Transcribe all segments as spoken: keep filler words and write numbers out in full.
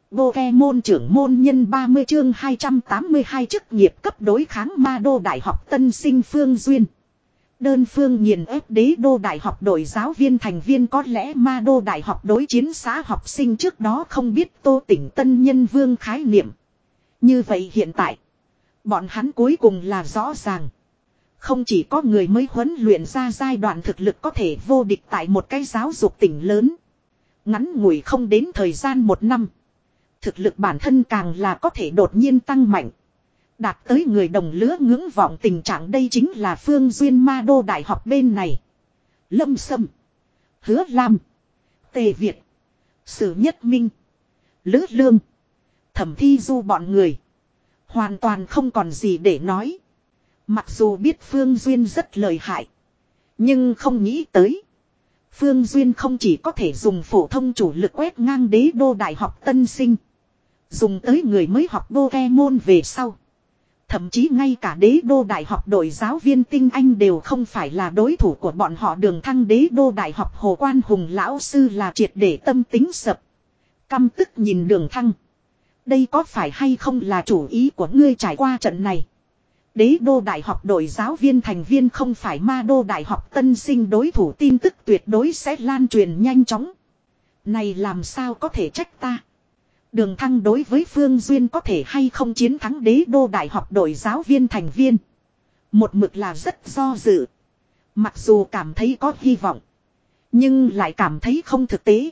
Pokemon trưởng môn nhân ba mươi chương hai trăm tám mươi hai chức nghiệp cấp đối kháng ma đô đại học tân sinh Phương Duyên. Đơn phương nghiền ép đế đô đại học đội giáo viên thành viên có lẽ ma đô đại học đối chiến xã học sinh trước đó không biết Tô Tỉnh tân nhân vương khái niệm. Như vậy hiện tại, bọn hắn cuối cùng là rõ ràng. Không chỉ có người mới huấn luyện ra giai đoạn thực lực có thể vô địch tại một cái giáo dục tỉnh lớn. Ngắn ngủi không đến thời gian một năm. Thực lực bản thân càng là có thể đột nhiên tăng mạnh. Đạt tới người đồng lứa ngưỡng vọng tình trạng, đây chính là Phương Duyên ma đô đại học bên này. Lâm Sâm, Hứa Lam, Tề Việt, Sử Nhất Minh, Lữ Lương, Thẩm Thi Du bọn người. Hoàn toàn không còn gì để nói. Mặc dù biết Phương Duyên rất lợi hại. Nhưng không nghĩ tới. Phương Duyên không chỉ có thể dùng phổ thông chủ lực quét ngang đế đô đại học tân sinh. Dùng tới người mới học Pokemon về sau. Thậm chí ngay cả đế đô đại học đội giáo viên tinh anh đều không phải là đối thủ của bọn họ. Đường Thăng đế đô đại học Hồ Quan Hùng lão sư là triệt để tâm tính sập. Căm tức nhìn Đường Thăng. Đây có phải hay không là chủ ý của ngươi trải qua trận này? Đế đô đại học đội giáo viên thành viên không phải ma đô đại học tân sinh đối thủ, tin tức tuyệt đối sẽ lan truyền nhanh chóng. Này làm sao có thể trách ta? Đường Thăng đối với Phương Duyên có thể hay không chiến thắng đế đô đại học đội giáo viên thành viên. Một mực là rất do dự. Mặc dù cảm thấy có hy vọng. Nhưng lại cảm thấy không thực tế.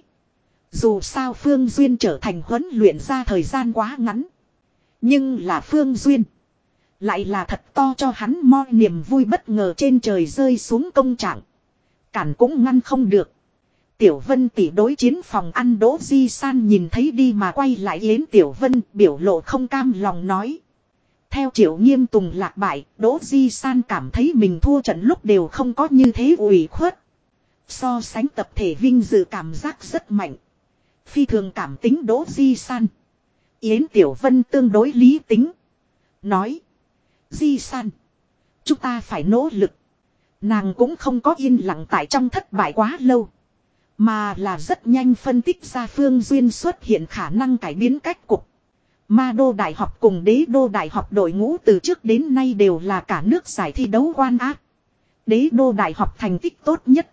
Dù sao Phương Duyên trở thành huấn luyện ra thời gian quá ngắn. Nhưng là Phương Duyên. Lại là thật to cho hắn moi niềm vui bất ngờ trên trời rơi xuống công trạng. Cản cũng ngăn không được. Tiểu Vân tỷ đối chiến phòng ăn Đỗ Di San nhìn thấy đi mà quay lại Yến Tiểu Vân biểu lộ không cam lòng nói. Theo Triệu Nghiêm Tùng lạc bại, Đỗ Di San cảm thấy mình thua trận lúc đều không có như thế ủy khuất. So sánh tập thể vinh dự cảm giác rất mạnh. Phi thường cảm tính Đỗ Di San. Yến Tiểu Vân tương đối lý tính. Nói. Di San. Chúng ta phải nỗ lực. Nàng cũng không có yên lặng tại trong thất bại quá lâu. Mà là rất nhanh phân tích ra Phương Duyên xuất hiện khả năng cải biến cách cục. Ma đô đại học cùng đế đô đại học đội ngũ từ trước đến nay đều là cả nước giải thi đấu quan ác. Đế đô đại học thành tích tốt nhất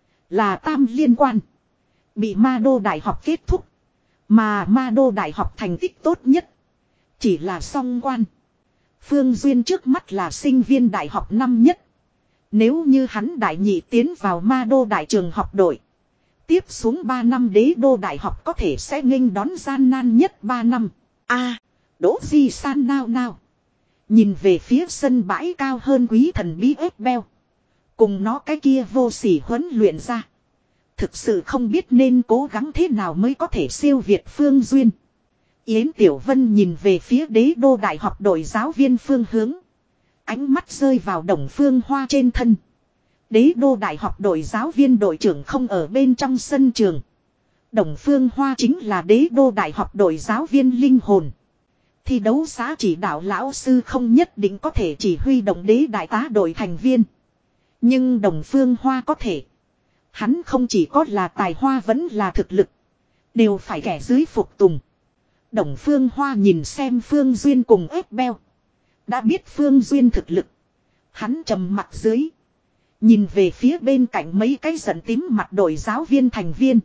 là tam liên quan. Bị ma đô đại học kết thúc. Mà ma đô đại học thành tích tốt nhất chỉ là song quan. Phương Duyên trước mắt là sinh viên đại học năm nhất. Nếu như hắn đại nhị tiến vào ma đô đại trường học đội. Tiếp xuống ba năm đế đô đại học có thể sẽ nghênh đón gian nan nhất ba năm. A, à, Đỗ Di San nao nao. Nhìn về phía sân bãi cao hơn quý thần bí ép beo. Cùng nó cái kia vô sỉ huấn luyện ra. Thực sự không biết nên cố gắng thế nào mới có thể siêu việt Phương Duyên. Yến Tiểu Vân nhìn về phía đế đô đại học đội giáo viên phương hướng. Ánh mắt rơi vào Đồng Phương Hoa trên thân. Đế đô đại học đội giáo viên đội trưởng không ở bên trong sân trường. Đồng Phương Hoa chính là đế đô đại học đội giáo viên linh hồn. Thi đấu xã chỉ đạo lão sư không nhất định có thể chỉ huy đồng đế đại tá đội thành viên. Nhưng Đồng Phương Hoa có thể. Hắn không chỉ có là tài hoa vẫn là thực lực. Đều phải kẻ dưới phục tùng. Đồng Phương Hoa nhìn xem Phương Duyên cùng ép beo. Đã biết Phương Duyên thực lực. Hắn trầm mặt dưới. Nhìn về phía bên cạnh mấy cái giận tím mặt đội giáo viên thành viên.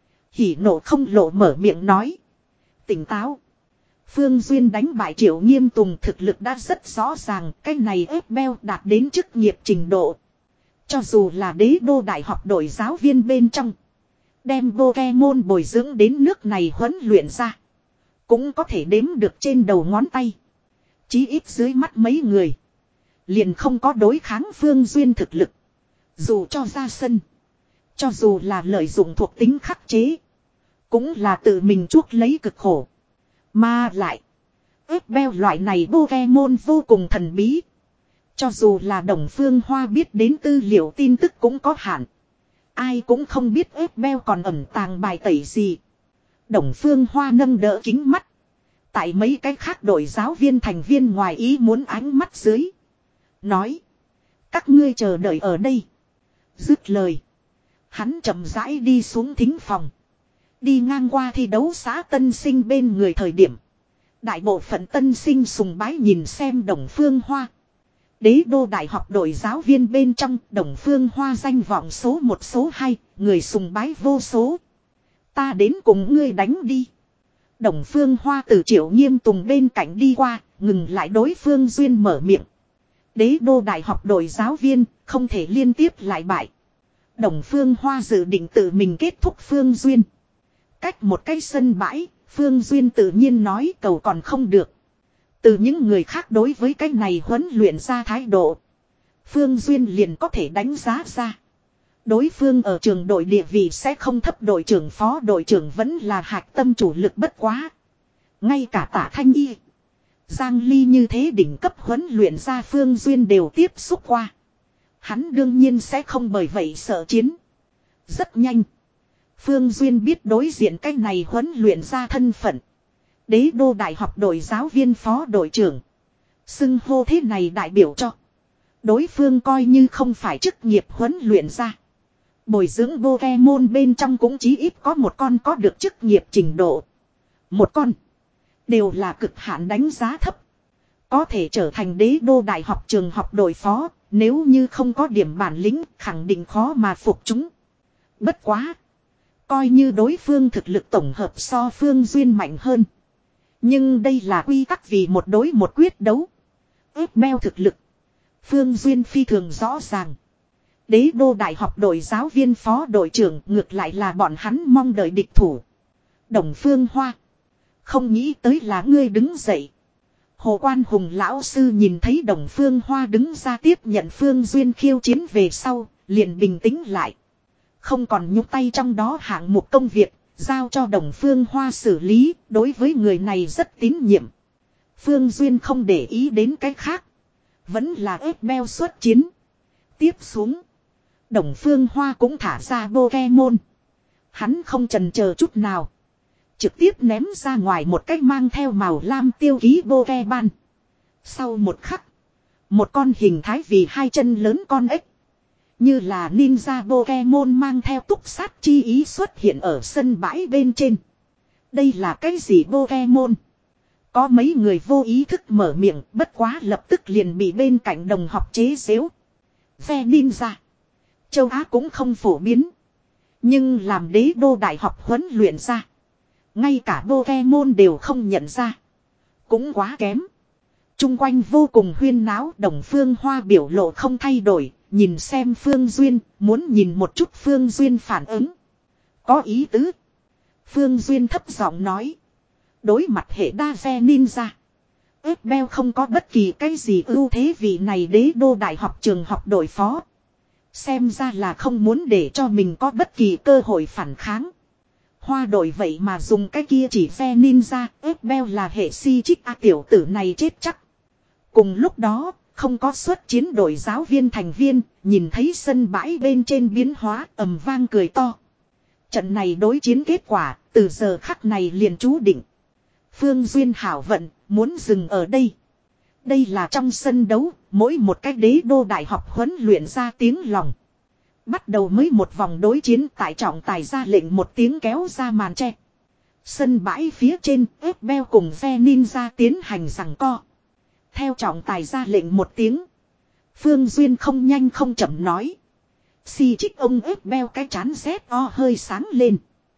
Hỉ nộ không lộ mở miệng nói. Tỉnh táo. Phương Duyên đánh bại Triệu Nghiêm Tùng thực lực đã rất rõ ràng. Cái này ép beo đạt đến chức nghiệp trình độ. Cho dù là đế đô đại học đội giáo viên bên trong. Đem Pokemon bồi dưỡng đến nước này huấn luyện ra. Cũng có thể đếm được trên đầu ngón tay. Chí ít dưới mắt mấy người. Liền không có đối kháng Phương Duyên thực lực. Dù cho ra sân. Cho dù là lợi dụng thuộc tính khắc chế. Cũng là tự mình chuốc lấy cực khổ. Mà lại. ép beo loại này Pokemon vô cùng thần bí. Cho dù là Đồng Phương Hoa biết đến tư liệu tin tức cũng có hạn. Ai cũng không biết ép beo còn ẩn tàng bài tẩy gì. Đồng Phương Hoa nâng đỡ kính mắt. Tại mấy cái khác đội giáo viên thành viên ngoài ý muốn ánh mắt dưới. Nói. Các ngươi chờ đợi ở đây. Dứt lời. Hắn chậm rãi đi xuống thính phòng. Đi ngang qua thi đấu xã tân sinh bên người thời điểm. Đại bộ phận tân sinh sùng bái nhìn xem Đồng Phương Hoa. Đế đô đại học đội giáo viên bên trong Đồng Phương Hoa danh vọng số một số hai, người sùng bái vô số. Ta đến cùng ngươi đánh đi. Đồng Phương Hoa từ Triệu Nghiêm Tùng bên cạnh đi qua, ngừng lại đối Phương Duyên mở miệng. Đế đô đại học đội giáo viên, không thể liên tiếp lại bại. Đồng Phương Hoa dự định tự mình kết thúc Phương Duyên. Cách một cái sân bãi, Phương Duyên tự nhiên nói cầu còn không được. Từ những người khác đối với cái này huấn luyện ra thái độ. Phương Duyên liền có thể đánh giá ra. Đối phương ở trường đội địa vị sẽ không thấp, đội trưởng phó đội trưởng vẫn là hạch tâm chủ lực bất quá. Ngay cả Tả Thanh Y, Giang Ly như thế đỉnh cấp huấn luyện ra Phương Duyên đều tiếp xúc qua. Hắn đương nhiên sẽ không bởi vậy sợ chiến. Rất nhanh. Phương Duyên biết đối diện cái này huấn luyện ra thân phận. Đế đô đại học đội giáo viên phó đội trưởng. Xưng hô thế này đại biểu cho. Đối phương coi như không phải chức nghiệp huấn luyện ra. Bồi dưỡng Pokemon bên trong cũng chí ít có một con có được chức nghiệp trình độ. Một con. Đều là cực hạn đánh giá thấp. Có thể trở thành đế đô đại học trường học đội phó. Nếu như không có điểm bản lĩnh khẳng định khó mà phục chúng. Bất quá. Coi như đối phương thực lực tổng hợp so Phương Duyên mạnh hơn. Nhưng đây là quy tắc vì một đối một quyết đấu. Ép beo thực lực. Phương Duyên phi thường rõ ràng. Đế đô đại học đội giáo viên phó đội trưởng ngược lại là bọn hắn mong đợi địch thủ. Đồng Phương Hoa. Không nghĩ tới là ngươi đứng dậy. Hồ Quan Hùng lão sư nhìn thấy Đồng Phương Hoa đứng ra tiếp nhận Phương Duyên khiêu chiến về sau, liền bình tĩnh lại. Không còn nhúc tay trong đó hạng mục công việc, giao cho Đồng Phương Hoa xử lý, đối với người này rất tín nhiệm. Phương Duyên không để ý đến cái khác. Vẫn là ép beo xuất chiến. Tiếp xuống. Đồng Phương Hoa cũng thả ra Pokemon. Hắn không chần chờ chút nào. Trực tiếp ném ra ngoài một cái mang theo màu lam tiêu ký Pokemon. Sau một khắc. Một con hình thái vì hai chân lớn con ếch. Như là ninja Pokemon mang theo túc sát chi ý xuất hiện ở sân bãi bên trên. Đây là cái gì Pokemon? Có mấy người vô ý thức mở miệng, bất quá lập tức liền bị bên cạnh đồng học chế giễu. Ve ninja. Châu Á cũng không phổ biến. Nhưng làm đế đô đại học huấn luyện ra. Ngay cả Pokemon đều không nhận ra. Cũng quá kém. Trung quanh vô cùng huyên náo, Đồng Phương Hoa biểu lộ không thay đổi. Nhìn xem Phương Duyên, muốn nhìn một chút Phương Duyên phản ứng. Có ý tứ. Phương Duyên thấp giọng nói. Đối mặt hệ đa ve ninja. Ép beo không có bất kỳ cái gì ưu thế vì này đế đô đại học trường học đội phó. Xem ra là không muốn để cho mình có bất kỳ cơ hội phản kháng. Hoa đội vậy mà dùng cái kia chỉ ve ninja, ép beo là hệ si chích a tiểu tử này chết chắc. Cùng lúc đó, không có xuất chiến đội giáo viên thành viên, nhìn thấy sân bãi bên trên biến hóa ầm vang cười to. Trận này đối chiến kết quả, từ giờ khắc này liền chú định. Phương Duyên hảo vận, muốn dừng ở đây. Đây là trong sân đấu, mỗi một cái đế đô đại học huấn luyện ra tiếng lòng. Bắt đầu mới một vòng đối chiến tại trọng tài ra lệnh một tiếng kéo ra màn tre. Sân bãi phía trên, ép beo cùng ve ninja tiến hành giằng co. Theo trọng tài ra lệnh một tiếng. Phương Duyên không nhanh không chậm nói. Si chích ông ép beo cái chán rét o hơi sáng lên.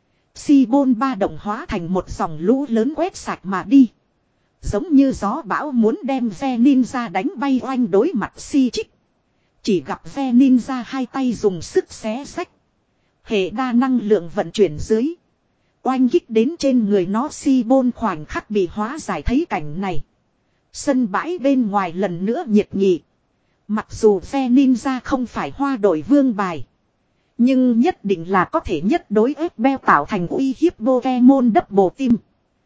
Si bôn ba động hóa thành một dòng lũ lớn quét sạch mà đi. Giống như gió bão muốn đem ve ninja đánh bay oanh đối mặt si chích. Chỉ gặp ve ninja hai tay dùng sức xé xách. Hệ đa năng lượng vận chuyển dưới. Oanh kích đến trên người nó si bôn khoảnh khắc bị hóa giải thấy cảnh này. Sân bãi bên ngoài lần nữa nhiệt nghị. Mặc dù ve ninja không phải hoa đội vương bài. Nhưng nhất định là có thể nhất đối ép beo tạo thành uy hiếp Pokemon double team.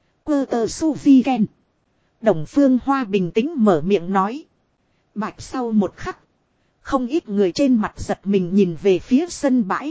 Quơ su vi gen. Đồng Phương Hoa bình tĩnh mở miệng nói. Bạch sau một khắc. Không ít người trên mặt giật mình nhìn về phía sân bãi.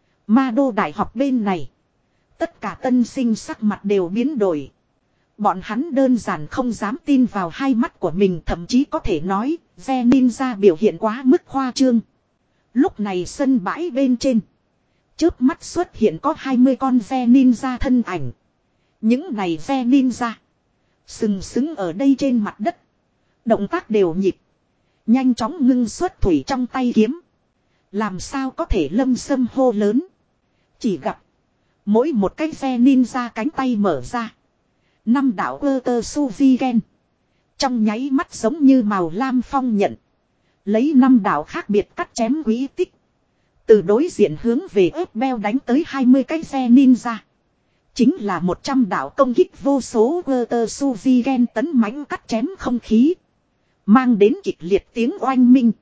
Ma đô đại học bên này. Tất cả tân sinh sắc mặt đều biến đổi. Bọn hắn đơn giản không dám tin vào hai mắt của mình, thậm chí có thể nói, ve ninja biểu hiện quá mức khoa trương. Lúc này sân bãi bên trên. chớp mắt xuất hiện có hai mươi con ve ninja thân ảnh. Những này ve ninja sừng sững ở đây trên mặt đất. Động tác đều nhịp. Nhanh chóng ngưng xuất thủy trong tay kiếm. Làm sao có thể lâm sâm hô lớn. Chỉ gặp mỗi một cái ve ninja cánh tay mở ra. Năm đạo ơ tơ su vi gen. Trong nháy mắt giống như màu lam phong nhận. Lấy năm đạo khác biệt cắt chém quý tích. Từ đối diện hướng về ép beo đánh tới hai mươi cái ve ninja. Chính là một trăm đạo công kích vô số ơ tơ su vi gen tấn mãnh cắt chém không khí. Mang đến kịch liệt tiếng oanh minh.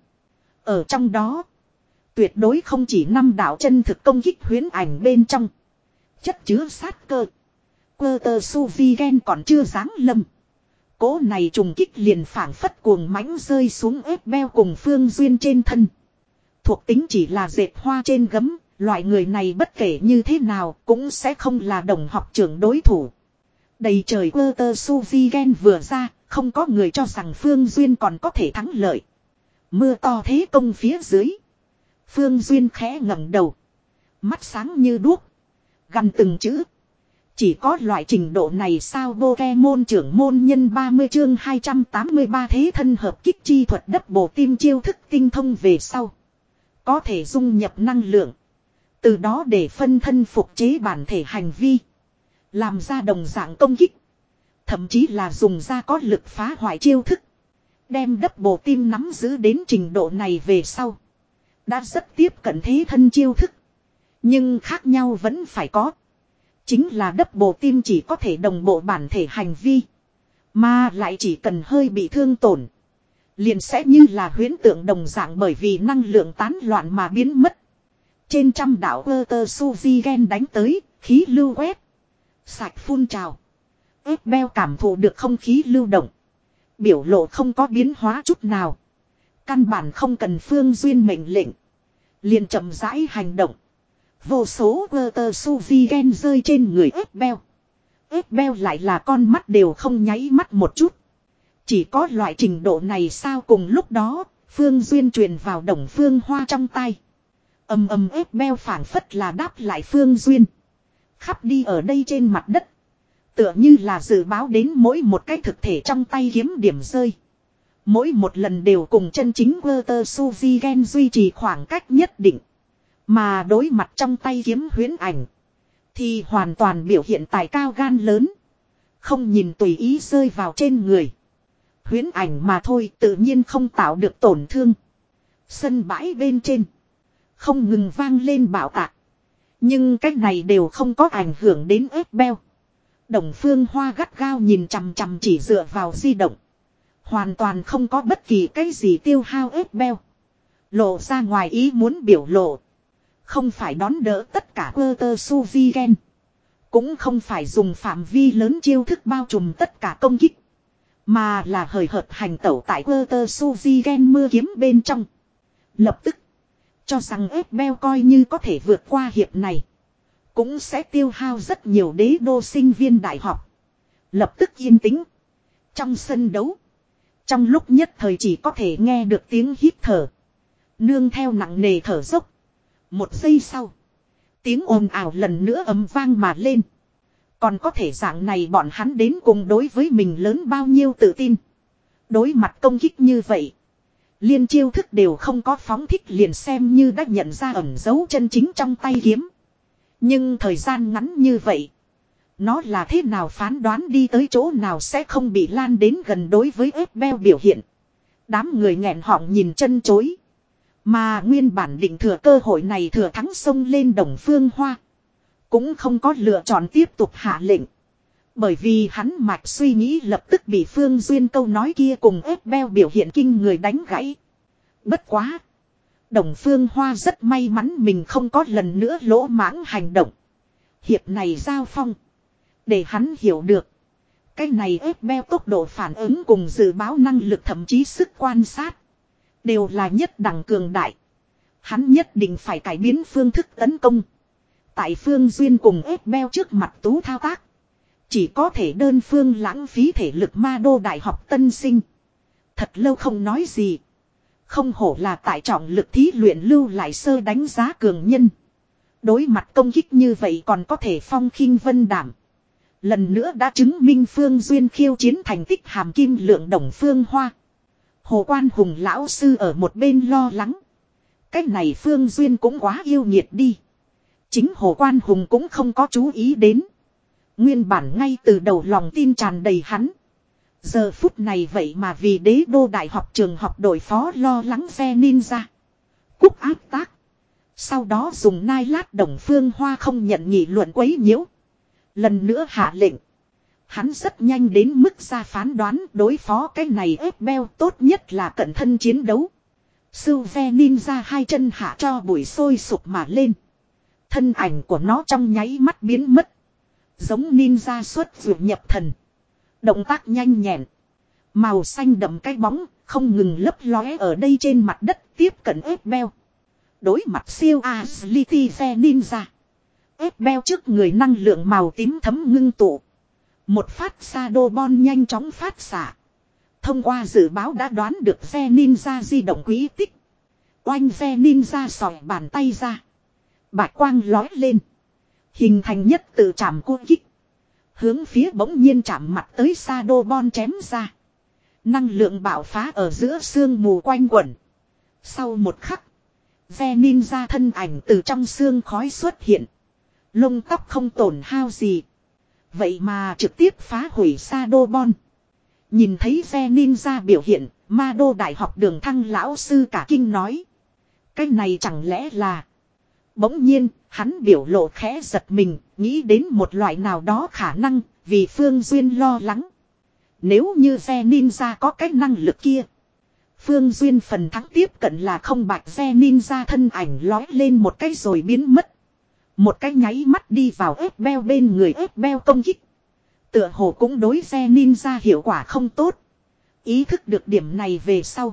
Ở trong đó. Tuyệt đối không chỉ năm đạo chân thực công kích huyễn ảnh bên trong. Chất chứa sát cơ. Ơ tơ su vi gen còn chưa giáng lâm. Cố này trùng kích liền phảng phất cuồng mãnh rơi xuống ép beo cùng Phương Duyên trên thân. Thuộc tính chỉ là dệt hoa trên gấm. Loại người này bất kể như thế nào cũng sẽ không là đồng học trưởng đối thủ. Đầy trời ơ tơ su vi gen vừa ra. Không có người cho rằng Phương Duyên còn có thể thắng lợi. Mưa to thế công phía dưới. Phương Duyên khẽ ngẩng đầu. Mắt sáng như đuốc. Gần từng chữ. Chỉ có loại trình độ này sao Pokemon trưởng môn nhân ba mươi chương hai trăm tám mươi ba thế thân hợp kích chi thuật đắp bổ tim chiêu thức tinh thông về sau. Có thể dung nhập năng lượng. Từ đó để phân thân phục chế bản thể hành vi. Làm ra đồng dạng công kích. Thậm chí là dùng ra có lực phá hoại chiêu thức. Đem đắp bổ tim nắm giữ đến trình độ này về sau. Đã rất tiếp cận thế thân chiêu thức. Nhưng khác nhau vẫn phải có. Chính là đắp bổ tim chỉ có thể đồng bộ bản thể hành vi. Mà lại chỉ cần hơi bị thương tổn. Liền sẽ như là huyễn tượng đồng dạng bởi vì năng lượng tán loạn mà biến mất. Trên trăm đạo ơ tơ su vi gen đánh tới, khí lưu quét. Sạch phun trào. Ép beo cảm thụ được không khí lưu động. Biểu lộ không có biến hóa chút nào. Căn bản không cần Phương Duyên mệnh lệnh. Liền chậm rãi hành động. Vô số ơ tơ su vi gen rơi trên người ép beo. Ép beo lại là con mắt đều không nháy mắt một chút. Chỉ có loại trình độ này sao cùng lúc đó, Phương Duyên truyền vào Đồng Phương Hoa trong tay. Ầm ầm ép beo phảng phất là đáp lại Phương Duyên. Khắp đi ở đây trên mặt đất. Tựa như là dự báo đến mỗi một cái thực thể trong tay kiếm điểm rơi. Mỗi một lần đều cùng chân chính Walter Suzigen duy trì khoảng cách nhất định. Mà đối mặt trong tay kiếm huyễn ảnh. Thì hoàn toàn biểu hiện tài cao gan lớn. Không nhìn tùy ý rơi vào trên người. Huyễn ảnh mà thôi tự nhiên không tạo được tổn thương. Sân bãi bên trên. Không ngừng vang lên bạo tạc. Nhưng cách này đều không có ảnh hưởng đến ép beo. Đồng Phương Hoa gắt gao nhìn chằm chằm chỉ dựa vào di động. Hoàn toàn không có bất kỳ cái gì tiêu hao ép beo. Lộ ra ngoài ý muốn biểu lộ. Không phải đón đỡ tất cả Walter Suzigen. Cũng không phải dùng phạm vi lớn chiêu thức bao trùm tất cả công kích. Mà là hời hợt hành tẩu tại Walter Suzigen mưa kiếm bên trong. Lập tức. Cho rằng ép beo coi như có thể vượt qua hiệp này. Cũng sẽ tiêu hao rất nhiều đế đô sinh viên đại học. Lập tức yên tĩnh. Trong sân đấu. Trong lúc nhất thời chỉ có thể nghe được tiếng hít thở. Nương theo nặng nề thở dốc. Một giây sau. Tiếng ồn ào lần nữa ầm vang mà lên. Còn có thể dạng này bọn hắn đến cùng đối với mình lớn bao nhiêu tự tin. Đối mặt công kích như vậy. Liên chiêu thức đều không có phóng thích liền xem như đã nhận ra ẩn dấu chân chính trong tay kiếm. Nhưng thời gian ngắn như vậy. Nó là thế nào phán đoán đi tới chỗ nào sẽ không bị lan đến gần đối với ép beo biểu hiện. Đám người nghẹn họng nhìn chân chối. Mà nguyên bản định thừa cơ hội này thừa thắng xông lên Đồng Phương Hoa. Cũng không có lựa chọn tiếp tục hạ lệnh. Bởi vì hắn mạch suy nghĩ lập tức bị Phương Duyên câu nói kia cùng ép beo biểu hiện kinh người đánh gãy. Bất quá. Đồng Phương Hoa rất may mắn mình không có lần nữa lỗ mãng hành động. Hiệp này giao phong. Để hắn hiểu được. Cái này ép beo tốc độ phản ứng cùng dự báo năng lực thậm chí sức quan sát. Đều là nhất đẳng cường đại. Hắn nhất định phải cải biến phương thức tấn công. Tại Phương Duyên cùng ép beo trước mặt tú thao tác. Chỉ có thể đơn phương lãng phí thể lực ma đô đại học tân sinh. Thật lâu không nói gì. Không hổ là tại trọng lực thí luyện lưu lại sơ đánh giá cường nhân. Đối mặt công kích như vậy còn có thể phong khinh vân đảm. Lần nữa đã chứng minh Phương Duyên khiêu chiến thành tích hàm kim lượng Đồng Phương Hoa. Hồ Quan Hùng lão sư ở một bên lo lắng. Cái này Phương Duyên cũng quá yêu nghiệt đi. Chính Hồ Quan Hùng cũng không có chú ý đến. Nguyên bản ngay từ đầu lòng tin tràn đầy hắn. Giờ phút này vậy mà vì đế đô đại học trường học đội phó lo lắng phe ninja. Cúc áp tác. Sau đó dùng nai lát Đồng Phương Hoa không nhận nghị luận quấy nhiễu. Lần nữa hạ lệnh. Hắn rất nhanh đến mức ra phán đoán đối phó cái này ép beo tốt nhất là cận thân chiến đấu. Sưu ve ninja hai chân hạ cho bụi sôi sụp mà lên. Thân ảnh của nó trong nháy mắt biến mất. Giống ninja xuất vượt nhập thần. Động tác nhanh nhẹn. Màu xanh đậm cái bóng không ngừng lấp lóe ở đây trên mặt đất tiếp cận ép beo. Đối mặt siêu agility ve ninja. Ép beo trước người năng lượng màu tím thấm ngưng tụ. Một phát shadow ball nhanh chóng phát xạ. Thông qua dự báo đã đoán được ve ninja di động quý tích. Oanh ve ninja sỏi bàn tay ra. Bạch quang lói lên. Hình thành nhất tự chạm cua kích. Hướng phía bỗng nhiên chạm mặt tới shadow ball chém ra. Năng lượng bạo phá ở giữa sương mù quanh quẩn. Sau một khắc. Ve ninja thân ảnh từ trong sương khói xuất hiện. Lông tóc không tổn hao gì. Vậy mà trực tiếp phá hủy shadow ball. Nhìn thấy ve ninja biểu hiện, ma đô đại học Đường Thăng lão sư cả kinh nói. Cái này chẳng lẽ là... Bỗng nhiên, hắn biểu lộ khẽ giật mình, nghĩ đến một loại nào đó khả năng, vì Phương Duyên lo lắng. Nếu như ve ninja có cái năng lực kia. Phương Duyên phần thắng tiếp cận là không bạch ve ninja thân ảnh lói lên một cái rồi biến mất. Một cái nháy mắt đi vào ép beo bên người ép beo công kích. Tựa hồ cũng đối ve ninja hiệu quả không tốt. Ý thức được điểm này về sau.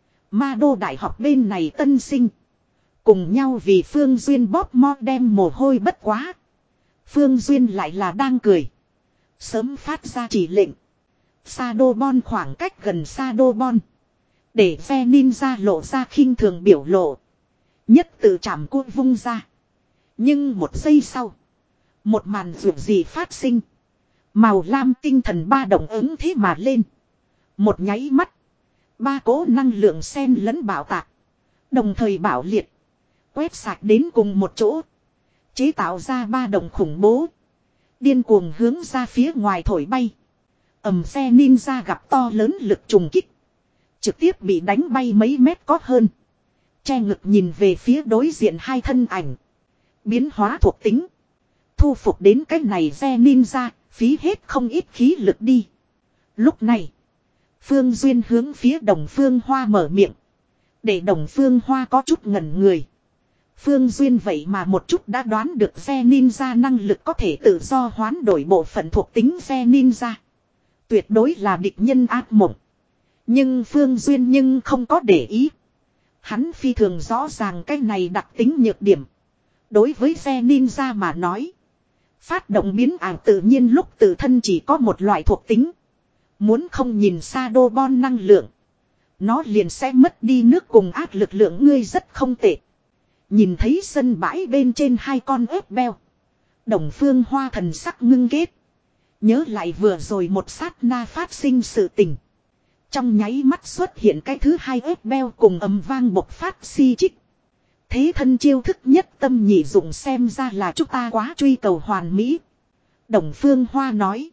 Ma đô đại học bên này tân sinh. Cùng nhau vì Phương Duyên bóp mo đem mồ hôi bất quá. Phương Duyên lại là đang cười. Sớm phát ra chỉ lệnh. Shadow Ball khoảng cách gần Shadow Ball. Để ve ninja lộ ra khinh thường biểu lộ. Nhất tự chạm cua vung ra. Nhưng một giây sau. Một màn vượt gì phát sinh. Màu lam tinh thần ba động ứng thế mà lên. Một nháy mắt. Ba cỗ năng lượng xen lẫn bảo tạc. Đồng thời bảo liệt. Quét sạch đến cùng một chỗ. Chế tạo ra ba động khủng bố. Điên cuồng hướng ra phía ngoài thổi bay. Ầm xe ninja gặp to lớn lực trùng kích. Trực tiếp bị đánh bay mấy mét có hơn. Che ngực nhìn về phía đối diện hai thân ảnh. Biến hóa thuộc tính. Thu phục đến cái này ve ninja. Phí hết không ít khí lực đi. Lúc này. Phương Duyên hướng phía Đồng Phương Hoa mở miệng. Để Đồng Phương Hoa có chút ngẩn người. Phương Duyên vậy mà một chút đã đoán được ve ninja năng lực có thể tự do hoán đổi bộ phận thuộc tính ve ninja. Tuyệt đối là địch nhân ác mộng. Nhưng Phương Duyên nhưng không có để ý. Hắn phi thường rõ ràng cái này đặc tính nhược điểm. Đối với ve ninja mà nói. Phát động biến ảo tự nhiên lúc tự thân chỉ có một loại thuộc tính. Muốn không nhìn shadow ball năng lượng. Nó liền sẽ mất đi nước cùng áp lực lượng ngươi rất không tệ. Nhìn thấy sân bãi bên trên hai con ếch beo. Đồng Phương Hoa thần sắc ngưng kết. Nhớ lại vừa rồi một sát na phát sinh sự tình. Trong nháy mắt xuất hiện cái thứ hai ếch beo cùng ầm vang bộc phát si chích. Thế thân chiêu thức nhất tâm nhị dụng xem ra là chúng ta quá truy cầu hoàn mỹ. Đồng Phương Hoa nói.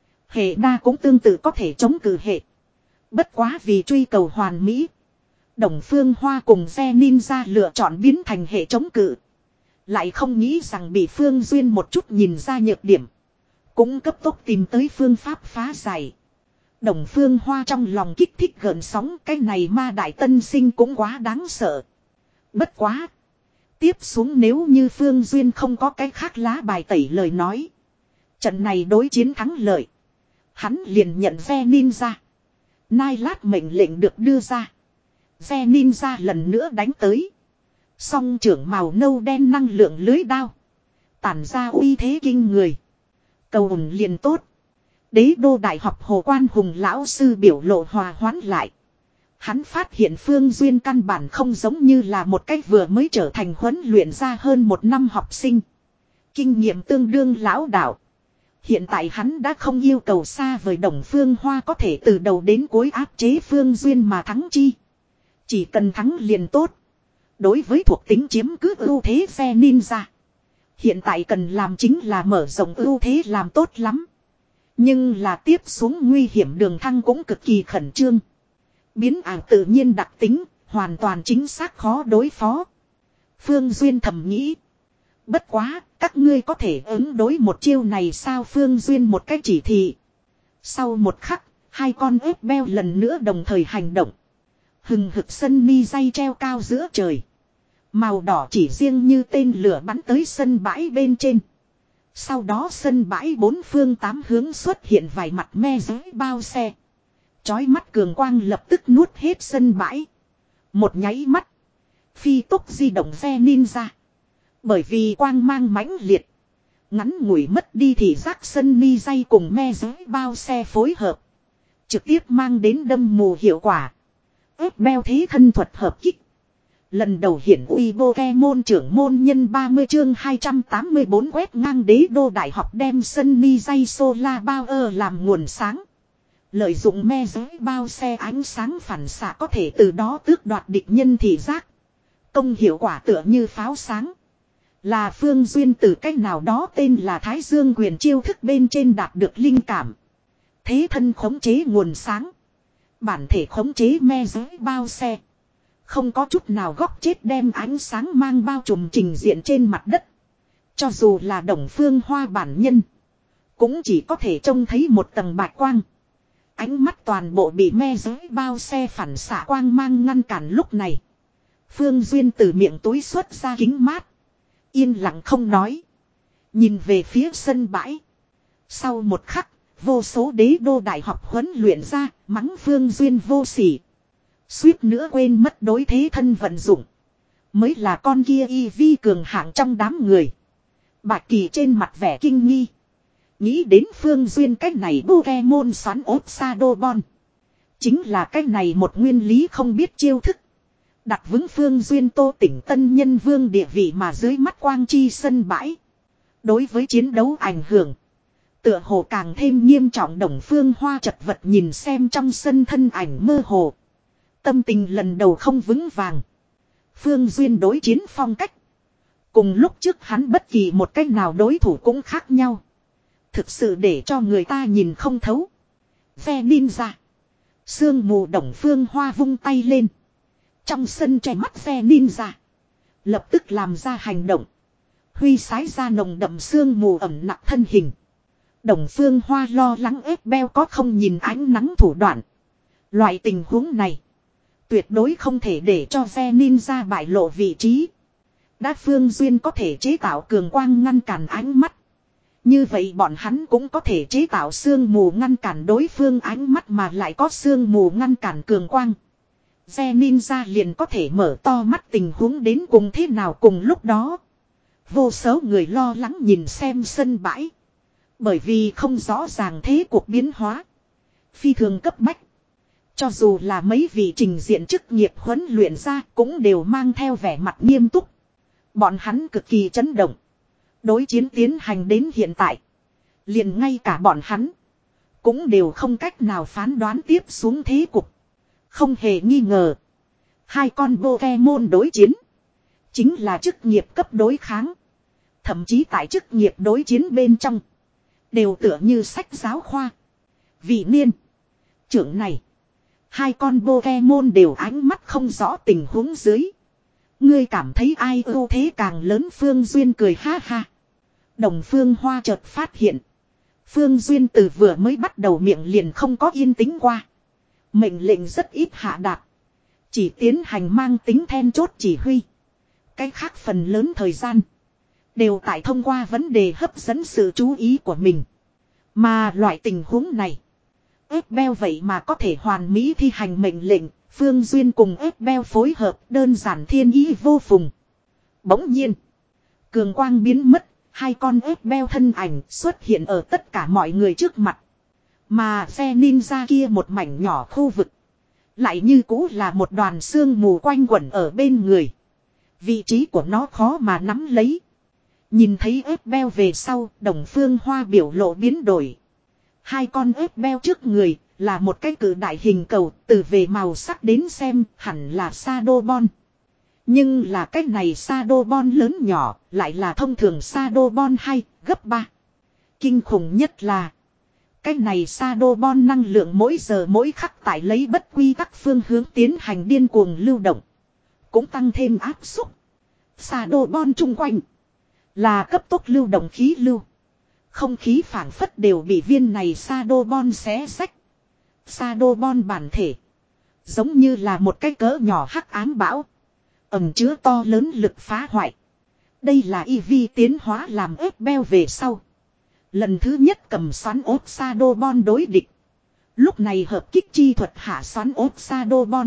Hệ đa cũng tương tự có thể chống cự hệ. Bất quá vì truy cầu hoàn mỹ. Đồng Phương Hoa cùng ve ninja lựa chọn biến thành hệ chống cự. Lại không nghĩ rằng bị Phương Duyên một chút nhìn ra nhược điểm. Cũng cấp tốc tìm tới phương pháp phá giải. Đồng Phương Hoa trong lòng kích thích gợn sóng. Cái này ma đại tân sinh cũng quá đáng sợ. Bất quá. Tiếp xuống nếu như Phương Duyên không có cái khác lá bài tẩy lời nói. Trận này đối chiến thắng lợi. Hắn liền nhận ve ninja. Nai lát mệnh lệnh được đưa ra. Ve ninja lần nữa đánh tới. Song trưởng màu nâu đen năng lượng lưới đao. Tản ra uy thế kinh người. Cầu ủng liền tốt. Đế đô đại học Hồ Quan Hùng lão sư biểu lộ hòa hoãn lại. Hắn phát hiện Phương Duyên căn bản không giống như là một cách vừa mới trở thành huấn luyện ra hơn một năm học sinh. Kinh nghiệm tương đương lão đạo. Hiện tại hắn đã không yêu cầu xa vời Đồng Phương Hoa có thể từ đầu đến cuối áp chế Phương Duyên mà thắng chi. Chỉ cần thắng liền tốt. Đối với thuộc tính chiếm cứ ưu thế phe ninja. Hiện tại cần làm chính là mở rộng ưu thế làm tốt lắm. Nhưng là tiếp xuống nguy hiểm đường thăng cũng cực kỳ khẩn trương. Biến ảo tự nhiên đặc tính, hoàn toàn chính xác khó đối phó. Phương Duyên thầm nghĩ. Bất quá, các ngươi có thể ứng đối một chiêu này sao? Phương Duyên một cách chỉ thị. Sau một khắc, hai con ếch beo lần nữa đồng thời hành động. Hừng hực sân mi dây treo cao giữa trời. Màu đỏ chỉ riêng như tên lửa bắn tới sân bãi bên trên. Sau đó sân bãi bốn phương tám hướng xuất hiện vài mặt me giới bao xe. Chói mắt cường quang lập tức nuốt hết sân bãi. Một nháy mắt. Phi tốc di động phe ninja. Bởi vì quang mang mãnh liệt. Ngắn ngủi mất đi thì rác sân mi dây cùng me giới bao xe phối hợp. Trực tiếp mang đến đâm mù hiệu quả. Ép beo thế thân thuật hợp kích. Lần đầu hiển uy Pokemon trưởng môn nhân ba mươi chương hai trăm tám mươi bốn quét ngang đế đô đại học đem sân mi dây solar power làm nguồn sáng. Lợi dụng me giới bao xe ánh sáng phản xạ có thể từ đó tước đoạt địch nhân thị giác. Công hiệu quả tựa như pháo sáng. Là Phương Duyên từ cách nào đó tên là Thái Dương quyền chiêu thức bên trên đạt được linh cảm. Thế thân khống chế nguồn sáng. Bản thể khống chế me giới bao xe. Không có chút nào góc chết đem ánh sáng mang bao trùm trình diện trên mặt đất. Cho dù là Đồng Phương Hoa bản nhân. Cũng chỉ có thể trông thấy một tầng bạch quang. Ánh mắt toàn bộ bị me giới bao xe phản xạ quang mang ngăn cản lúc này. Phương Duyên từ miệng túi xuất ra kính mát. Yên lặng không nói. Nhìn về phía sân bãi. Sau một khắc, vô số đế đô đại học huấn luyện ra, mắng Phương Duyên vô sỉ. Suýt nữa quên mất đối thế thân vận dụng. Mới là con kia y vi cường hạng trong đám người. Bạch Kỳ trên mặt vẻ kinh nghi. Nghĩ đến Phương Duyên cách này Pokemon xoắn ốp Shadowball. Chính là cách này một nguyên lý không biết chiêu thức. Đặt vững Phương Duyên Tô tỉnh tân nhân vương địa vị mà dưới mắt quang chi sân bãi. Đối với chiến đấu ảnh hưởng. Tựa hồ càng thêm nghiêm trọng. Đồng Phương Hoa chật vật nhìn xem trong sân thân ảnh mơ hồ. Tâm tình lần đầu không vững vàng. Phương Duyên đối chiến phong cách. Cùng lúc trước hắn bất kỳ một cách nào đối thủ cũng khác nhau. Thực sự để cho người ta nhìn không thấu. Phe ninja. Sương mù Đồng Phương Hoa vung tay lên. Trong sân che mắt phe ninja. Lập tức làm ra hành động. Huy sái ra nồng đậm sương mù ẩm nặng thân hình. Đồng Phương Hoa lo lắng ép beo có không nhìn ánh nắng thủ đoạn. Loại tình huống này. Tuyệt đối không thể để cho phe ninja bại lộ vị trí. Đã Phương Duyên có thể chế tạo cường quang ngăn cản ánh mắt. Như vậy bọn hắn cũng có thể chế tạo sương mù ngăn cản đối phương ánh mắt mà lại có sương mù ngăn cản cường quang. Phe ninja liền có thể mở to mắt tình huống đến cùng thế nào cùng lúc đó. Vô số người lo lắng nhìn xem sân bãi. Bởi vì không rõ ràng thế cuộc biến hóa. Phi thường cấp bách. Cho dù là mấy vị trình diện chức nghiệp huấn luyện ra cũng đều mang theo vẻ mặt nghiêm túc. Bọn hắn cực kỳ chấn động. Đối chiến tiến hành đến hiện tại. Liền ngay cả bọn hắn. Cũng đều không cách nào phán đoán tiếp xuống thế cục. Không hề nghi ngờ. Hai con Pokemon đối chiến. Chính là chức nghiệp cấp đối kháng. Thậm chí tại chức nghiệp đối chiến bên trong. Đều tựa như sách giáo khoa. Vị niên. Trưởng này. Hai con Pokemon đều ánh mắt không rõ tình huống dưới. Ngươi cảm thấy ai ưu thế càng lớn? Phương Duyên cười ha ha. Đồng Phương Hoa chợt phát hiện. Phương Duyên từ vừa mới bắt đầu miệng liền không có yên tĩnh qua. Mệnh lệnh rất ít hạ đạt. Chỉ tiến hành mang tính then chốt chỉ huy. Cái khác phần lớn thời gian. Đều tại thông qua vấn đề hấp dẫn sự chú ý của mình. Mà loại tình huống này. ép beo vậy mà có thể hoàn mỹ thi hành mệnh lệnh. Phương Duyên cùng ép beo phối hợp đơn giản thiên ý vô phùng. Bỗng nhiên. Cường quang biến mất. Hai con ép beo thân ảnh xuất hiện ở tất cả mọi người trước mặt. Mà phe ninja kia một mảnh nhỏ khu vực. Lại như cũ là một đoàn sương mù quanh quẩn ở bên người. Vị trí của nó khó mà nắm lấy. Nhìn thấy ếch beo về sau, Đồng Phương Hoa biểu lộ biến đổi. Hai con ếch beo trước người là một cái cự đại hình cầu, từ về màu sắc đến xem hẳn là Shadowbone. Nhưng là cái này Shadowbone lớn nhỏ, lại là thông thường Shadowbone hay gấp ba. Kinh khủng nhất là cái này Shadowbone năng lượng mỗi giờ mỗi khắc tại lấy bất quy tắc phương hướng tiến hành điên cuồng lưu động. Cũng tăng thêm áp suất. Shadowbone chung quanh là cấp tốc lưu động khí lưu. Không khí phảng phất đều bị viên này Shadowbone xé xách. Shadowbone bản thể giống như là một cái cỡ nhỏ hắc ám bão, ẩn chứa to lớn lực phá hoại. Đây là Eevee tiến hóa làm ếch beo về sau lần thứ nhất cầm xoắn ốt Shadowbone đối địch. Lúc này hợp kích chi thuật hạ xoắn ốt Shadowbone,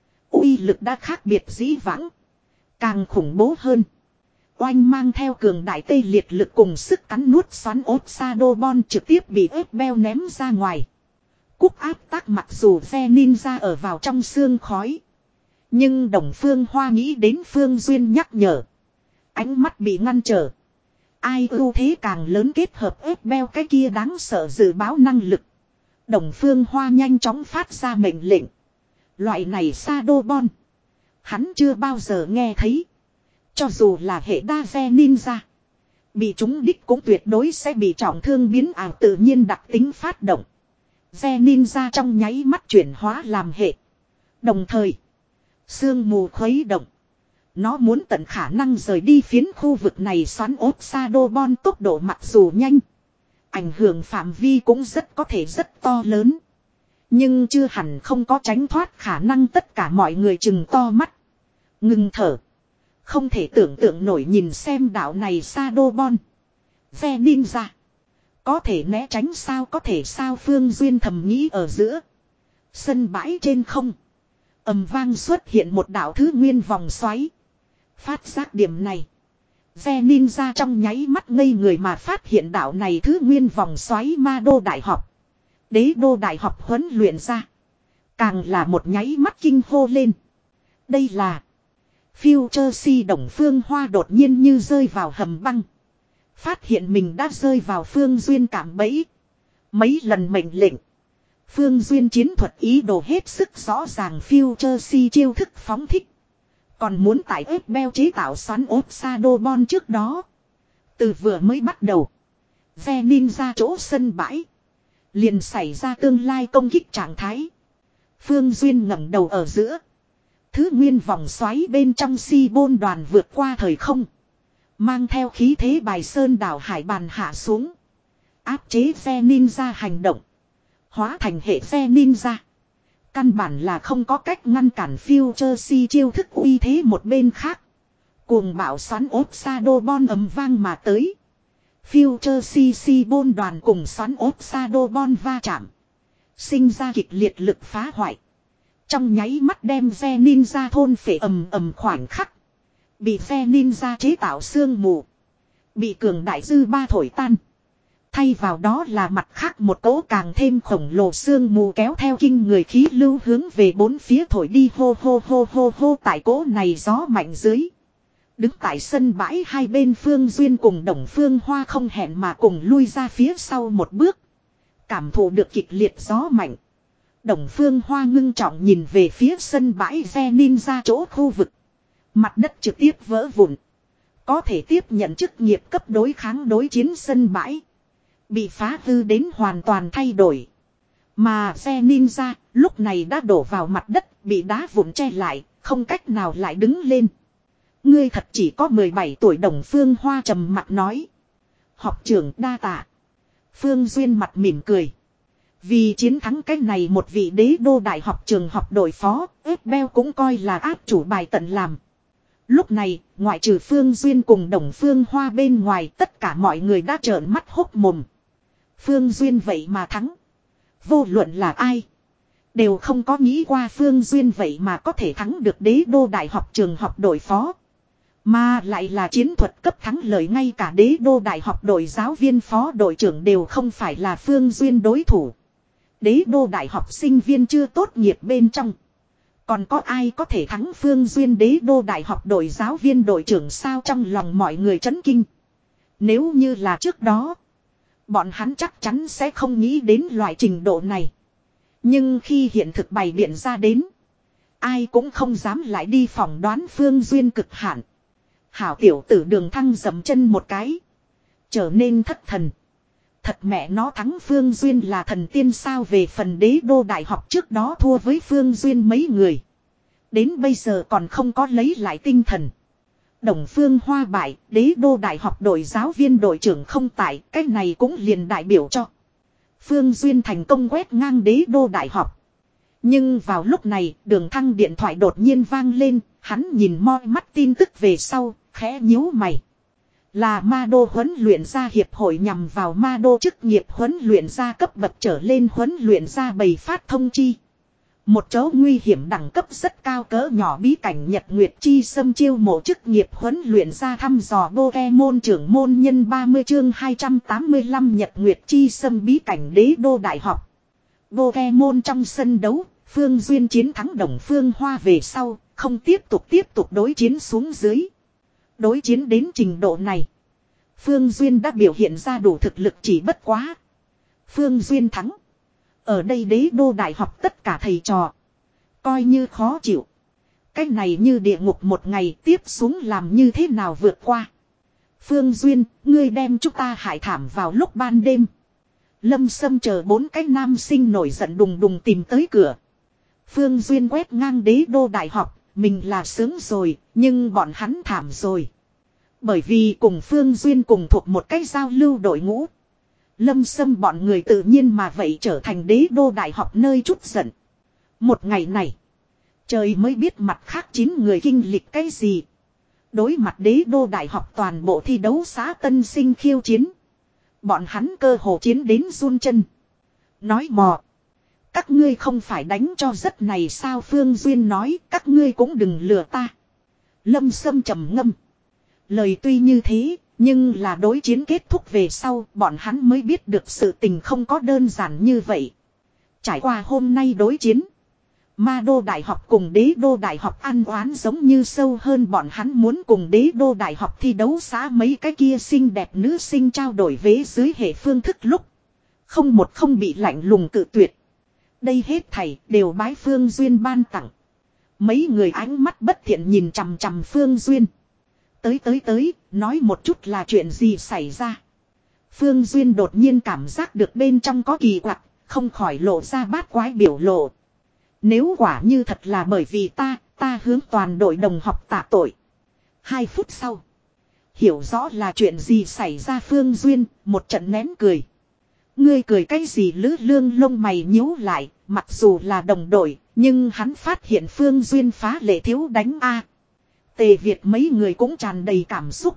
uy lực đã khác biệt dĩ vãng, càng khủng bố hơn. Oanh mang theo cường đại tê liệt lực cùng sức cắn nuốt xoắn ốt Shadowbone trực tiếp bị ếch beo ném ra ngoài. Cúc áp tác mặc dù ve ninja ở vào trong xương khói, nhưng Đồng Phương Hoa nghĩ đến Phương Duyên nhắc nhở, ánh mắt bị ngăn trở. Ai ưu thế càng lớn kết hợp ếch beo cái kia đáng sợ dự báo năng lực. Đồng Phương Hoa nhanh chóng phát ra mệnh lệnh. Loại này Shadowbone hắn chưa bao giờ nghe thấy. Cho dù là hệ đa ve ninja, bị trúng đích cũng tuyệt đối sẽ bị trọng thương biến ảo tự nhiên đặc tính phát động. Ve ninja trong nháy mắt chuyển hóa làm hệ. Đồng thời, sương mù khuấy động. Nó muốn tận khả năng rời đi phiến khu vực này. Xoắn ốt Shadowbone tốc độ mặc dù nhanh, ảnh hưởng phạm vi cũng rất có thể rất to lớn. Nhưng chưa hẳn không có tránh thoát khả năng. Tất cả mọi người chừng to mắt, ngừng thở. Không thể tưởng tượng nổi nhìn xem đạo này Shadowbone. Ve ninja có thể né tránh sao, có thể sao? Phương Duyên thầm nghĩ ở giữa. Sân bãi trên không ầm vang xuất hiện một đạo thứ nguyên vòng xoáy. Phát giác điểm này, Ve ninja trong nháy mắt ngây người mà phát hiện đạo này thứ nguyên vòng xoáy ma đô đại học, đế đô đại học huấn luyện ra. Càng là một nháy mắt kinh hô lên. Đây là Future Si. Đồng Phương Hoa đột nhiên như rơi vào hầm băng. Phát hiện mình đã rơi vào Phương Duyên cạm bẫy. Mấy lần mệnh lệnh, Phương Duyên chiến thuật ý đồ hết sức rõ ràng. Future Si chiêu thức phóng thích, còn muốn tại ếch beo chế tạo xoắn ốt Shadowbone trước đó. Từ vừa mới bắt đầu, Ve ninja chỗ sân bãi liền xảy ra tương lai công kích trạng thái. Phương Duyên ngẩng đầu ở giữa, thứ nguyên vòng xoáy bên trong si bôn đoàn vượt qua thời không, mang theo khí thế bài sơn đảo hải bàn hạ xuống, áp chế Ve ninja hành động, hóa thành hệ Ve ninja. Căn bản là không có cách ngăn cản Future Si chiêu thức uy thế. Một bên khác, cuồng bạo xoắn ốt Shadowbone ầm vang mà tới. Future Si Si bôn đoàn cùng xoắn ốt Shadowbone va chạm, sinh ra kịch liệt lực phá hoại. Trong nháy mắt đem Ve ninja thôn phệ. Ầm ầm khoảnh khắc, bị Ve ninja chế tạo sương mù bị cường đại dư ba thổi tan. Thay vào đó là mặt khác một cỗ càng thêm khổng lồ sương mù kéo theo kinh người khí lưu hướng về bốn phía thổi đi. Hô hô hô hô hô. Tại cỗ này gió mạnh dưới, đứng tại sân bãi hai bên Phương Duyên cùng Đồng Phương Hoa không hẹn mà cùng lui ra phía sau một bước. Cảm thụ được kịch liệt gió mạnh, Đồng Phương Hoa ngưng trọng nhìn về phía sân bãi Ve ninja chỗ khu vực. Mặt đất trực tiếp vỡ vụn. Có thể tiếp nhận chức nghiệp cấp đối kháng đối chiến sân bãi bị phá hư đến hoàn toàn thay đổi. Mà Ve ninja lúc này đã đổ vào mặt đất, bị đá vụn che lại, không cách nào lại đứng lên. Ngươi thật chỉ có mười bảy tuổi. Đồng Phương Hoa trầm mặt nói. Học trưởng đa tạ. Phương Duyên mặt mỉm cười. Vì chiến thắng cái này một vị đế đô đại học trường học đội phó, ếch beo cũng coi là áp chủ bài tận làm. Lúc này, ngoại trừ Phương Duyên cùng Đồng Phương Hoa bên ngoài, tất cả mọi người đã trợn mắt hốc mồm. Phương Duyên vậy mà thắng. Vô luận là ai, đều không có nghĩ qua Phương Duyên vậy mà có thể thắng được đế đô đại học trường học đội phó. Mà lại là chiến thuật cấp thắng lợi, ngay cả đế đô đại học đội giáo viên phó đội trưởng đều không phải là Phương Duyên đối thủ. Đế đô đại học sinh viên chưa tốt nghiệp bên trong, Còn có ai có thể thắng Phương Duyên đế đô đại học đội giáo viên đội trưởng sao trong lòng mọi người chấn kinh. Nếu như là trước đó, bọn hắn chắc chắn sẽ không nghĩ đến loại trình độ này. Nhưng khi hiện thực bày biện ra đến, ai cũng không dám lại đi phỏng đoán Phương Duyên cực hạn. Hảo tiểu tử Đường Thăng dậm chân một cái, trở nên thất thần. Thật mẹ nó thắng Phương Duyên là thần tiên sao, về phần đế đô đại học trước đó thua với Phương Duyên mấy người. Đến bây giờ còn không có lấy lại tinh thần. Đồng Phương Hoa bại, đế đô đại học đội giáo viên đội trưởng không tại, cái này cũng liền đại biểu cho Phương Duyên thành công quét ngang đế đô đại học. Nhưng vào lúc này, Đường Thăng điện thoại đột nhiên vang lên, hắn nhìn moi mắt tin tức về sau, khẽ nhíu mày. Là ma đô huấn luyện gia hiệp hội nhằm vào ma đô chức nghiệp huấn luyện gia cấp bậc trở lên huấn luyện gia bày phát thông chi. Một chỗ nguy hiểm đẳng cấp rất cao cỡ nhỏ bí cảnh Nhật Nguyệt Chi xâm chiêu mộ chức nghiệp huấn luyện ra thăm dò Pokemon trưởng môn nhân ba mươi chương hai trăm tám mươi lăm Nhật Nguyệt Chi xâm bí cảnh đế đô đại học. Pokemon trong sân đấu, Phương Duyên chiến thắng Đồng Phương Hoa về sau, không tiếp tục tiếp tục đối chiến xuống dưới. Đối chiến đến trình độ này, Phương Duyên đã biểu hiện ra đủ thực lực, chỉ bất quá Phương Duyên thắng. Ở đây đế đô đại học tất cả thầy trò coi như khó chịu. Cái này như địa ngục một ngày, tiếp xuống làm như thế nào vượt qua. Phương Duyên, ngươi đem chúng ta hại thảm vào lúc ban đêm. Lâm Sâm chờ bốn cái nam sinh nổi giận đùng đùng tìm tới cửa. Phương Duyên quét ngang đế đô đại học, mình là sướng rồi, nhưng bọn hắn thảm rồi. Bởi vì cùng Phương Duyên cùng thuộc một cái giao lưu đội ngũ, Lâm Sâm bọn người tự nhiên mà vậy trở thành đế đô đại học nơi trút giận. Một ngày này, trời mới biết mặt khác chín người kinh lịch cái gì. Đối mặt đế đô đại học toàn bộ thi đấu xã tân sinh khiêu chiến, bọn hắn cơ hồ chiến đến run chân. Nói mò, các ngươi không phải đánh cho rất này sao? Phương Duyên nói, các ngươi cũng đừng lừa ta. Lâm Sâm trầm ngâm. Lời tuy như thế, nhưng là đối chiến kết thúc về sau, bọn hắn mới biết được sự tình không có đơn giản như vậy. Trải qua hôm nay đối chiến, ma đô đại học cùng đế đô đại học ăn oán giống như sâu hơn. Bọn hắn muốn cùng đế đô đại học thi đấu xã mấy cái kia xinh đẹp nữ sinh trao đổi vế dưới hệ phương thức lúc, không một không bị lạnh lùng cự tuyệt. Đây hết thảy đều bái Phương Duyên ban tặng. Mấy người ánh mắt bất thiện nhìn chằm chằm Phương Duyên. Tới tới tới, nói một chút là chuyện gì xảy ra. Phương Duyên đột nhiên cảm giác được bên trong có kỳ quặc, không khỏi lộ ra bát quái biểu lộ. Nếu quả như thật là bởi vì ta, ta hướng toàn đội đồng học tạ tội. Hai phút sau, hiểu rõ là chuyện gì xảy ra. Phương Duyên một trận nén cười. Ngươi cười cái gì? Lữ Lương lông mày nhíu lại, mặc dù là đồng đội, nhưng hắn phát hiện Phương Duyên phá lệ thiếu đánh a. Tề Việt mấy người cũng tràn đầy cảm xúc.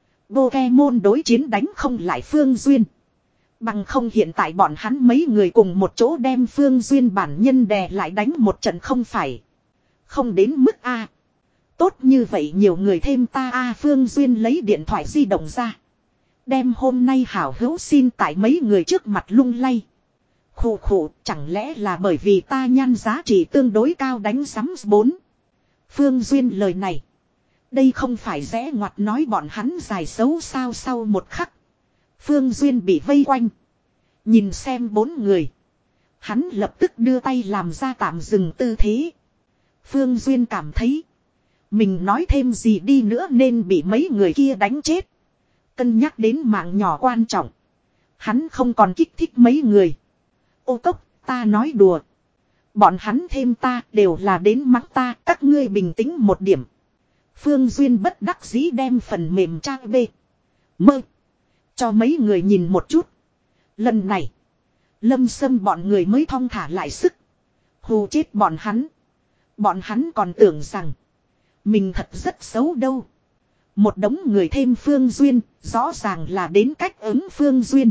Pokemon đối chiến đánh không lại Phương Duyên. Bằng không hiện tại bọn hắn mấy người cùng một chỗ đem Phương Duyên bản nhân đè lại đánh một trận không phải. Không đến mức a. Tốt như vậy nhiều người thêm ta a. Phương Duyên lấy điện thoại di động ra. Đem hôm nay hảo hữu xin tại mấy người trước mặt lung lay. Khủ khủ, chẳng lẽ là bởi vì ta nhan giá trị tương đối cao đánh sắm bốn. Phương Duyên lời này, đây không phải rẽ ngoặt nói bọn hắn dài xấu sao? Sau một khắc, Phương Duyên bị vây quanh. Nhìn xem bốn người, hắn lập tức đưa tay làm ra tạm dừng tư thế. Phương Duyên cảm thấy, mình nói thêm gì đi nữa nên bị mấy người kia đánh chết. Cân nhắc đến mạng nhỏ quan trọng, hắn không còn kích thích mấy người. Ô Cốc, ta nói đùa. Bọn hắn thêm ta đều là đến mắng ta, các ngươi bình tĩnh một điểm. Phương Duyên bất đắc dĩ đem phần mềm trang B Mơ cho mấy người nhìn một chút. Lần này, Lâm Sâm bọn người mới thong thả lại sức. Hù chết bọn hắn. Bọn hắn còn tưởng rằng mình thật rất xấu đâu. Một đống người thêm Phương Duyên, rõ ràng là đến cách ứng Phương Duyên.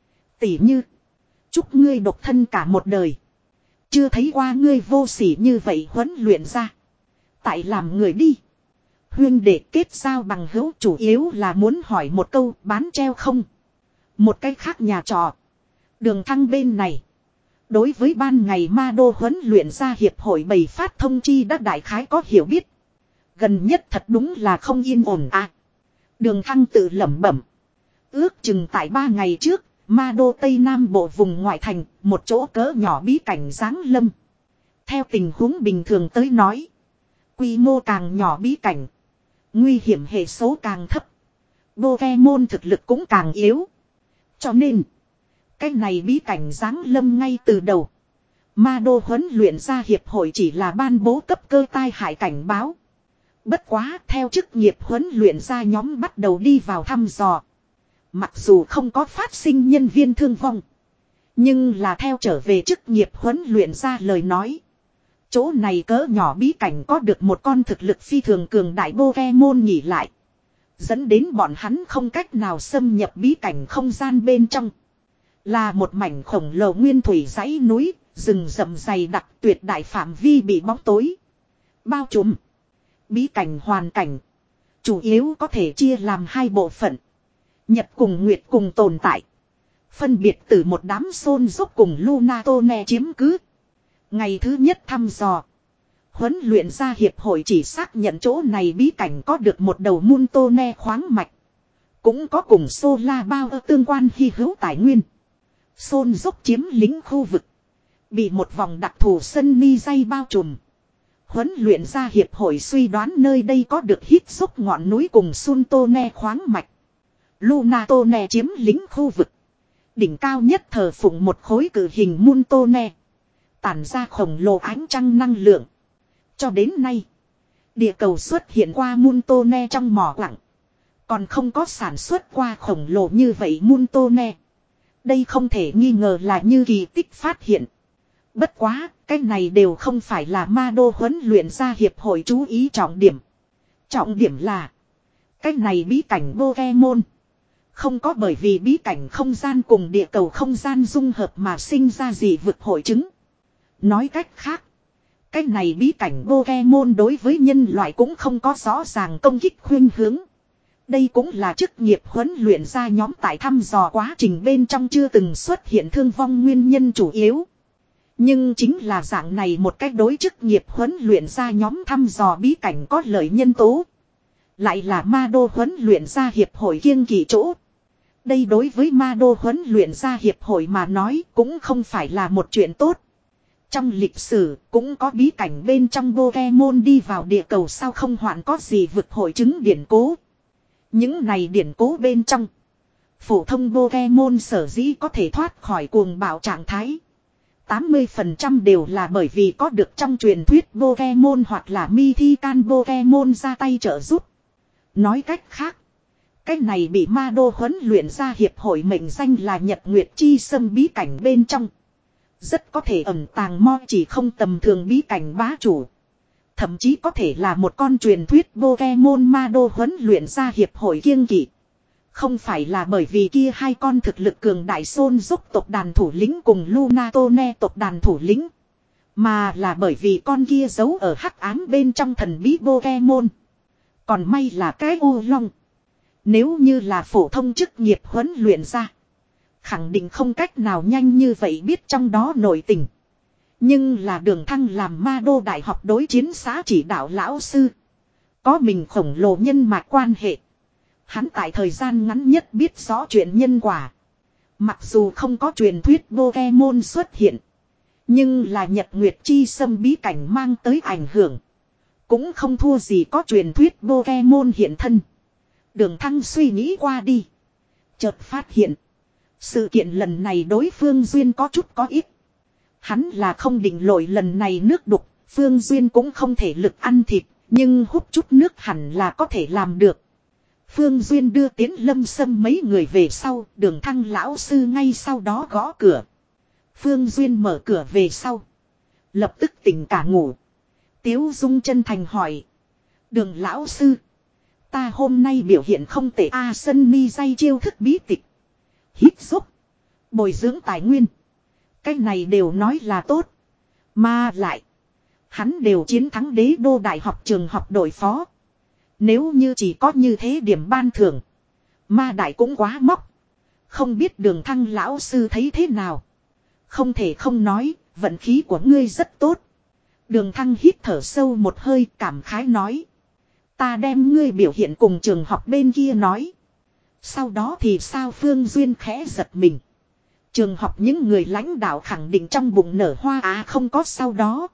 Tỉ như, chúc ngươi độc thân cả một đời. Chưa thấy qua ngươi vô sỉ như vậy huấn luyện ra. Tại làm người đi. Huyên để kết giao bằng hữu chủ yếu là muốn hỏi một câu bán treo không. Một cái khác nhà trọ. Đường Thăng bên này. Đối với ban ngày ma đô huấn luyện ra hiệp hội bày phát thông chi đã đại khái có hiểu biết. Gần nhất thật đúng là không yên ổn à. Đường Thăng tự lẩm bẩm. Ước chừng tại ba ngày trước, ma đô Tây Nam bộ vùng ngoại thành, một chỗ cỡ nhỏ bí cảnh giáng lâm. Theo tình huống bình thường tới nói, quy mô càng nhỏ bí cảnh, nguy hiểm hệ số càng thấp, Pokemon thực lực cũng càng yếu. Cho nên, cái này bí cảnh giáng lâm ngay từ đầu. Ma đô huấn luyện ra hiệp hội chỉ là ban bố cấp cơ tai hại cảnh báo. Bất quá theo chức nghiệp huấn luyện ra nhóm bắt đầu đi vào thăm dò. Mặc dù không có phát sinh nhân viên thương vong, nhưng là theo trở về chức nghiệp huấn luyện ra lời nói. Chỗ này cỡ nhỏ bí cảnh có được một con thực lực phi thường cường đại Pokemon nghỉ lại. Dẫn đến bọn hắn không cách nào xâm nhập bí cảnh không gian bên trong. Là một mảnh khổng lồ nguyên thủy dãy núi, rừng rậm dày đặc tuyệt đại phạm vi bị bóng tối bao trùm. Bí cảnh hoàn cảnh chủ yếu có thể chia làm hai bộ phận. Nhật cùng Nguyệt cùng tồn tại. Phân biệt từ một đám xôn dốc cùng Lunatone chiếm cứ. Ngày thứ nhất thăm dò. Huấn luyện ra hiệp hội chỉ xác nhận chỗ này bí cảnh có được một đầu Muntone khoáng mạch. Cũng có cùng Sola bao tương quan hy hữu tài nguyên. Xôn dốc chiếm lĩnh khu vực. Bị một vòng đặc thù sân ni dây bao trùm. Huấn luyện ra hiệp hội suy đoán nơi đây có được hít dốc ngọn núi cùng Suntone khoáng mạch. Lunatone chiếm lĩnh khu vực. Đỉnh cao nhất thờ phụng một khối cử hình Muntone. Tản ra khổng lồ ánh trăng năng lượng. Cho đến nay, địa cầu xuất hiện qua Muntone trong mỏ quặng. Còn không có sản xuất qua khổng lồ như vậy Muntone. Đây không thể nghi ngờ là như kỳ tích phát hiện. Bất quá, cái này đều không phải là ma đô huấn luyện ra hiệp hội chú ý trọng điểm. Trọng điểm là, cái này bí cảnh Pokemon. Không có bởi vì bí cảnh không gian cùng địa cầu không gian dung hợp mà sinh ra gì vực hội chứng. Nói cách khác, cái này bí cảnh Pokemon đối với nhân loại cũng không có rõ ràng công kích khuyên hướng. Đây cũng là chức nghiệp huấn luyện ra nhóm tại thăm dò quá trình bên trong chưa từng xuất hiện thương vong nguyên nhân chủ yếu. Nhưng chính là dạng này một cách đối chức nghiệp huấn luyện ra nhóm thăm dò bí cảnh có lợi nhân tố. Lại là ma đô huấn luyện ra hiệp hội kiêng kỵ chỗ. Đây đối với ma đô huấn luyện ra hiệp hội mà nói cũng không phải là một chuyện tốt. Trong lịch sử cũng có bí cảnh bên trong Pokemon đi vào địa cầu sao không hoạn có gì vực hội chứng điển cố. Những này điển cố bên trong. Phổ thông Pokemon sở dĩ có thể thoát khỏi cuồng bạo trạng thái. tám mươi phần trăm đều là bởi vì có được trong truyền thuyết Pokemon hoặc là Mythical Pokemon ra tay trợ giúp. Nói cách khác. Cái này bị ma đô huấn luyện ra hiệp hội mệnh danh là Nhật Nguyệt Chi Sâm bí cảnh bên trong. Rất có thể ẩn tàng mo chỉ không tầm thường bí cảnh bá chủ. Thậm chí có thể là một con truyền thuyết Pokemon ma đô huấn luyện ra hiệp hội kiêng kỵ. Không phải là bởi vì kia hai con thực lực cường đại xôn dốc tộc đàn thủ lĩnh cùng Lunatone tộc đàn thủ lĩnh. Mà là bởi vì con kia giấu ở hắc ám bên trong thần bí Pokemon. Còn may là cái ô long. Nếu như là phổ thông chức nghiệp huấn luyện ra. Khẳng định không cách nào nhanh như vậy biết trong đó nội tình. Nhưng là Đường Thăng làm ma đô đại học đối chiến xã chỉ đạo lão sư. Có mình khổng lồ nhân mạch quan hệ. Hắn tại thời gian ngắn nhất biết rõ chuyện nhân quả. Mặc dù không có truyền thuyết Pokemon xuất hiện. Nhưng là Nhật Nguyệt Chi Sâm bí cảnh mang tới ảnh hưởng. Cũng không thua gì có truyền thuyết Pokemon hiện thân. Đường Thăng suy nghĩ qua đi. Chợt phát hiện. Sự kiện lần này đối Phương Duyên có chút có ít. Hắn là không định lội lần này nước đục. Phương Duyên cũng không thể lực ăn thịt. Nhưng hút chút nước hẳn là có thể làm được. Phương Duyên đưa tiến Lâm Sâm mấy người về sau. Đường Thăng lão sư ngay sau đó gõ cửa. Phương Duyên mở cửa về sau. Lập tức tỉnh cả ngủ. Tiếu Dung chân thành hỏi. Đường lão sư. Ta hôm nay biểu hiện không tệ a à, sân ni dây chiêu thức bí tịch. Hít xúc. Bồi dưỡng tài nguyên. Cái này đều nói là tốt. Mà lại. Hắn đều chiến thắng đế đô đại học trường học đội phó. Nếu như chỉ có như thế điểm ban thưởng. Ma đại cũng quá móc. Không biết Đường Thăng lão sư thấy thế nào. Không thể không nói, vận khí của ngươi rất tốt. Đường Thăng hít thở sâu một hơi, cảm khái nói. Ta đem ngươi biểu hiện cùng trường học bên kia nói. Sau đó thì sao? Phương Duyên khẽ giật mình. Trường học những người lãnh đạo khẳng định trong bụng nở hoa á, không có sau đó.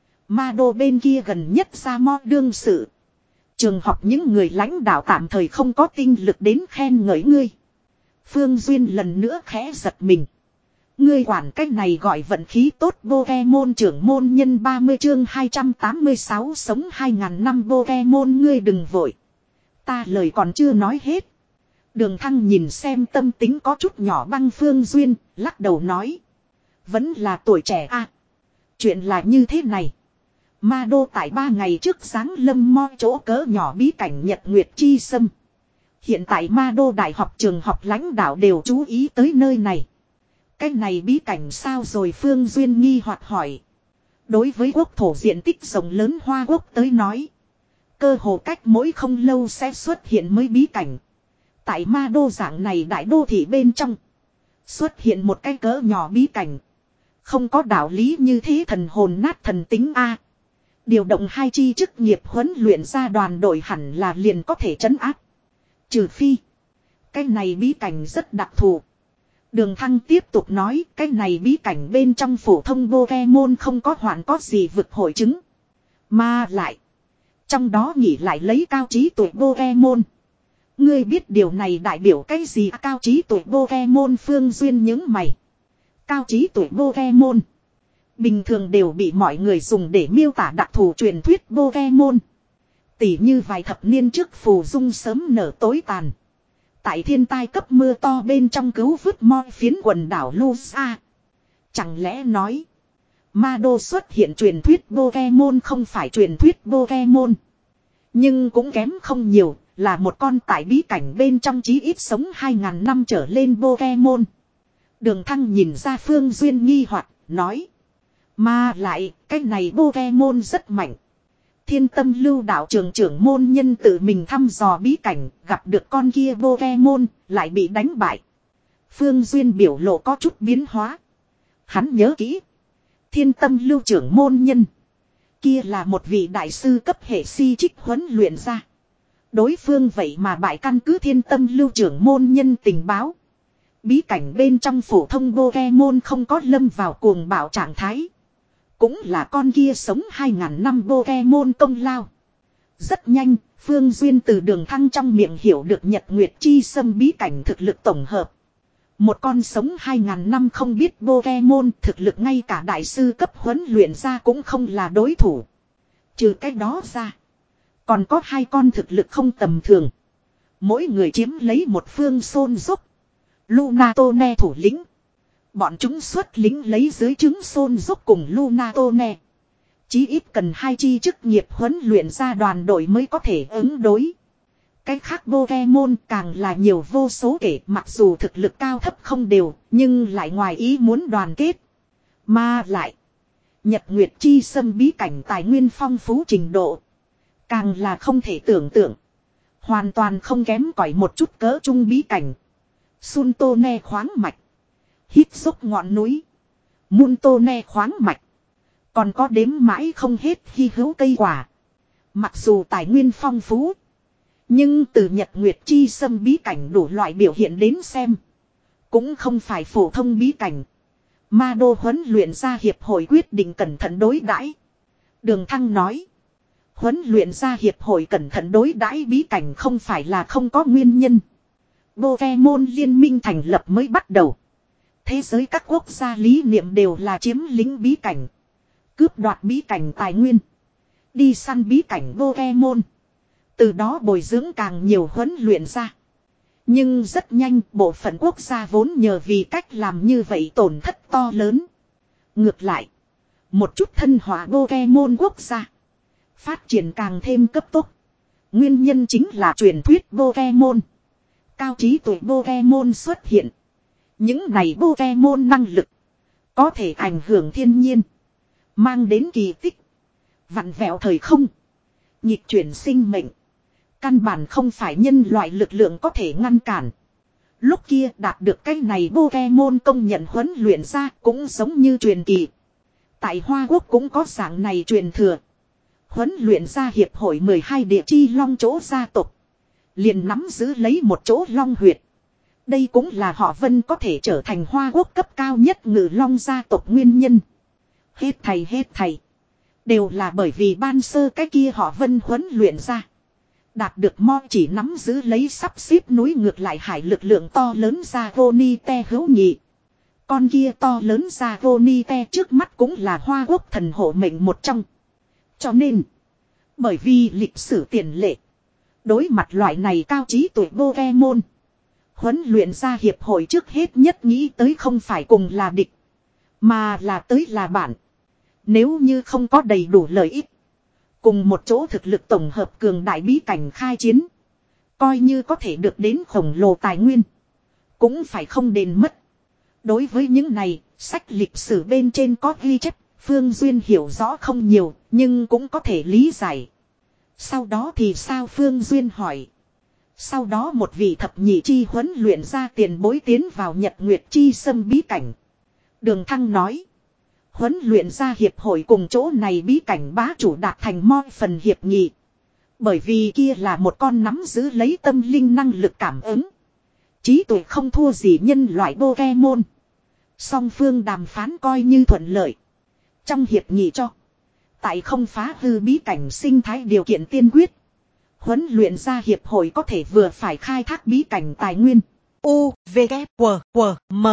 Ma đô bên kia gần nhất ra mo đương sự. Trường học những người lãnh đạo tạm thời không có tinh lực đến khen ngợi ngươi. Phương Duyên lần nữa khẽ giật mình. Ngươi quản cách này gọi vận khí tốt. Pokemon trưởng môn nhân ba mươi chương hai trăm tám mươi sáu sống hai ngàn năm Pokemon. Ngươi đừng vội. Ta lời còn chưa nói hết. Đường Thăng nhìn xem tâm tính có chút nhỏ băng Phương Duyên, lắc đầu nói. Vẫn là tuổi trẻ à. Chuyện là như thế này. Ma đô tại ba ngày trước sáng lâm mo chỗ cỡ nhỏ bí cảnh Nhật Nguyệt Chi Sâm. Hiện tại Ma đô đại học trường học lãnh đạo đều chú ý tới nơi này. Cái này bí cảnh sao rồi? Phương Duyên nghi hoặc hỏi. Đối với quốc thổ diện tích rộng lớn Hoa Quốc tới nói. Cơ hồ cách mỗi không lâu sẽ xuất hiện mới bí cảnh. Tại Ma đô dạng này đại đô thị bên trong. Xuất hiện một cái cỡ nhỏ bí cảnh. Không có đạo lý như thế thần hồn nát thần tính A. Điều động hai chi chức nghiệp huấn luyện ra đoàn đội hẳn là liền có thể trấn áp. Trừ phi. Cái này bí cảnh rất đặc thù. Đường Thăng tiếp tục nói cái này bí cảnh bên trong phổ thông Pokemon không có hoạn có gì vực hội chứng. Mà lại. Trong đó nghỉ lại lấy cao trí tuệ Pokemon. Ngươi biết điều này đại biểu cái gì? Cao trí tuệ Pokemon. Phương Duyên những mày. Cao trí tuệ Pokemon. Bình thường đều bị mọi người dùng để miêu tả đặc thù truyền thuyết Pokemon. Tỉ như vài thập niên trước phù dung sớm nở tối tàn. Tại thiên tai cấp mưa to bên trong cứu vớt moi phiến quần đảo Lusa. Chẳng lẽ nói. Ma đô xuất hiện truyền thuyết Pokemon không phải truyền thuyết Pokemon. Nhưng cũng kém không nhiều. Là một con tại bí cảnh bên trong chí ít sống hai ngàn năm trở lên Pokemon. Đường Thăng nhìn ra Phương Duyên nghi hoặc nói. Mà lại, cái này Pokemon rất mạnh. Thiên Tâm Lưu đạo trường trưởng môn nhân tự mình thăm dò bí cảnh, gặp được con kia Pokemon, lại bị đánh bại. Phương Duyên biểu lộ có chút biến hóa. Hắn nhớ kỹ. Thiên Tâm Lưu trưởng môn nhân. Kia là một vị đại sư cấp hệ si trích huấn luyện ra. Đối phương vậy mà bại căn cứ Thiên Tâm Lưu trưởng môn nhân tình báo. Bí cảnh bên trong phổ thông Pokemon không có lâm vào cuồng bạo trạng thái. Cũng là con kia sống hai ngàn năm Pokemon công lao. Rất nhanh, Phương Duyên từ Đường Thăng trong miệng hiểu được Nhật Nguyệt Chi Sâm bí cảnh thực lực tổng hợp. Một con sống hai ngàn năm không biết Pokemon thực lực ngay cả đại sư cấp huấn luyện ra cũng không là đối thủ. Trừ cái đó ra. Còn có hai con thực lực không tầm thường. Mỗi người chiếm lấy một phương xôn dốc. Lunatone thủ lĩnh. Bọn chúng xuất lính lấy dưới trứng xôn dốc cùng Lunatone. Chí ít cần hai chi chức nghiệp huấn luyện ra đoàn đội mới có thể ứng đối. Cái khác Pokemon càng là nhiều vô số kể, mặc dù thực lực cao thấp không đều, nhưng lại ngoài ý muốn đoàn kết. Mà lại, Nhật Nguyệt Chi Sâm bí cảnh tài nguyên phong phú trình độ. Càng là không thể tưởng tượng. Hoàn toàn không kém cỏi một chút cỡ trung bí cảnh. Suntone khoáng mạch. Hít dốc ngọn núi. Muntone khoáng mạch. Còn có đếm mãi không hết hy hữu cây quả. Mặc dù tài nguyên phong phú. Nhưng từ Nhật Nguyệt Chi Sâm bí cảnh đủ loại biểu hiện đến xem. Cũng không phải phổ thông bí cảnh. Ma đô huấn luyện ra hiệp hội quyết định cẩn thận đối đãi. Đường Thăng nói. Huấn luyện ra hiệp hội cẩn thận đối đãi bí cảnh không phải là không có nguyên nhân. Pokemon liên minh thành lập mới bắt đầu. Thế giới các quốc gia lý niệm đều là chiếm lĩnh bí cảnh. Cướp đoạt bí cảnh tài nguyên. Đi săn bí cảnh Pokemon. Từ đó bồi dưỡng càng nhiều huấn luyện ra. Nhưng rất nhanh bộ phận quốc gia vốn nhờ vì cách làm như vậy tổn thất to lớn. Ngược lại. Một chút thân hóa Pokemon quốc gia. Phát triển càng thêm cấp tốc. Nguyên nhân chính là truyền thuyết Pokemon. Cao trí tuệ Pokemon xuất hiện. Những này Pokemon năng lực. Có thể ảnh hưởng thiên nhiên. Mang đến kỳ tích. Vặn vẹo thời không. Nhịp chuyển sinh mệnh. Căn bản không phải nhân loại lực lượng có thể ngăn cản. Lúc kia đạt được cái này Pokemon công nhận huấn luyện ra cũng giống như truyền kỳ. Tại Hoa Quốc cũng có dạng này truyền thừa. Huấn luyện ra hiệp hội mười hai địa chi long chỗ gia tộc. Liền nắm giữ lấy một chỗ long huyệt. Đây cũng là họ Vân có thể trở thành Hoa Quốc cấp cao nhất ngự long gia tộc nguyên nhân. Hết thầy hết thầy. Đều là bởi vì ban sơ cái kia họ Vân huấn luyện ra. Đạt được mo chỉ nắm giữ lấy sắp xếp núi ngược lại hải lực lượng to lớn ra Gonite hữu nhị. Con kia to lớn ra Gonite trước mắt cũng là Hoa Quốc thần hộ mệnh một trong. Cho nên, bởi vì lịch sử tiền lệ, đối mặt loại này cao trí tuổi Pokemon, huấn luyện ra hiệp hội trước hết nhất nghĩ tới không phải cùng là địch, mà là tới là bạn. Nếu như không có đầy đủ lợi ích, cùng một chỗ thực lực tổng hợp cường đại bí cảnh khai chiến, coi như có thể được đến khổng lồ tài nguyên, cũng phải không đền mất. Đối với những này, sách lịch sử bên trên có ghi chép, Phương Duyên hiểu rõ không nhiều, nhưng cũng có thể lý giải. Sau đó thì sao, Phương Duyên hỏi. Sau đó một vị thập nhị chi huấn luyện ra tiền bối tiến vào Nhật Nguyệt Chi Sâm bí cảnh. Đường Thăng nói. Huấn luyện ra hiệp hội cùng chỗ này bí cảnh bá chủ đạt thành mọi phần hiệp nghị. Bởi vì kia là một con nắm giữ lấy tâm linh năng lực cảm ứng. Trí tuệ không thua gì nhân loại Pokemon. Song phương đàm phán coi như thuận lợi. Trong hiệp nghị cho. Tại không phá hư bí cảnh sinh thái điều kiện tiên quyết. Huấn luyện ra hiệp hội có thể vừa phải khai thác bí cảnh tài nguyên. U, V, K, W, W, M.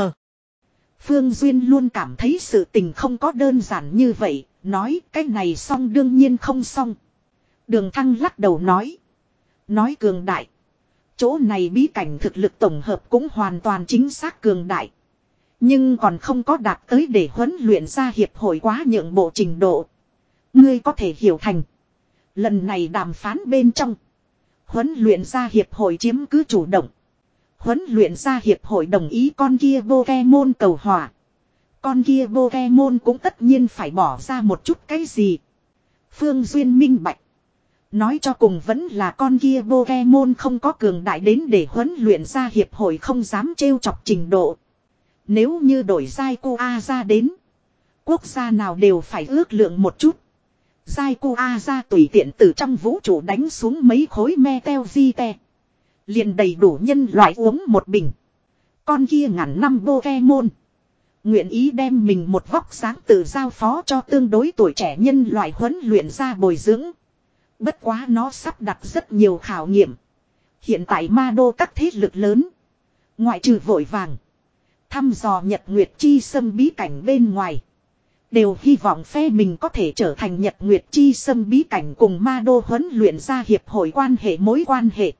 Phương Duyên luôn cảm thấy sự tình không có đơn giản như vậy. Nói cái này xong đương nhiên không xong. Đường Thăng lắc đầu nói. Nói cường đại. Chỗ này bí cảnh thực lực tổng hợp cũng hoàn toàn chính xác cường đại. Nhưng còn không có đạt tới để huấn luyện ra hiệp hội quá nhượng bộ trình độ. Ngươi có thể hiểu thành. Lần này đàm phán bên trong. Huấn luyện ra hiệp hội chiếm cứ chủ động. Huấn luyện ra hiệp hội đồng ý con kia Pokemon cầu hòa. Con kia Pokemon cũng tất nhiên phải bỏ ra một chút cái gì. Phương Duyên minh bạch. Nói cho cùng vẫn là con kia Pokemon không có cường đại đến để huấn luyện ra hiệp hội không dám trêu chọc trình độ. Nếu như đổi giai cô A ra đến. Quốc gia nào đều phải ước lượng một chút. Giai cô A ra tùy tiện từ trong vũ trụ đánh xuống mấy khối meteor di te. Liền đầy đủ nhân loại uống một bình. Con kia ngàn năm Pokemon. Nguyện ý đem mình một vóc dáng tự giao phó cho tương đối tuổi trẻ nhân loại huấn luyện ra bồi dưỡng. Bất quá nó sắp đặt rất nhiều khảo nghiệm. Hiện tại ma đô các thế lực lớn. Ngoại trừ vội vàng. Thăm dò Nhật Nguyệt Chi Sâm bí cảnh bên ngoài. Đều hy vọng phe mình có thể trở thành Nhật Nguyệt Chi Sâm bí cảnh cùng ma đô huấn luyện ra hiệp hội quan hệ mối quan hệ.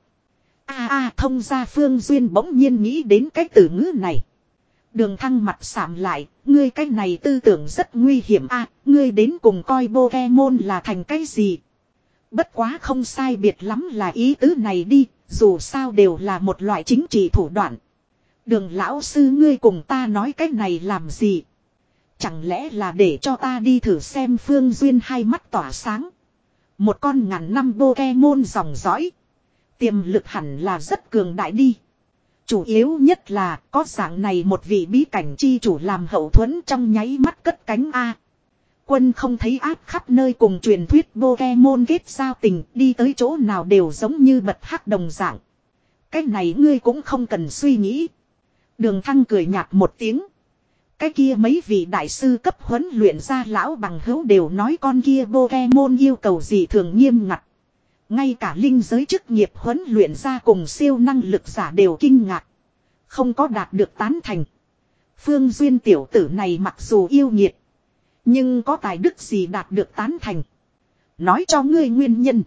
A a thông gia Phương Duyên bỗng nhiên nghĩ đến cái từ ngữ này. Đường Thăng mặt sạm lại, ngươi cái này tư tưởng rất nguy hiểm a, ngươi đến cùng coi Pokemon là thành cái gì. Bất quá không sai biệt lắm là ý tứ này đi, dù sao đều là một loại chính trị thủ đoạn. Đường lão sư ngươi cùng ta nói cái này làm gì? Chẳng lẽ là để cho ta đi thử xem Phương Duyên hai mắt tỏa sáng. Một con ngàn năm Pokemon dòng dõi. Tiềm lực hẳn là rất cường đại đi. Chủ yếu nhất là có dạng này một vị bí cảnh chi chủ làm hậu thuẫn trong nháy mắt cất cánh A. Quân không thấy áp khắp nơi cùng truyền thuyết Pokemon kết giao tình đi tới chỗ nào đều giống như bật hắc đồng dạng. Cái này ngươi cũng không cần suy nghĩ. Đường Thăng cười nhạt một tiếng. Cái kia mấy vị đại sư cấp huấn luyện ra lão bằng hữu đều nói con kia Pokemon yêu cầu gì thường nghiêm ngặt. Ngay cả linh giới chức nghiệp huấn luyện ra cùng siêu năng lực giả đều kinh ngạc. Không có đạt được tán thành. Phương Duyên tiểu tử này mặc dù yêu nghiệt. Nhưng có tài đức gì đạt được tán thành. Nói cho ngươi nguyên nhân.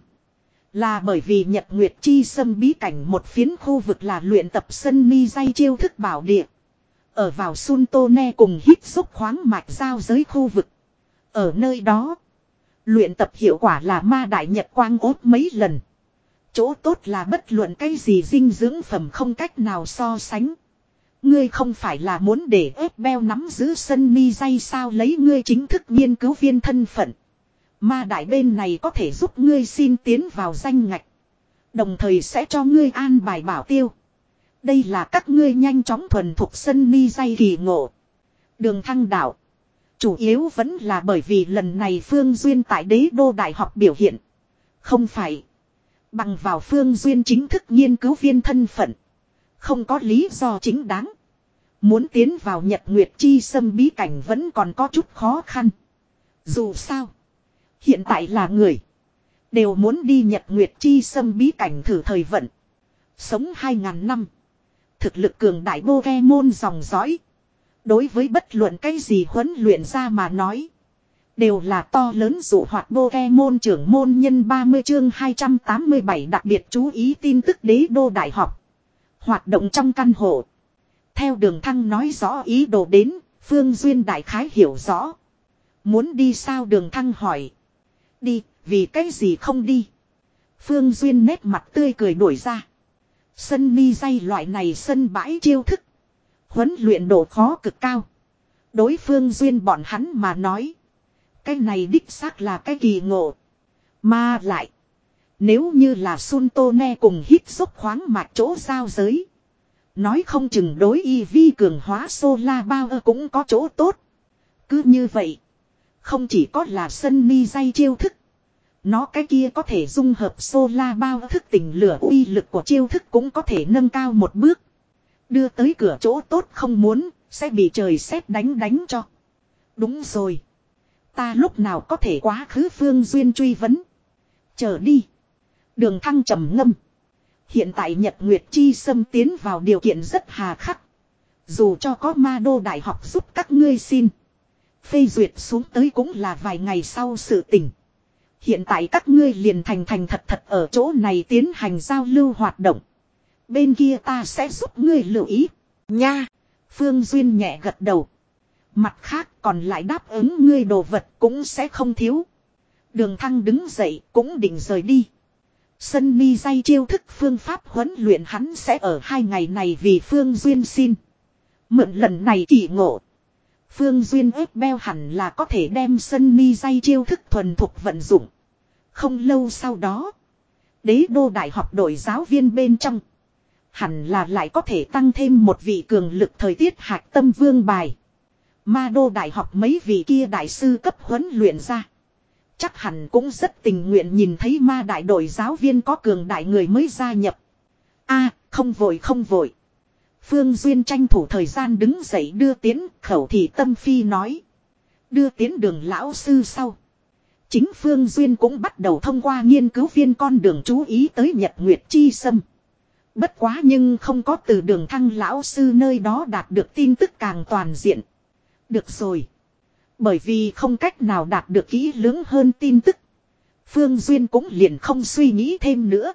Là bởi vì Nhật Nguyệt Chi Sâm bí cảnh một phiến khu vực là luyện tập sân mi dây chiêu thức bảo địa. Ở vào Suntone cùng hít xúc khoáng mạch giao giới khu vực. Ở nơi đó. Luyện tập hiệu quả là ma đại nhật quang ốt mấy lần. Chỗ tốt là bất luận cái gì dinh dưỡng phẩm không cách nào so sánh. Ngươi không phải là muốn để ép beo nắm giữ sân mi dây sao lấy ngươi chính thức nghiên cứu viên thân phận. Ma đại bên này có thể giúp ngươi xin tiến vào danh ngạch. Đồng thời sẽ cho ngươi an bài bảo tiêu. Đây là các ngươi nhanh chóng thuần thuộc sân ni dây kỳ ngộ. Đường Thăng đạo. Chủ yếu vẫn là bởi vì lần này Phương Duyên tại đế đô đại học biểu hiện. Không phải. Bằng vào Phương Duyên chính thức nghiên cứu viên thân phận. Không có lý do chính đáng. Muốn tiến vào Nhật Nguyệt Chi Sâm bí cảnh vẫn còn có chút khó khăn. Dù sao. Hiện tại là người. Đều muốn đi Nhật Nguyệt Chi Sâm bí cảnh thử thời vận. Sống hai ngàn năm. Thực lực cường đại Pokemon dòng dõi. Đối với bất luận cái gì huấn luyện ra mà nói. Đều là to lớn dụ hoạt Pokemon trưởng môn nhân ba mươi chương hai trăm tám mươi bảy đặc biệt chú ý tin tức đế đô đại học. Hoạt động trong căn hộ. Theo Đường Thăng nói rõ ý đồ đến, Phương Duyên đại khái hiểu rõ. Muốn đi sao Đường Thăng hỏi. Đi, vì cái gì không đi. Phương Duyên nét mặt tươi cười đuổi ra. Sân ni dây loại này sân bãi chiêu thức. Huấn luyện độ khó cực cao. Đối Phương Duyên bọn hắn mà nói. Cái này đích xác là cái kỳ ngộ. Mà lại. Nếu như là Sun Tone cùng hít dốc khoáng mạch chỗ giao giới. Nói không chừng đối y vi cường hóa Solar Power cũng có chỗ tốt. Cứ như vậy. Không chỉ có là sân ni dây chiêu thức. Nó cái kia có thể dung hợp Solar Power thức tỉnh lửa uy lực của chiêu thức cũng có thể nâng cao một bước. Đưa tới cửa chỗ tốt không muốn, sẽ bị trời sét đánh đánh cho. Đúng rồi. Ta lúc nào có thể quá khứ Phương Duyên truy vấn. Chờ đi. Đường Thăng trầm ngâm. Hiện tại Nhật Nguyệt Chi Sâm tiến vào điều kiện rất hà khắc. Dù cho có Ma Đô Đại học giúp các ngươi xin. Phê duyệt xuống tới cũng là vài ngày sau sự tình. Hiện tại các ngươi liền thành thành thật thật ở chỗ này tiến hành giao lưu hoạt động. Bên kia ta sẽ giúp ngươi lưu ý. Nha. Phương Duyên nhẹ gật đầu. Mặt khác còn lại đáp ứng ngươi đồ vật cũng sẽ không thiếu. Đường Thăng đứng dậy cũng định rời đi. Sân ni dây chiêu thức phương pháp huấn luyện hắn sẽ ở hai ngày này vì Phương Duyên xin. Mượn lần này kỳ ngộ. Phương Duyên ép beo hẳn là có thể đem sân ni dây chiêu thức thuần thục vận dụng. Không lâu sau đó. Đế đô đại học đội giáo viên bên trong. Hẳn là lại có thể tăng thêm một vị cường lực thời tiết hạc tâm vương bài. Ma đô đại học mấy vị kia đại sư cấp huấn luyện ra. Chắc hẳn cũng rất tình nguyện nhìn thấy ma đại đội giáo viên có cường đại người mới gia nhập. A, không vội không vội. Phương Duyên tranh thủ thời gian đứng dậy đưa tiến, khẩu thị tâm phi nói. Đưa tiến đường lão sư sau. Chính Phương Duyên cũng bắt đầu thông qua nghiên cứu viên con đường chú ý tới Nhật Nguyệt Chi Sâm. Bất quá nhưng không có từ Đường Thăng lão sư nơi đó đạt được tin tức càng toàn diện. Được rồi. Bởi vì không cách nào đạt được kỹ lưỡng hơn tin tức. Phương Duyên cũng liền không suy nghĩ thêm nữa.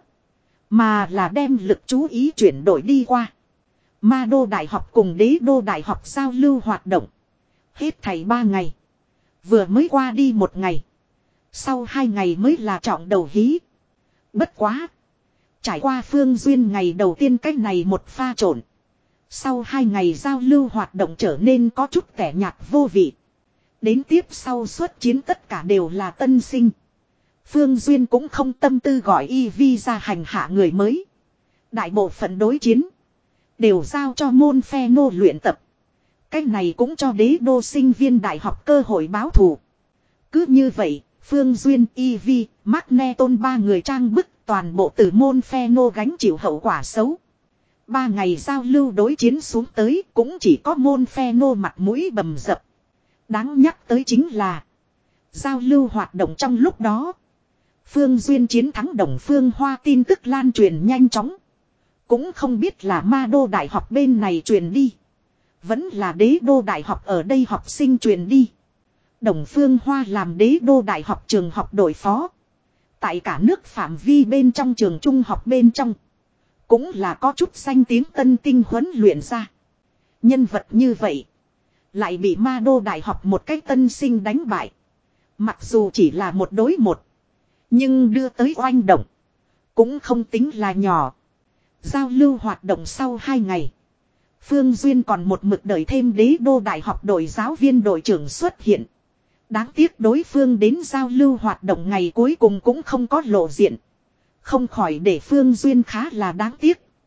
Mà là đem lực chú ý chuyển đổi đi qua. Ma đô đại học cùng đế đô đại học giao lưu hoạt động. Hết thảy ba ngày. Vừa mới qua đi một ngày. Sau hai ngày mới là trọng đầu hí. Bất quá. Trải qua Phương Duyên ngày đầu tiên cách này một pha trộn. Sau hai ngày giao lưu hoạt động trở nên có chút tẻ nhạt vô vị. Đến tiếp sau xuất chiến tất cả đều là tân sinh. Phương Duyên cũng không tâm tư gọi y vi ra hành hạ người mới. Đại bộ phận đối chiến. Đều giao cho môn phe nô luyện tập. Cách này cũng cho đế đô sinh viên đại học cơ hội báo thù. Cứ như vậy, Phương Duyên, y vi, Magneton ba người trang bức toàn bộ từ môn phe nô gánh chịu hậu quả xấu. Ba ngày giao lưu đối chiến xuống tới cũng chỉ có môn phe nô mặt mũi bầm dập. Đáng nhắc tới chính là giao lưu hoạt động trong lúc đó. Phương Duyên chiến thắng Đồng Phương Hoa tin tức lan truyền nhanh chóng. Cũng không biết là ma đô đại học bên này truyền đi. Vẫn là đế đô đại học ở đây học sinh truyền đi. Đồng Phương Hoa làm đế đô đại học trường học đội phó. Tại cả nước phạm vi bên trong trường trung học bên trong. Cũng là có chút danh tiếng tân tinh huấn luyện ra. Nhân vật như vậy. Lại bị ma đô đại học một cách tân sinh đánh bại. Mặc dù chỉ là một đối một. Nhưng đưa tới oanh động. Cũng không tính là nhỏ. Giao lưu hoạt động sau hai ngày. Phương Duyên còn một mực đợi thêm đế đô đại học đội giáo viên đội trưởng xuất hiện. Đáng tiếc đối phương đến giao lưu hoạt động ngày cuối cùng cũng không có lộ diện. Không khỏi để Phương Duyên khá là đáng tiếc.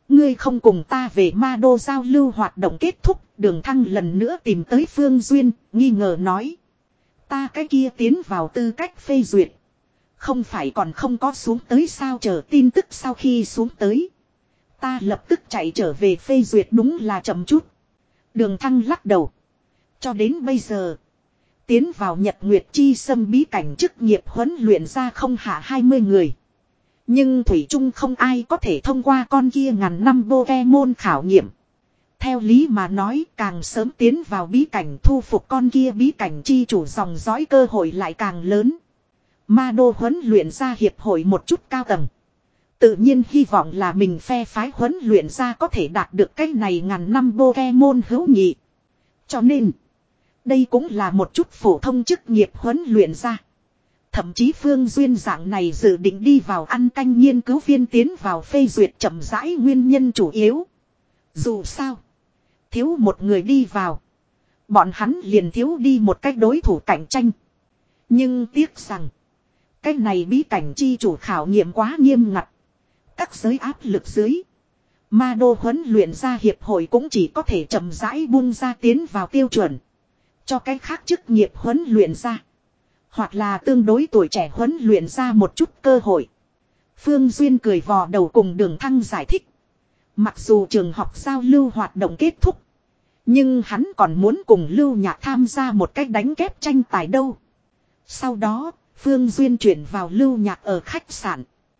Ngươi không cùng ta về ma đô giao lưu hoạt động kết thúc, Đường Thăng lần nữa tìm tới Phương Duyên, nghi ngờ nói. Ta cái kia tiến vào tư cách phê duyệt. Không phải còn không có xuống tới sao, chờ tin tức sau khi xuống tới. Ta lập tức chạy trở về phê duyệt, đúng là chậm chút. Đường Thăng lắc đầu. Cho đến bây giờ, tiến vào Nhật Nguyệt Chi Sâm bí cảnh chức nghiệp huấn luyện ra không hạ hai mươi người. Nhưng thủy chung không ai có thể thông qua con kia ngàn năm Pokemon khảo nghiệm. Theo lý mà nói, càng sớm tiến vào bí cảnh thu phục con kia bí cảnh chi chủ dòng dõi cơ hội lại càng lớn. Ma đô huấn luyện ra hiệp hội một chút cao tầng. Tự nhiên hy vọng là mình phe phái huấn luyện ra có thể đạt được cái này ngàn năm Pokemon hữu nhị. Cho nên, đây cũng là một chút phổ thông chức nghiệp huấn luyện ra. Thậm chí Phương Duyên dạng này dự định đi vào ăn canh nghiên cứu viên tiến vào phê duyệt chậm rãi nguyên nhân chủ yếu. Dù sao, thiếu một người đi vào, bọn hắn liền thiếu đi một cách đối thủ cạnh tranh. Nhưng tiếc rằng, cái này bí cảnh chi chủ khảo nghiệm quá nghiêm ngặt. Các giới áp lực dưới, ma đô huấn luyện ra hiệp hội cũng chỉ có thể chậm rãi buông ra tiến vào tiêu chuẩn. Cho cái khác chức nghiệp huấn luyện ra, hoặc là tương đối tuổi trẻ huấn luyện ra một chút cơ hội. Phương Duyên cười vò đầu cùng Đường Thăng giải thích. Mặc dù trường học giao lưu hoạt động kết thúc, nhưng hắn còn muốn cùng Lưu Nhạc tham gia một cách đánh kép tranh tài đâu. Sau đó, Phương Duyên chuyển vào Lưu Nhạc ở khách sạn.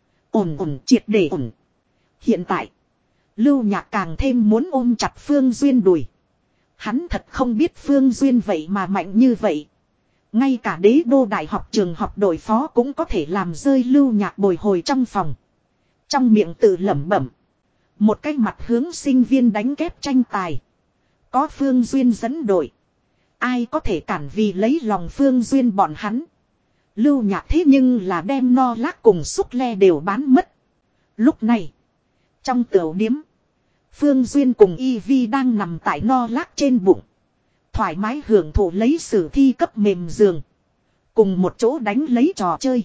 Ổn ổn, triệt để ổn. Hiện tại, Lưu Nhạc càng thêm muốn ôm chặt Phương Duyên đùi. Hắn thật không biết Phương Duyên vậy mà mạnh như vậy. Ngay cả đế đô đại học trường học đội phó cũng có thể làm rơi Lưu Nhạc bồi hồi trong phòng. Trong miệng tự lẩm bẩm. Một cái mặt hướng sinh viên đánh kép tranh tài. Có Phương Duyên dẫn đội. Ai có thể cản vì lấy lòng Phương Duyên bọn hắn. Lưu Nhạc thế nhưng là đem no lác cùng xúc le đều bán mất. Lúc này, trong tửu điếm, Phương Duyên cùng Y Vi đang nằm tại no lác trên bụng. Thoải mái hưởng thụ lấy sử thi cấp mềm giường. Cùng một chỗ đánh lấy trò chơi.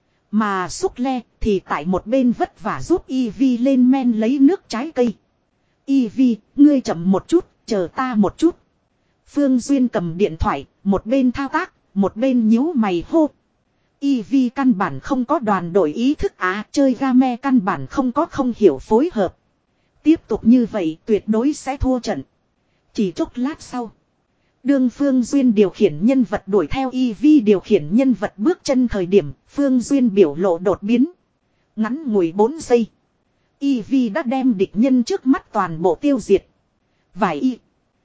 Mà xúc le thì tại một bên vất vả giúp Y Vi lên men lấy nước trái cây. Y Vi, ngươi chậm một chút, chờ ta một chút. Phương Duyên cầm điện thoại, một bên thao tác, một bên nhíu mày hô. Y Vi căn bản không có đoàn đội ý thức á, chơi game căn bản không có không hiểu phối hợp. Tiếp tục như vậy tuyệt đối sẽ thua trận. Chỉ chốc lát sau, đương Phương Duyên điều khiển nhân vật đuổi theo Y Vi điều khiển nhân vật bước chân thời điểm, Phương Duyên biểu lộ đột biến. Ngắn ngủi bốn giây, Y Vi đã đem địch nhân trước mắt toàn bộ tiêu diệt. Vài y.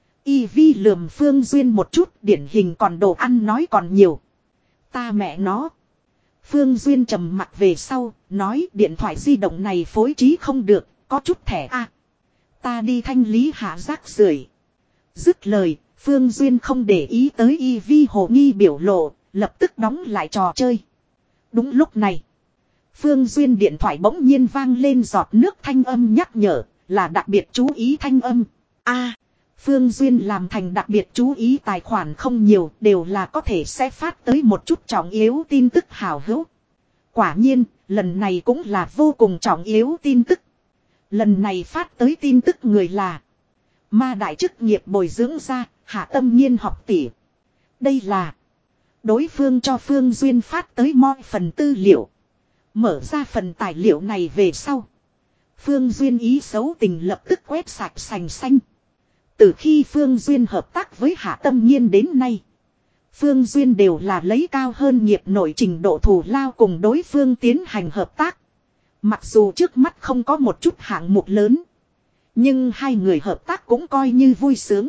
Y Vi lườm Phương Duyên một chút, điển hình còn đồ ăn nói còn nhiều. Ta mẹ nó. Phương Duyên trầm mặt về sau, nói điện thoại di động này phối trí không được, có chút thẻ a. Ta đi thanh lý hạ rác rưởi. Dứt lời, Phương Duyên không để ý tới Y Vi hồ nghi biểu lộ, lập tức đóng lại trò chơi. Đúng lúc này, Phương Duyên điện thoại bỗng nhiên vang lên giọt nước thanh âm nhắc nhở, là đặc biệt chú ý thanh âm. A, Phương Duyên làm thành đặc biệt chú ý tài khoản không nhiều, đều là có thể sẽ phát tới một chút trọng yếu tin tức hào hữu. Quả nhiên, lần này cũng là vô cùng trọng yếu tin tức. Lần này phát tới tin tức người là Ma đại chức nghiệp bồi dưỡng ra, Hạ Tâm Nhiên học tỷ. Đây là đối phương cho Phương Duyên phát tới mọi phần tư liệu. Mở ra phần tài liệu này về sau, Phương Duyên ý xấu tình lập tức quét sạch sành xanh. Từ khi Phương Duyên hợp tác với Hạ Tâm Nhiên đến nay, Phương Duyên đều là lấy cao hơn nghiệp nội trình độ thù lao cùng đối phương tiến hành hợp tác. Mặc dù trước mắt không có một chút hạng mục lớn, nhưng hai người hợp tác cũng coi như vui sướng.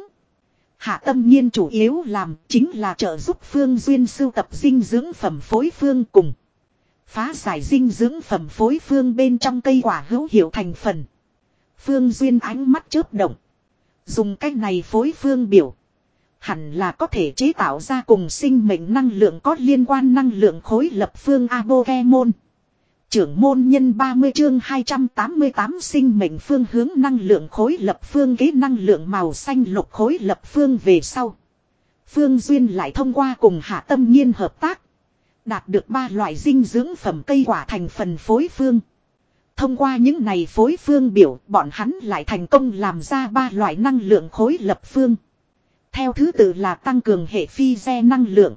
Hạ Tâm Nhiên chủ yếu làm chính là trợ giúp Phương Duyên sưu tập dinh dưỡng phẩm phối phương cùng phá giải dinh dưỡng phẩm phối phương bên trong cây quả hữu hiệu thành phần. Phương Duyên ánh mắt chớp động. Dùng cách này phối phương biểu, hẳn là có thể chế tạo ra cùng sinh mệnh năng lượng có liên quan năng lượng khối lập phương A Pokemon. Trưởng môn nhân ba mươi chương hai trăm tám mươi tám sinh mệnh phương hướng năng lượng khối lập phương kế năng lượng màu xanh lục khối lập phương về sau. Phương Duyên lại thông qua cùng Hạ Tâm Nhiên hợp tác, đạt được ba loại dinh dưỡng phẩm cây quả thành phần phối phương. Thông qua những này phối phương biểu, bọn hắn lại thành công làm ra ba loại năng lượng khối lập phương. Theo thứ tự là tăng cường hệ phi ge năng lượng,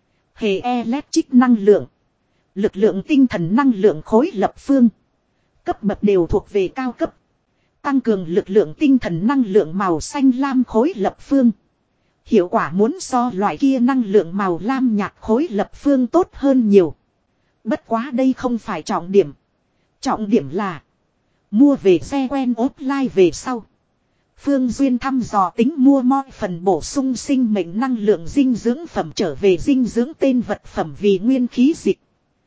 hệ electric năng lượng, lực lượng tinh thần năng lượng khối lập phương. Cấp bậc đều thuộc về cao cấp. Tăng cường lực lượng tinh thần năng lượng màu xanh lam khối lập phương. Hiệu quả muốn so loại kia năng lượng màu lam nhạt khối lập phương tốt hơn nhiều. Bất quá đây không phải trọng điểm. Trọng điểm là mua về xe quen offline về sau. Phương Duyên thăm dò tính mua mọi phần bổ sung sinh mệnh năng lượng dinh dưỡng phẩm trở về dinh dưỡng tên vật phẩm vì nguyên khí dịch.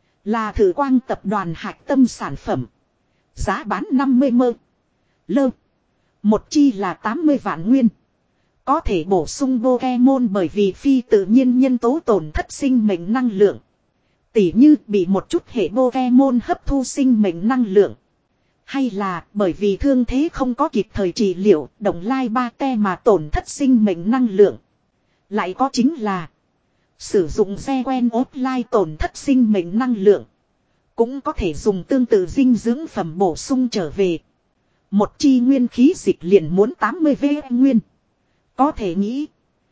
Là thử quang tập đoàn hạch tâm sản phẩm. Giá bán năm mươi mơ. Lơ. Một chi là tám mươi vạn nguyên. Có thể bổ sung Pokemon bởi vì phi tự nhiên nhân tố tổn thất sinh mệnh năng lượng. Tỉ như bị một chút hệ Pokemon hấp thu sinh mệnh năng lượng. Hay là bởi vì thương thế không có kịp thời trị liệu, động lai ba te mà tổn thất sinh mệnh năng lượng. Lại có chính là sử dụng xe quen offline tổn thất sinh mệnh năng lượng. Cũng có thể dùng tương tự dinh dưỡng phẩm bổ sung trở về. Một chi nguyên khí dịch liền muốn tám mươi vạn nguyên. Có thể nghĩ.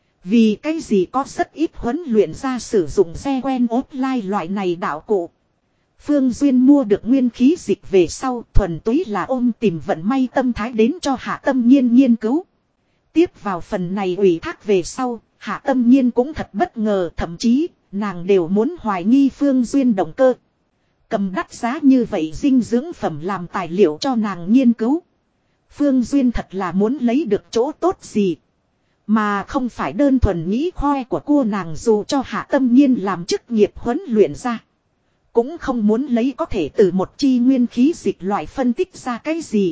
Vì cái gì có rất ít huấn luyện ra sử dụng xe quen offline loại này đạo cụ. Phương Duyên mua được nguyên khí dịch về sau thuần túy là ôm tìm vận may tâm thái đến cho Hạ Tâm Nhiên nghiên cứu. Tiếp vào phần này ủy thác về sau, Hạ Tâm Nhiên cũng thật bất ngờ, thậm chí nàng đều muốn hoài nghi Phương Duyên động cơ. Cầm đắt giá như vậy dinh dưỡng phẩm làm tài liệu cho nàng nghiên cứu. Phương Duyên thật là muốn lấy được chỗ tốt gì. Mà không phải đơn thuần nghĩ khoe của cô nàng dù cho Hạ Tâm Nhiên làm chức nghiệp huấn luyện ra. Cũng không muốn lấy có thể từ một chi nguyên khí dịch loại phân tích ra cái gì.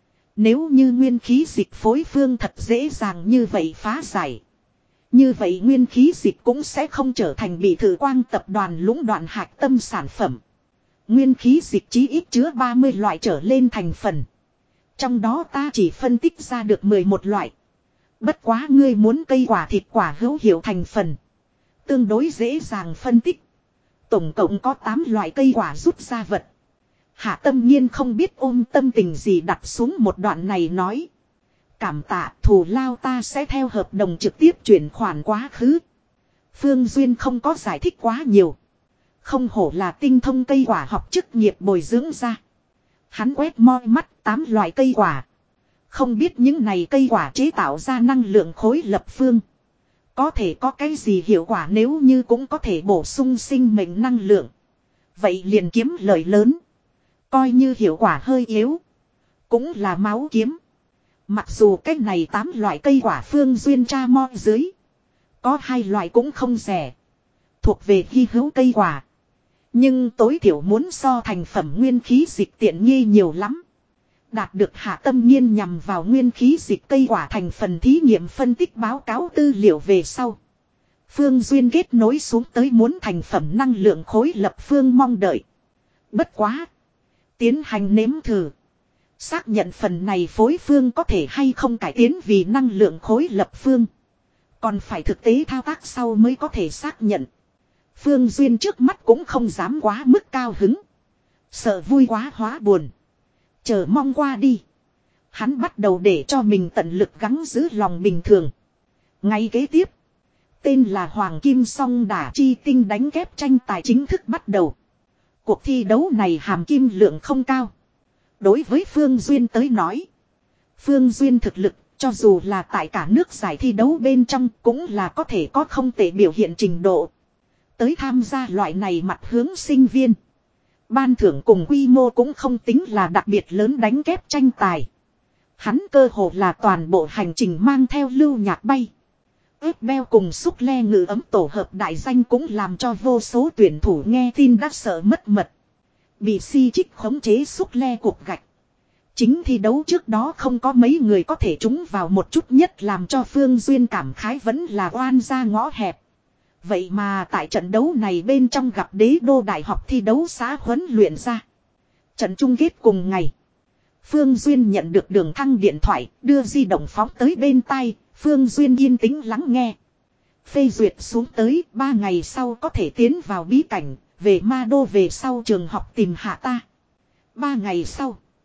Nếu như nguyên khí dịch phối phương thật dễ dàng như vậy phá giải. Như vậy nguyên khí dịch cũng sẽ không trở thành bị thử quang tập đoàn lũng đoạn hạch tâm sản phẩm. Nguyên khí dịch chí ít chứa ba mươi loại trở lên thành phần. Trong đó ta chỉ phân tích ra được mười một loại. Bất quá ngươi muốn cây quả thịt quả hữu hiệu thành phần. Tương đối dễ dàng phân tích. Tổng cộng có tám loại cây quả rút ra vật. Hạ Tâm Nhiên không biết ôm tâm tình gì đặt xuống một đoạn này nói. Cảm tạ thù lao ta sẽ theo hợp đồng trực tiếp chuyển khoản quá khứ. Phương Duyên không có giải thích quá nhiều. Không hổ là tinh thông cây quả học chức nghiệp bồi dưỡng ra. Hắn quét moi mắt tám loại cây quả. Không biết những này cây quả chế tạo ra năng lượng khối lập phương. Có thể có cái gì hiệu quả nếu như cũng có thể bổ sung sinh mệnh năng lượng. Vậy liền kiếm lợi lớn. Coi như hiệu quả hơi yếu. Cũng là máu kiếm. Mặc dù cái này tám loại cây quả Phương Duyên tra mo dưới. Có hai loại cũng không rẻ. Thuộc về hy hữu cây quả. Nhưng tối thiểu muốn so thành phẩm nguyên khí dịch tiện nghi nhiều lắm. Đạt được Hạ Tâm Nhiên nhằm vào nguyên khí dịch cây quả thành phần thí nghiệm phân tích báo cáo tư liệu về sau. Phương Duyên kết nối xuống tới muốn thành phẩm năng lượng khối lập phương mong đợi. Bất quá. Tiến hành nếm thử. Xác nhận phần này phối phương có thể hay không cải tiến vì năng lượng khối lập phương. Còn phải thực tế thao tác sau mới có thể xác nhận. Phương Duyên trước mắt cũng không dám quá mức cao hứng. Sợ vui quá hóa buồn. Chờ mong qua đi. Hắn bắt đầu để cho mình tận lực gắng giữ lòng bình thường. Ngay kế tiếp. Tên là Hoàng Kim Song Đả Chi Tinh đánh kép tranh tài chính thức bắt đầu. Cuộc thi đấu này hàm kim lượng không cao. Đối với Phương Duyên tới nói. Phương Duyên thực lực cho dù là tại cả nước giải thi đấu bên trong cũng là có thể có không tệ biểu hiện trình độ. Tới tham gia loại này mặt hướng sinh viên. Ban thưởng cùng quy mô cũng không tính là đặc biệt lớn đánh kép tranh tài. Hắn cơ hồ là toàn bộ hành trình mang theo lưu nhạc bay. Ướp beo cùng xúc le ngự ấm tổ hợp đại danh cũng làm cho vô số tuyển thủ nghe tin đã sợ mất mật. Bị si trích khống chế xúc le cục gạch. Chính thi đấu trước đó không có mấy người có thể trúng vào một chút nhất làm cho Phương Duyên cảm khái vẫn là oan ra ngõ hẹp. Vậy mà tại trận đấu này bên trong gặp Đế Đô Đại học thi đấu xã huấn luyện ra. Trận chung kết cùng ngày. Phương Duyên nhận được Đường Thăng điện thoại đưa di động phóng tới bên tai. Phương Duyên yên tĩnh lắng nghe. Phê duyệt xuống tới ba ngày sau có thể tiến vào bí cảnh. Về ma đô về sau trường học tìm hạ ta. Ba ngày sau.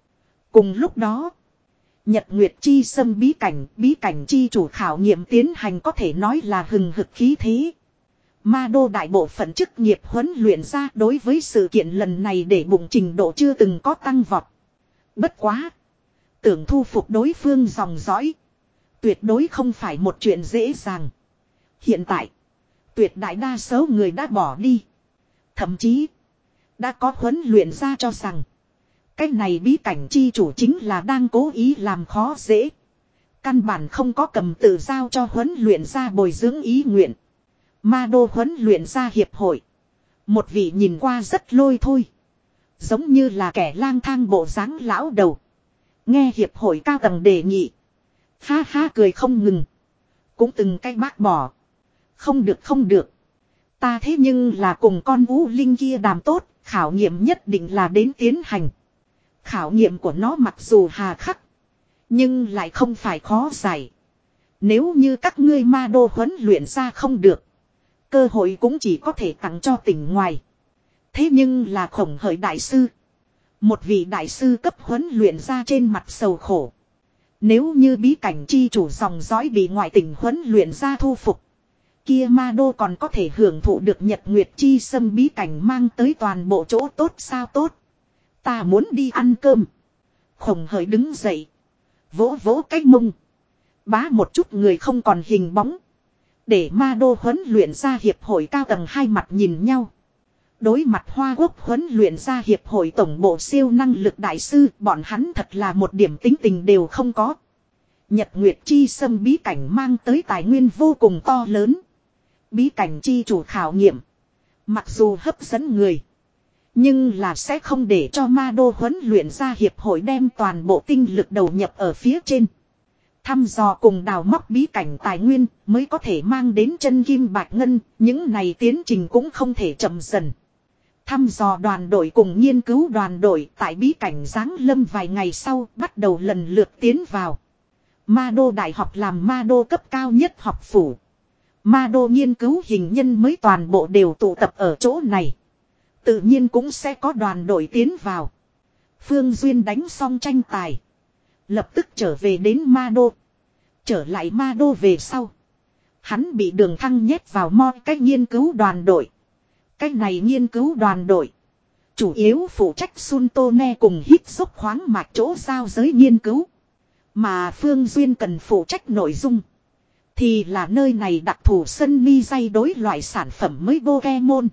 Cùng lúc đó, Nhật Nguyệt Chi Sâm bí cảnh, bí cảnh chi chủ khảo nghiệm tiến hành có thể nói là hừng hực khí thế. Ma đô đại bộ phận chức nghiệp huấn luyện ra đối với sự kiện lần này để bụng trình độ chưa từng có tăng vọt. Bất quá. Tưởng thu phục đối phương dòng dõi. Tuyệt đối không phải một chuyện dễ dàng. Hiện tại. Tuyệt đại đa số người đã bỏ đi. Thậm chí. Đã có huấn luyện ra cho rằng. Cái này bí cảnh chi chủ chính là đang cố ý làm khó dễ. Căn bản không có cầm tự giao cho huấn luyện ra bồi dưỡng ý nguyện. Ma đô huấn luyện ra hiệp hội. Một vị nhìn qua rất lôi thôi. Giống như là kẻ lang thang bộ dáng lão đầu. Nghe hiệp hội cao tầng đề nghị. Ha ha cười không ngừng. Cũng từng cái bác bỏ. Không được không được. Ta thế nhưng là cùng con vũ linh kia đàm tốt. Khảo nghiệm nhất định là đến tiến hành. Khảo nghiệm của nó mặc dù hà khắc. Nhưng lại không phải khó giải. Nếu như các ngươi ma đô huấn luyện ra không được. Cơ hội cũng chỉ có thể tặng cho tỉnh ngoài. Thế nhưng là khổng hởi đại sư. Một vị đại sư cấp huấn luyện ra trên mặt sầu khổ. Nếu như bí cảnh chi chủ dòng dõi bị ngoại tỉnh huấn luyện ra thu phục. Kia ma đô còn có thể hưởng thụ được Nhật Nguyệt Chi Sâm bí cảnh mang tới toàn bộ chỗ tốt sao tốt. Ta muốn đi ăn cơm. Khổng hởi đứng dậy. Vỗ vỗ cái mông. Bá một chút người không còn hình bóng. Để ma đô huấn luyện ra hiệp hội cao tầng hai mặt nhìn nhau. Đối mặt Hoa Quốc huấn luyện ra hiệp hội tổng bộ siêu năng lực đại sư, bọn hắn thật là một điểm tính tình đều không có. Nhật Nguyệt Chi Sâm bí cảnh mang tới tài nguyên vô cùng to lớn. Bí cảnh chi chủ khảo nghiệm. Mặc dù hấp dẫn người. Nhưng là sẽ không để cho ma đô huấn luyện ra hiệp hội đem toàn bộ tinh lực đầu nhập ở phía trên. Thăm dò cùng đào móc bí cảnh tài nguyên mới có thể mang đến chân kim bạch ngân, những này tiến trình cũng không thể chậm dần. Thăm dò đoàn đội cùng nghiên cứu đoàn đội tại bí cảnh giáng lâm vài ngày sau bắt đầu lần lượt tiến vào. Ma đô đại học làm ma đô cấp cao nhất học phủ. Ma đô nghiên cứu hình nhân mới toàn bộ đều tụ tập ở chỗ này. Tự nhiên cũng sẽ có đoàn đội tiến vào. Phương Duyên đánh xong tranh tài. Lập tức trở về đến Ma Đô. Trở lại Ma Đô về sau. Hắn bị Đường Thăng nhét vào mo cái nghiên cứu đoàn đội. Cái này nghiên cứu đoàn đội. Chủ yếu phụ trách Suntone cùng hít xúc khoáng mạch chỗ giao giới nghiên cứu. Mà Phương Duyên cần phụ trách nội dung. Thì là nơi này đặc thù sân mi dây đối loại sản phẩm mới Pokemon.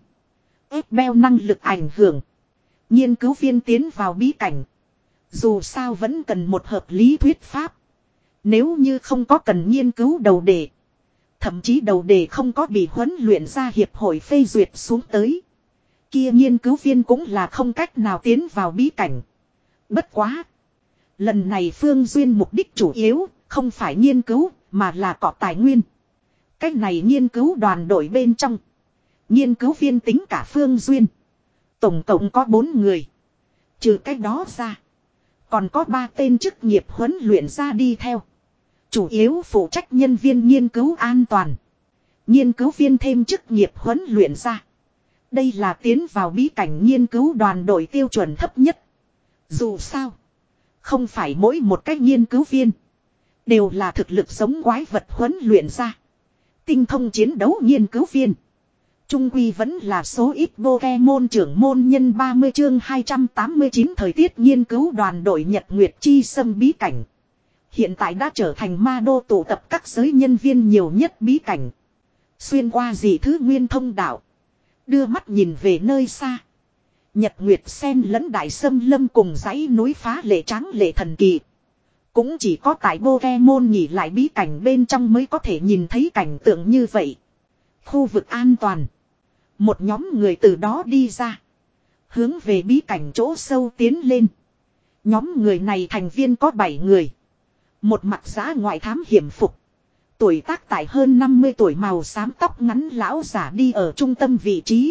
Ép beo năng lực ảnh hưởng. Nghiên cứu viên tiến vào bí cảnh. Dù sao vẫn cần một hợp lý thuyết pháp. Nếu như không có cần nghiên cứu đầu đề. Thậm chí đầu đề không có bị huấn luyện ra hiệp hội phê duyệt xuống tới. Kia nghiên cứu viên cũng là không cách nào tiến vào bí cảnh. Bất quá. Lần này Phương Duyên mục đích chủ yếu không phải nghiên cứu mà là cọ tài nguyên. Cách này nghiên cứu đoàn đội bên trong. Nghiên cứu viên tính cả Phương Duyên. Tổng cộng có bốn người. Trừ cách đó ra. Còn có ba tên chức nghiệp huấn luyện ra đi theo. Chủ yếu phụ trách nhân viên nghiên cứu an toàn. Nghiên cứu viên thêm chức nghiệp huấn luyện ra. Đây là tiến vào bí cảnh nghiên cứu đoàn đội tiêu chuẩn thấp nhất. Dù sao. Không phải mỗi một cách nghiên cứu viên. Đều là thực lực giống quái vật huấn luyện ra. Tinh thông chiến đấu nghiên cứu viên. Trung quy vẫn là số ít Pokemon trưởng môn nhân ba mươi chương hai trăm tám mươi chín thời tiết nghiên cứu đoàn đội Nhật Nguyệt Chi Sâm bí cảnh. Hiện tại đã trở thành ma đô tụ tập các giới nhân viên nhiều nhất bí cảnh. Xuyên qua dị thứ nguyên thông đạo. Đưa mắt nhìn về nơi xa. Nhật Nguyệt sen lẫn đại sâm lâm cùng dãy núi phá lệ tráng lệ thần kỳ. Cũng chỉ có tại Pokemon nghỉ lại bí cảnh bên trong mới có thể nhìn thấy cảnh tượng như vậy. Khu vực an toàn. Một nhóm người từ đó đi ra. Hướng về bí cảnh chỗ sâu tiến lên. Nhóm người này thành viên có bảy người. Một mặt giã ngoại thám hiểm phục. Tuổi tác tại hơn năm mươi tuổi màu xám tóc ngắn lão giả đi ở trung tâm vị trí.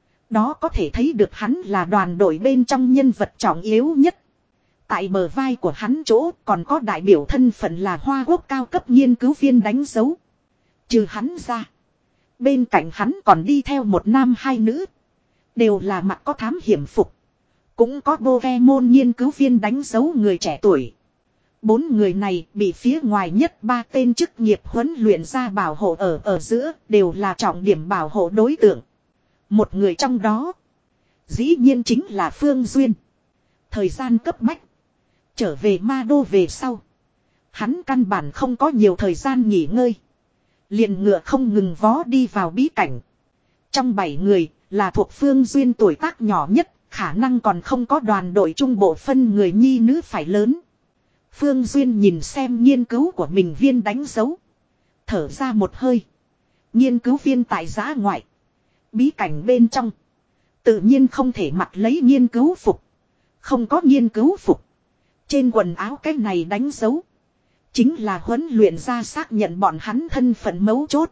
Đó có thể thấy được hắn là đoàn đội bên trong nhân vật trọng yếu nhất. Tại bờ vai của hắn chỗ còn có đại biểu thân phận là Hoa Quốc cao cấp nghiên cứu viên đánh dấu. Trừ hắn ra. Bên cạnh hắn còn đi theo một nam hai nữ. Đều là mặt có thám hiểm phục. Cũng có Pokemon nghiên cứu viên đánh dấu người trẻ tuổi. Bốn người này bị phía ngoài nhất ba tên chức nghiệp huấn luyện ra bảo hộ ở ở giữa đều là trọng điểm bảo hộ đối tượng. Một người trong đó dĩ nhiên chính là Phương Duyên. Thời gian cấp bách. Trở về Ma Đô về sau. Hắn căn bản không có nhiều thời gian nghỉ ngơi. Liền ngựa không ngừng vó đi vào bí cảnh. Trong bảy người là thuộc Phương Duyên tuổi tác nhỏ nhất. Khả năng còn không có đoàn đội trung bộ phân người nhi nữ phải lớn. Phương Duyên nhìn xem nghiên cứu của mình viên đánh dấu. Thở ra một hơi. Nghiên cứu viên tại giã ngoại. Bí cảnh bên trong. Tự nhiên không thể mặc lấy nghiên cứu phục. Không có nghiên cứu phục. Trên quần áo cái này đánh dấu. Chính là huấn luyện ra xác nhận bọn hắn thân phận mấu chốt.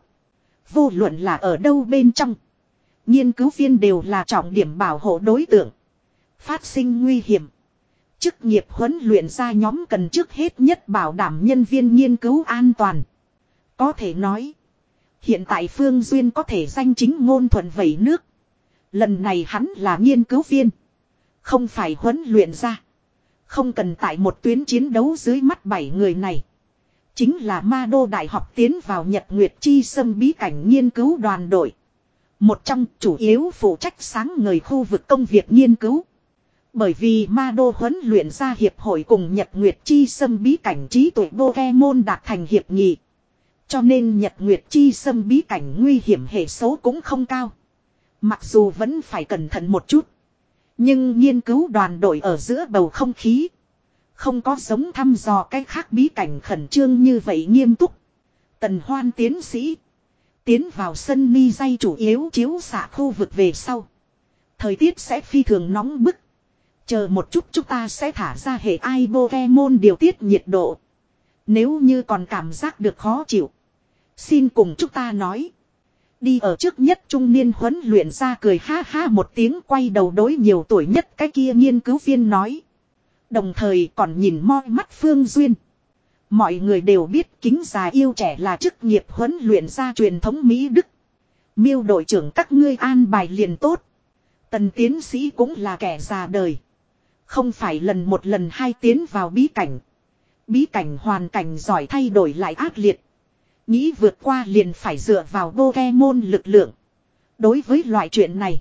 Vô luận là ở đâu bên trong. Nghiên cứu viên đều là trọng điểm bảo hộ đối tượng. Phát sinh nguy hiểm. Chức nghiệp huấn luyện ra nhóm cần trước hết nhất bảo đảm nhân viên nghiên cứu an toàn. Có thể nói. Hiện tại Phương Duyên có thể danh chính ngôn thuận vẩy nước. Lần này hắn là nghiên cứu viên. Không phải huấn luyện ra. Không cần tại một tuyến chiến đấu dưới mắt bảy người này. Chính là Ma Đô Đại học tiến vào Nhật Nguyệt Chi Sâm bí cảnh nghiên cứu đoàn đội. Một trong chủ yếu phụ trách sáng ngời khu vực công việc nghiên cứu. Bởi vì Ma Đô huấn luyện ra hiệp hội cùng Nhật Nguyệt Chi Sâm bí cảnh trí tuệ Pokemon đạt thành hiệp nghị. Cho nên Nhật Nguyệt Chi Sâm bí cảnh nguy hiểm hệ số cũng không cao. Mặc dù vẫn phải cẩn thận một chút. Nhưng nghiên cứu đoàn đội ở giữa bầu không khí. Không có giống thăm dò cái khác bí cảnh khẩn trương như vậy nghiêm túc. Tần Hoan tiến sĩ. Tiến vào sân mi dây chủ yếu chiếu xạ khu vực về sau. Thời tiết sẽ phi thường nóng bức. Chờ một chút chúng ta sẽ thả ra hệ ai Pokemon điều tiết nhiệt độ. Nếu như còn cảm giác được khó chịu. Xin cùng chúng ta nói. Đi ở trước nhất trung niên huấn luyện ra cười ha ha một tiếng quay đầu đối nhiều tuổi nhất cái kia nghiên cứu viên nói. Đồng thời còn nhìn moi mắt Phương Duyên. Mọi người đều biết kính già yêu trẻ là chức nghiệp huấn luyện ra truyền thống Mỹ Đức. Miêu đội trưởng các ngươi an bài liền tốt. Tần tiến sĩ cũng là kẻ già đời. Không phải lần một lần hai tiến vào bí cảnh. Bí cảnh hoàn cảnh giỏi thay đổi lại ác liệt. Nghĩ vượt qua liền phải dựa vào Pokemon lực lượng. Đối với loại chuyện này.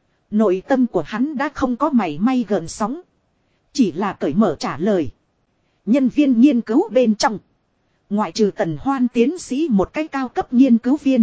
Nội tâm của hắn đã không có mảy may gợn sóng. Chỉ là cởi mở trả lời. Nhân viên nghiên cứu bên trong. Ngoại trừ Tần Hoan tiến sĩ một cái cao cấp nghiên cứu viên.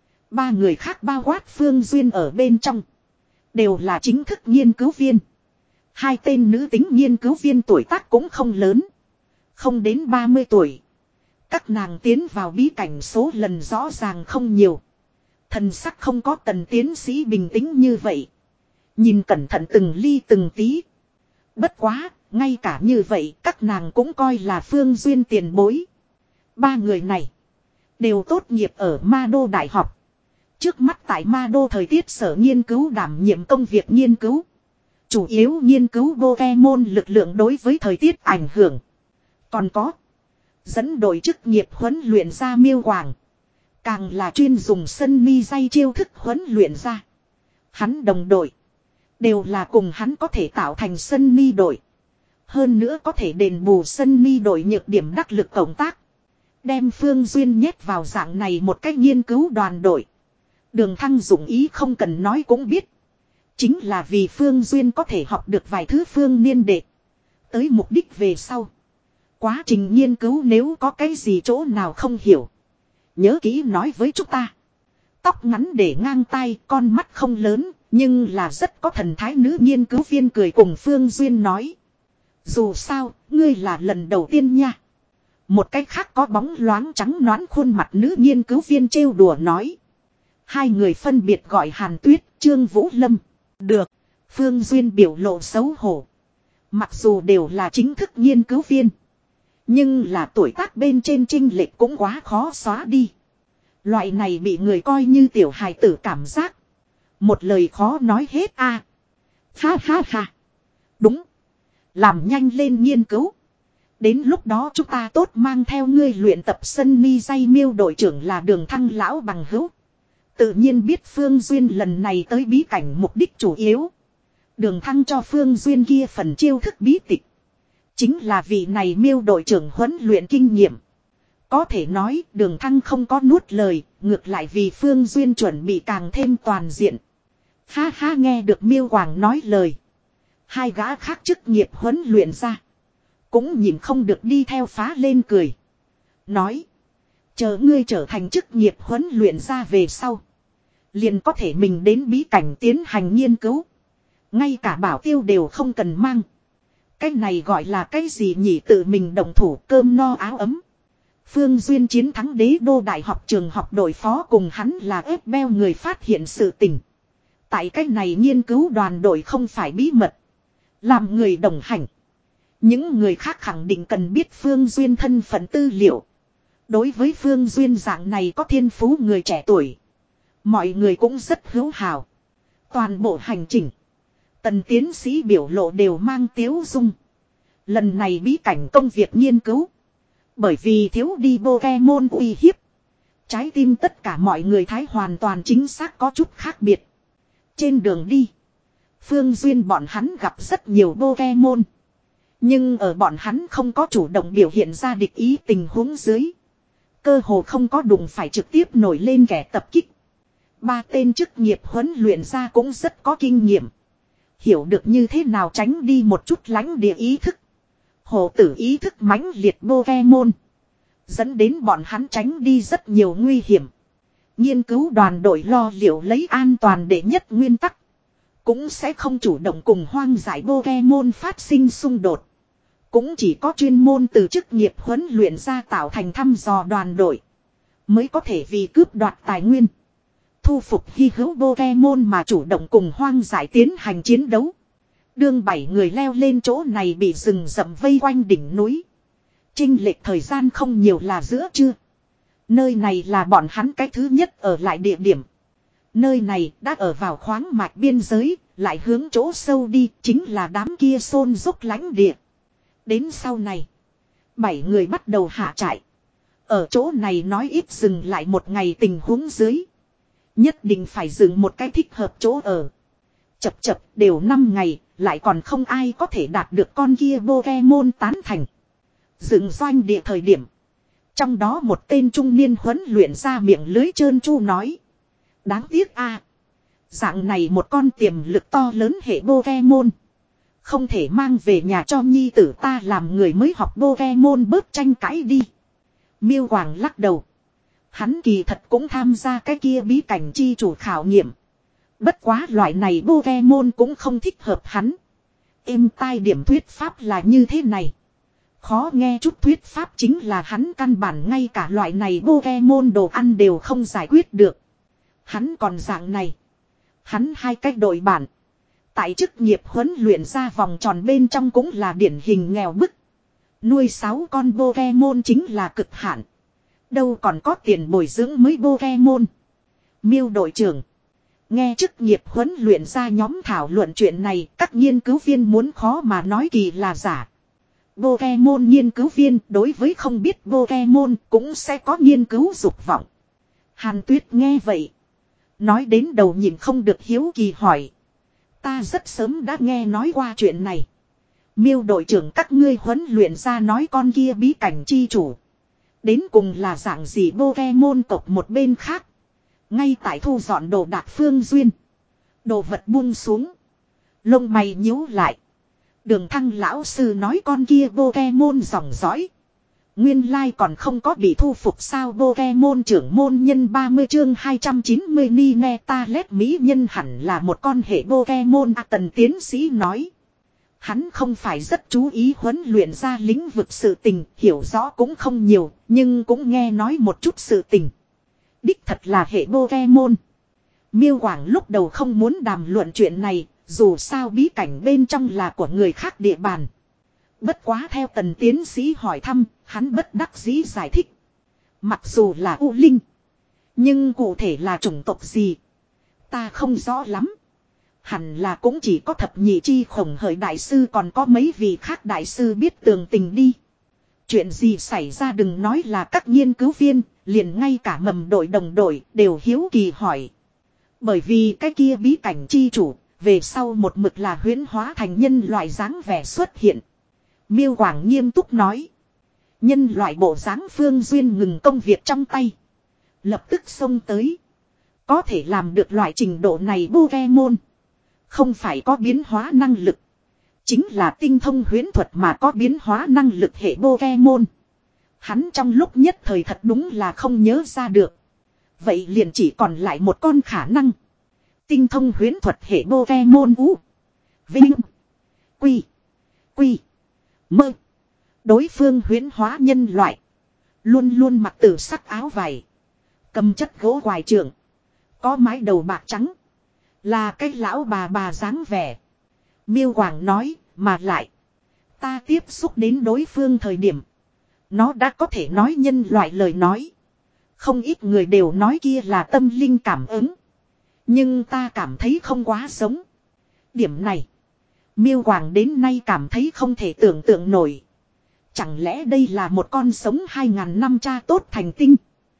Ba người khác bao quát Phương Duyên ở bên trong. Đều là chính thức nghiên cứu viên. Hai tên nữ tính nghiên cứu viên tuổi tác cũng không lớn. Không đến ba mươi tuổi. Các nàng tiến vào bí cảnh số lần rõ ràng không nhiều. Thần sắc không có Tần tiến sĩ bình tĩnh như vậy. Nhìn cẩn thận từng ly từng tí. Bất quá, ngay cả như vậy các nàng cũng coi là Phương Duyên tiền bối. Ba người này đều tốt nghiệp ở Ma Đô Đại học. Trước mắt tại Ma Đô thời tiết sở nghiên cứu đảm nhiệm công việc nghiên cứu. Chủ yếu nghiên cứu Pokemon lực lượng đối với thời tiết ảnh hưởng. Còn có dẫn đội chức nghiệp huấn luyện ra Miêu Hoàng. Càng là chuyên dùng sân mi dây chiêu thức huấn luyện ra. Hắn đồng đội. Đều là cùng hắn có thể tạo thành sân mi đội. Hơn nữa có thể đền bù sân mi đội nhược điểm đắc lực cộng tác. Đem Phương Duyên nhét vào dạng này một cách nghiên cứu đoàn đội. Đường Thăng dụng ý không cần nói cũng biết. Chính là vì Phương Duyên có thể học được vài thứ phương niên đệ. Tới mục đích về sau. Quá trình nghiên cứu nếu có cái gì chỗ nào không hiểu. Nhớ kỹ nói với chúng ta. Tóc ngắn để ngang tay, con mắt không lớn, nhưng là rất có thần thái nữ nghiên cứu viên cười cùng Phương Duyên nói. Dù sao, ngươi là lần đầu tiên nha. Một cách khác có bóng loáng trắng nõn khuôn mặt nữ nghiên cứu viên trêu đùa nói. Hai người phân biệt gọi Hàn Tuyết, Trương Vũ Lâm. Được, Phương Duyên biểu lộ xấu hổ. Mặc dù đều là chính thức nghiên cứu viên. Nhưng là tuổi tác bên trên chênh lệch cũng quá khó xóa đi. Loại này bị người coi như tiểu hài tử cảm giác. Một lời khó nói hết a. À. Ha ha ha. Đúng. Làm nhanh lên nghiên cứu. Đến lúc đó chúng ta tốt mang theo ngươi luyện tập sân mi dây Miêu đội trưởng là Đường Thăng lão bằng hữu. Tự nhiên biết Phương Duyên lần này tới bí cảnh mục đích chủ yếu. Đường Thăng cho Phương Duyên kia phần chiêu thức bí tịch. Chính là vị này Miêu đội trưởng huấn luyện kinh nghiệm. Có thể nói Đường Thăng không có nuốt lời, ngược lại vì Phương Duyên chuẩn bị càng thêm toàn diện. Ha ha, nghe được Miêu Quảng nói lời. Hai gã khác chức nghiệp huấn luyện ra. Cũng nhìn không được đi theo phá lên cười. Nói. Chờ ngươi trở thành chức nghiệp huấn luyện ra về sau. Liền có thể mình đến bí cảnh tiến hành nghiên cứu. Ngay cả bảo tiêu đều không cần mang. Cái này gọi là cái gì nhỉ, tự mình động thủ cơm no áo ấm. Phương Duyên chiến thắng đế đô đại học trường học đội phó cùng hắn là ép beo người phát hiện sự tình. Tại cái này nghiên cứu đoàn đội không phải bí mật. Làm người đồng hành. Những người khác khẳng định cần biết Phương Duyên thân phận tư liệu. Đối với Phương Duyên dạng này có thiên phú người trẻ tuổi. Mọi người cũng rất hữu hào. Toàn bộ hành trình. Tần tiến sĩ biểu lộ đều mang tiếu dung. Lần này bí cảnh công việc nghiên cứu. Bởi vì thiếu đi Pokemon uy hiếp. Trái tim tất cả mọi người thái hoàn toàn chính xác có chút khác biệt. Trên đường đi. Phương Duyên bọn hắn gặp rất nhiều Pokemon. Nhưng ở bọn hắn không có chủ động biểu hiện ra địch ý tình huống dưới. Cơ hồ không có đụng phải trực tiếp nổi lên kẻ tập kích. Ba tên chức nghiệp huấn luyện ra cũng rất có kinh nghiệm. Hiểu được như thế nào tránh đi một chút lãnh địa ý thức. Hồ tử ý thức mãnh liệt Pokemon. Dẫn đến bọn hắn tránh đi rất nhiều nguy hiểm. Nghiên cứu đoàn đội lo liệu lấy an toàn để nhất nguyên tắc. Cũng sẽ không chủ động cùng hoang dại Pokemon phát sinh xung đột. Cũng chỉ có chuyên môn từ chức nghiệp huấn luyện ra tạo thành thăm dò đoàn đội. Mới có thể vì cướp đoạt tài nguyên. Thu phục hy hữu Pokemon mà chủ động cùng hoang dại tiến hành chiến đấu. Đương bảy người leo lên chỗ này bị rừng rậm vây quanh đỉnh núi. Chênh lệch thời gian không nhiều là giữa trưa. Nơi này là bọn hắn cái thứ nhất ở lại địa điểm. Nơi này đã ở vào khoáng mạch biên giới, lại hướng chỗ sâu đi chính là đám kia xôn dốc lãnh địa. Đến sau này, bảy người bắt đầu hạ trại. Ở chỗ này nói ít dừng lại một ngày tình huống dưới. Nhất định phải dừng một cái thích hợp chỗ ở. Chập chập đều năm ngày, lại còn không ai có thể đạt được con kia Pokemon tán thành. Dựng doanh địa thời điểm. Trong đó một tên trung niên huấn luyện ra miệng lưới trơn tru nói. Đáng tiếc a, dạng này một con tiềm lực to lớn hệ Pokemon. Không thể mang về nhà cho nhi tử ta làm người mới học Pokemon bớt tranh cãi đi. Miêu Quảng lắc đầu. Hắn kỳ thật cũng tham gia cái kia bí cảnh chi chủ khảo nghiệm. Bất quá loại này Pokemon cũng không thích hợp hắn. Êm tai điểm thuyết pháp là như thế này. Khó nghe chút thuyết pháp chính là hắn căn bản ngay cả loại này Pokemon đồ ăn đều không giải quyết được. Hắn còn dạng này. Hắn hai cách đội bản. Tại chức nghiệp huấn luyện ra vòng tròn bên trong cũng là điển hình nghèo bức. Nuôi sáu con Pokemon chính là cực hạn. Đâu còn có tiền bồi dưỡng mới Pokemon. Miêu đội trưởng. Nghe chức nghiệp huấn luyện ra nhóm thảo luận chuyện này, các nghiên cứu viên muốn khó mà nói kỳ là giả. Pokemon nghiên cứu viên đối với không biết Pokemon cũng sẽ có nghiên cứu dục vọng. Hàn Tuyết nghe vậy. Nói đến đầu nhìn không được hiếu kỳ hỏi. Ta rất sớm đã nghe nói qua chuyện này. Miêu đội trưởng các ngươi huấn luyện ra nói con kia bí cảnh chi chủ. Đến cùng là dạng gì Pokemon tộc một bên khác. Ngay tại thu dọn đồ đạc Phương Duyên. Đồ vật buông xuống. Lông mày nhíu lại. Đường Thăng lão sư nói con kia Pokemon dòng dõi. Nguyên lai còn không có bị thu phục sao Pokemon trưởng môn nhân ba mươi chương hai trăm chín mươi ni ne ta lét mỹ nhân hẳn là một con hệ Pokemon à, tần tiến sĩ nói. Hắn không phải rất chú ý huấn luyện ra lĩnh vực sự tình, hiểu rõ cũng không nhiều, nhưng cũng nghe nói một chút sự tình. Đích thật là hệ Pokemon. Miêu Quảng lúc đầu không muốn đàm luận chuyện này, dù sao bí cảnh bên trong là của người khác địa bàn. Bất quá theo tần tiến sĩ hỏi thăm, hắn bất đắc dĩ giải thích. Mặc dù là U Linh, nhưng cụ thể là chủng tộc gì, ta không rõ lắm. Hẳn là cũng chỉ có thập nhị chi khổng hởi đại sư còn có mấy vị khác đại sư biết tường tình đi. Chuyện gì xảy ra đừng nói là các nghiên cứu viên, liền ngay cả mầm đội đồng đội đều hiếu kỳ hỏi. Bởi vì cái kia bí cảnh chi chủ, Về sau một mực là huyễn hóa thành nhân loại dáng vẻ xuất hiện. Miêu Quảng nghiêm túc nói. Nhân loại bộ dáng Phương Duyên ngừng công việc trong tay. Lập tức xông tới. Có thể làm được loại trình độ này Pokemon. Không phải có biến hóa năng lực. Chính là tinh thông huyễn thuật mà có biến hóa năng lực hệ Pokemon. Hắn trong lúc nhất thời thật đúng là không nhớ ra được. Vậy liền chỉ còn lại một con khả năng. Tinh thông huyễn thuật hệ Pokemon U. Vinh. Quy. Quy. Mơ. Đối phương huyễn hóa nhân loại. Luôn luôn mặc tử sắc áo vải. Cầm chất gỗ quài trưởng. Có mái đầu bạc trắng. Là cái lão bà bà dáng vẻ. Miêu Quảng nói, mà lại. Ta tiếp xúc đến đối phương thời điểm. Nó đã có thể nói nhân loại lời nói. Không ít người đều nói kia là tâm linh cảm ứng. Nhưng ta cảm thấy không quá giống. Điểm này. Miêu Quảng đến nay cảm thấy không thể tưởng tượng nổi. Chẳng lẽ đây là một con sống hai ngàn năm cha tốt thành tinh.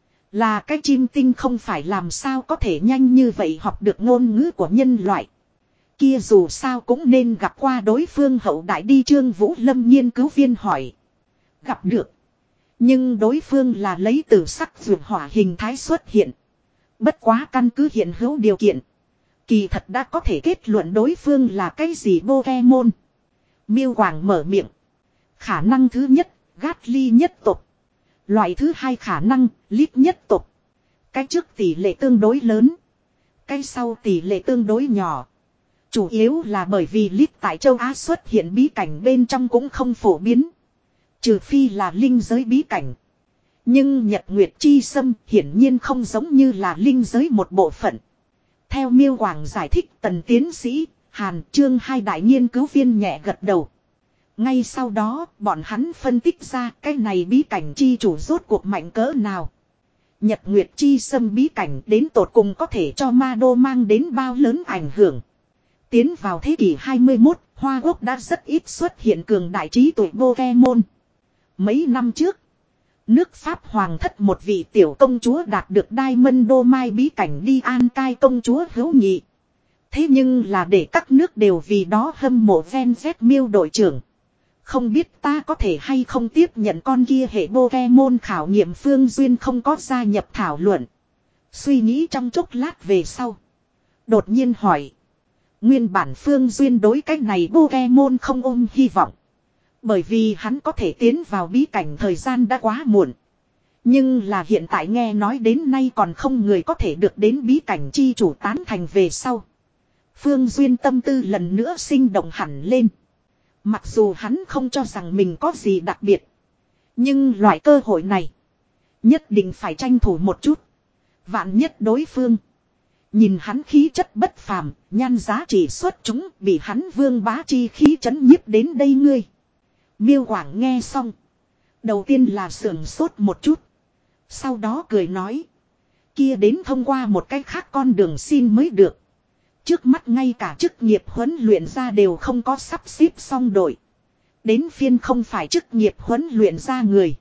Là cái chim tinh không phải làm sao có thể nhanh như vậy học được ngôn ngữ của nhân loại. Kia dù sao cũng nên gặp qua đối phương hậu đại đi. Trương Vũ Lâm nghiên cứu viên hỏi. Gặp được. Nhưng đối phương là lấy từ sắc dược hỏa hình thái xuất hiện. Bất quá căn cứ hiện hữu điều kiện. Kỳ thật đã có thể kết luận đối phương là cái gì Pokemon. Miêu Quảng mở miệng. Khả năng thứ nhất, Gatly nhất tộc. Loại thứ hai khả năng, Lít nhất tộc. Cái trước tỷ lệ tương đối lớn. Cái sau tỷ lệ tương đối nhỏ. Chủ yếu là bởi vì Lít tại châu Á xuất hiện bí cảnh bên trong cũng không phổ biến. Trừ phi là linh giới bí cảnh. Nhưng Nhật Nguyệt Chi Sâm hiển nhiên không giống như là linh giới một bộ phận. Theo Miêu Quảng giải thích, Tần tiến sĩ, Hàn Trương hai đại nghiên cứu viên nhẹ gật đầu. Ngay sau đó, bọn hắn phân tích ra cái này bí cảnh chi chủ rốt cuộc mạnh cỡ nào. Nhật Nguyệt Chi Sâm bí cảnh đến tột cùng có thể cho Ma Đô mang đến bao lớn ảnh hưởng. Tiến vào thế kỷ hai mươi mốt, Hoa Quốc đã rất ít xuất hiện cường đại trí tuệ Pokemon. Mấy năm trước, nước Pháp hoàng thất một vị tiểu công chúa đạt được Diamond Domain bí cảnh đi an cai công chúa hữu nhị. Thế nhưng là để các nước đều vì đó hâm mộ Ven Z Miêu đội trưởng. Không biết ta có thể hay không tiếp nhận con kia hệ Pokemon khảo nghiệm. Phương Duyên không có gia nhập thảo luận. Suy nghĩ trong chốc lát về sau. Đột nhiên hỏi. Nguyên bản Phương Duyên đối cái này Pokemon không ôm hy vọng. Bởi vì hắn có thể tiến vào bí cảnh thời gian đã quá muộn. Nhưng là hiện tại nghe nói đến nay còn không người có thể được đến bí cảnh chi chủ tán thành về sau. Phương Duyên tâm tư lần nữa sinh động hẳn lên. Mặc dù hắn không cho rằng mình có gì đặc biệt. Nhưng loại cơ hội này. Nhất định phải tranh thủ một chút. Vạn nhất đối phương. Nhìn hắn khí chất bất phàm. Nhan giá trị xuất chúng. Bị hắn vương bá chi khí chấn nhiếp đến đây ngươi. Miêu Quảng nghe xong. Đầu tiên là sưởng sốt một chút. Sau đó cười nói. Kia đến thông qua một cách khác con đường xin mới được. Trước mắt ngay cả chức nghiệp huấn luyện ra đều không có sắp xếp xong đội. Đến phiên không phải chức nghiệp huấn luyện ra người.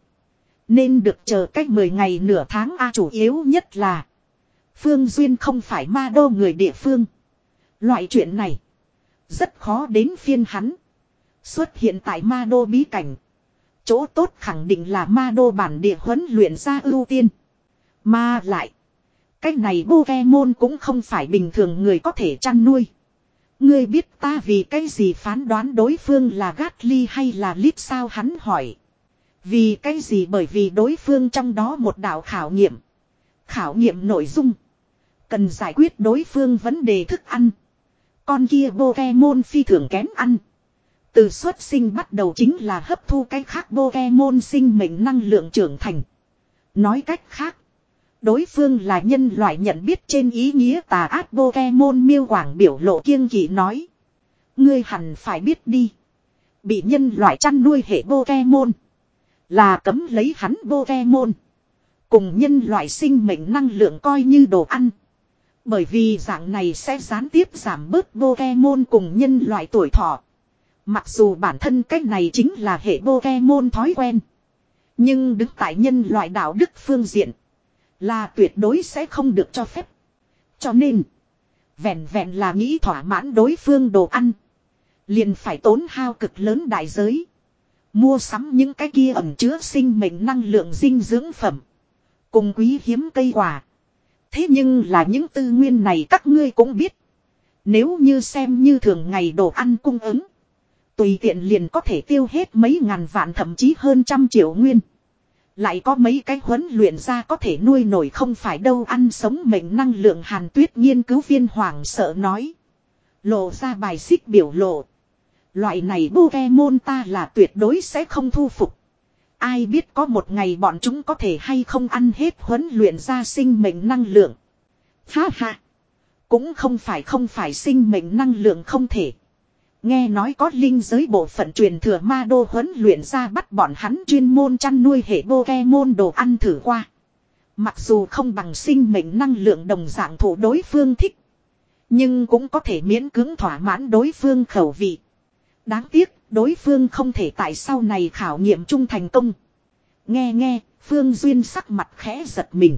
Nên được chờ cách mười ngày nửa tháng A chủ yếu nhất là. Phương Duyên không phải Ma Đô người địa phương. Loại chuyện này. Rất khó đến phiên hắn. Xuất hiện tại Ma Đô bí cảnh. Chỗ tốt khẳng định là Ma Đô bản địa huấn luyện ra ưu tiên. Mà lại. Cái này Pokemon cũng không phải bình thường người có thể chăn nuôi. Ngươi biết ta vì cái gì phán đoán đối phương là Gatly hay là Lít sao hắn hỏi. Vì cái gì bởi vì đối phương trong đó một đạo khảo nghiệm. Khảo nghiệm nội dung. Cần giải quyết đối phương vấn đề thức ăn. Con kia Pokemon phi thường kén ăn. Từ xuất sinh bắt đầu chính là hấp thu cái khác Pokemon sinh mệnh năng lượng trưởng thành. Nói cách khác. Đối phương là nhân loại nhận biết trên ý nghĩa tà ác Pokemon. Miêu Quảng biểu lộ kiêng kỵ nói. Ngươi hẳn phải biết đi. Bị nhân loại chăn nuôi hệ Pokemon. Là cấm lấy hắn Pokemon. Cùng nhân loại sinh mệnh năng lượng coi như đồ ăn. Bởi vì dạng này sẽ gián tiếp giảm bớt Pokemon cùng nhân loại tuổi thọ. Mặc dù bản thân cách này chính là hệ Pokemon thói quen. Nhưng đứng tại nhân loại đạo đức phương diện. Là tuyệt đối sẽ không được cho phép. Cho nên. Vẹn vẹn là nghĩ thỏa mãn đối phương đồ ăn. Liền phải tốn hao cực lớn đại giới. Mua sắm những cái kia ẩn chứa sinh mệnh năng lượng dinh dưỡng phẩm. Cùng quý hiếm cây quả. Thế nhưng là những tư nguyên này các ngươi cũng biết. Nếu như xem như thường ngày đồ ăn cung ứng. Tùy tiện liền có thể tiêu hết mấy ngàn vạn thậm chí hơn trăm triệu nguyên. Lại có mấy cái huấn luyện ra có thể nuôi nổi không phải đâu ăn sống mệnh năng lượng Hàn Tuyết nghiên cứu viên hoảng sợ nói. Lộ ra bài xích biểu lộ. Loại này Pokemon ta là tuyệt đối sẽ không thu phục. Ai biết có một ngày bọn chúng có thể hay không ăn hết huấn luyện ra sinh mệnh năng lượng. Ha ha. Cũng không phải không phải sinh mệnh năng lượng không thể. Nghe nói có linh giới bộ phận truyền thừa ma đô huấn luyện ra bắt bọn hắn chuyên môn chăn nuôi hệ Pokemon đồ ăn thử qua. Mặc dù không bằng sinh mệnh năng lượng đồng dạng thủ đối phương thích. Nhưng cũng có thể miễn cưỡng thỏa mãn đối phương khẩu vị. Đáng tiếc, đối phương không thể tại sau này khảo nghiệm chung thành công. Nghe nghe, Phương Duyên sắc mặt khẽ giật mình.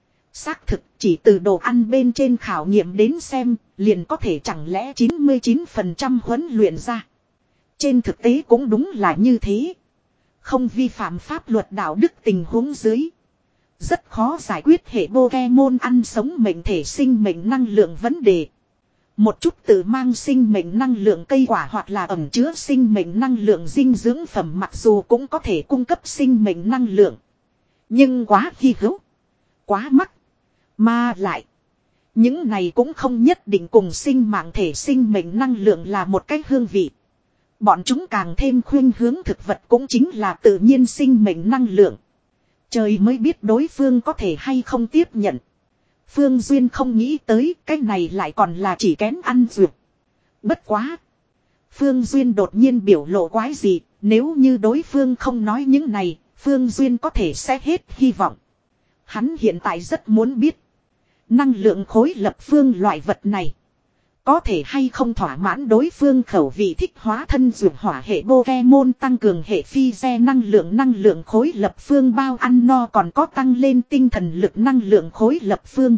Xác thực chỉ từ đồ ăn bên trên khảo nghiệm đến xem, liền có thể chẳng lẽ chín mươi chín phần trăm huấn luyện ra. Trên thực tế cũng đúng là như thế. Không vi phạm pháp luật đạo đức tình huống dưới. Rất khó giải quyết hệ Pokemon ăn sống mệnh thể sinh mệnh năng lượng vấn đề. Một chút tự mang sinh mệnh năng lượng cây quả hoặc là ẩm chứa sinh mệnh năng lượng dinh dưỡng phẩm mặc dù cũng có thể cung cấp sinh mệnh năng lượng. Nhưng quá hy hữu. Quá mắc. Mà lại. Những này cũng không nhất định cùng sinh mạng thể sinh mệnh năng lượng là một cái hương vị. Bọn chúng càng thêm khuynh hướng thực vật cũng chính là tự nhiên sinh mệnh năng lượng. Trời mới biết đối phương có thể hay không tiếp nhận. Phương Duyên không nghĩ tới cái này lại còn là chỉ kén ăn dược. Bất quá. Phương Duyên đột nhiên biểu lộ quái gì, nếu như đối phương không nói những này, Phương Duyên có thể sẽ hết hy vọng. Hắn hiện tại rất muốn biết. Năng lượng khối lập phương loại vật này. Có thể hay không thỏa mãn đối phương khẩu vị thích hóa thân dược hỏa hệ Pokemon tăng cường hệ phi xe năng lượng năng lượng khối lập phương bao ăn no còn có tăng lên tinh thần lực năng lượng khối lập phương.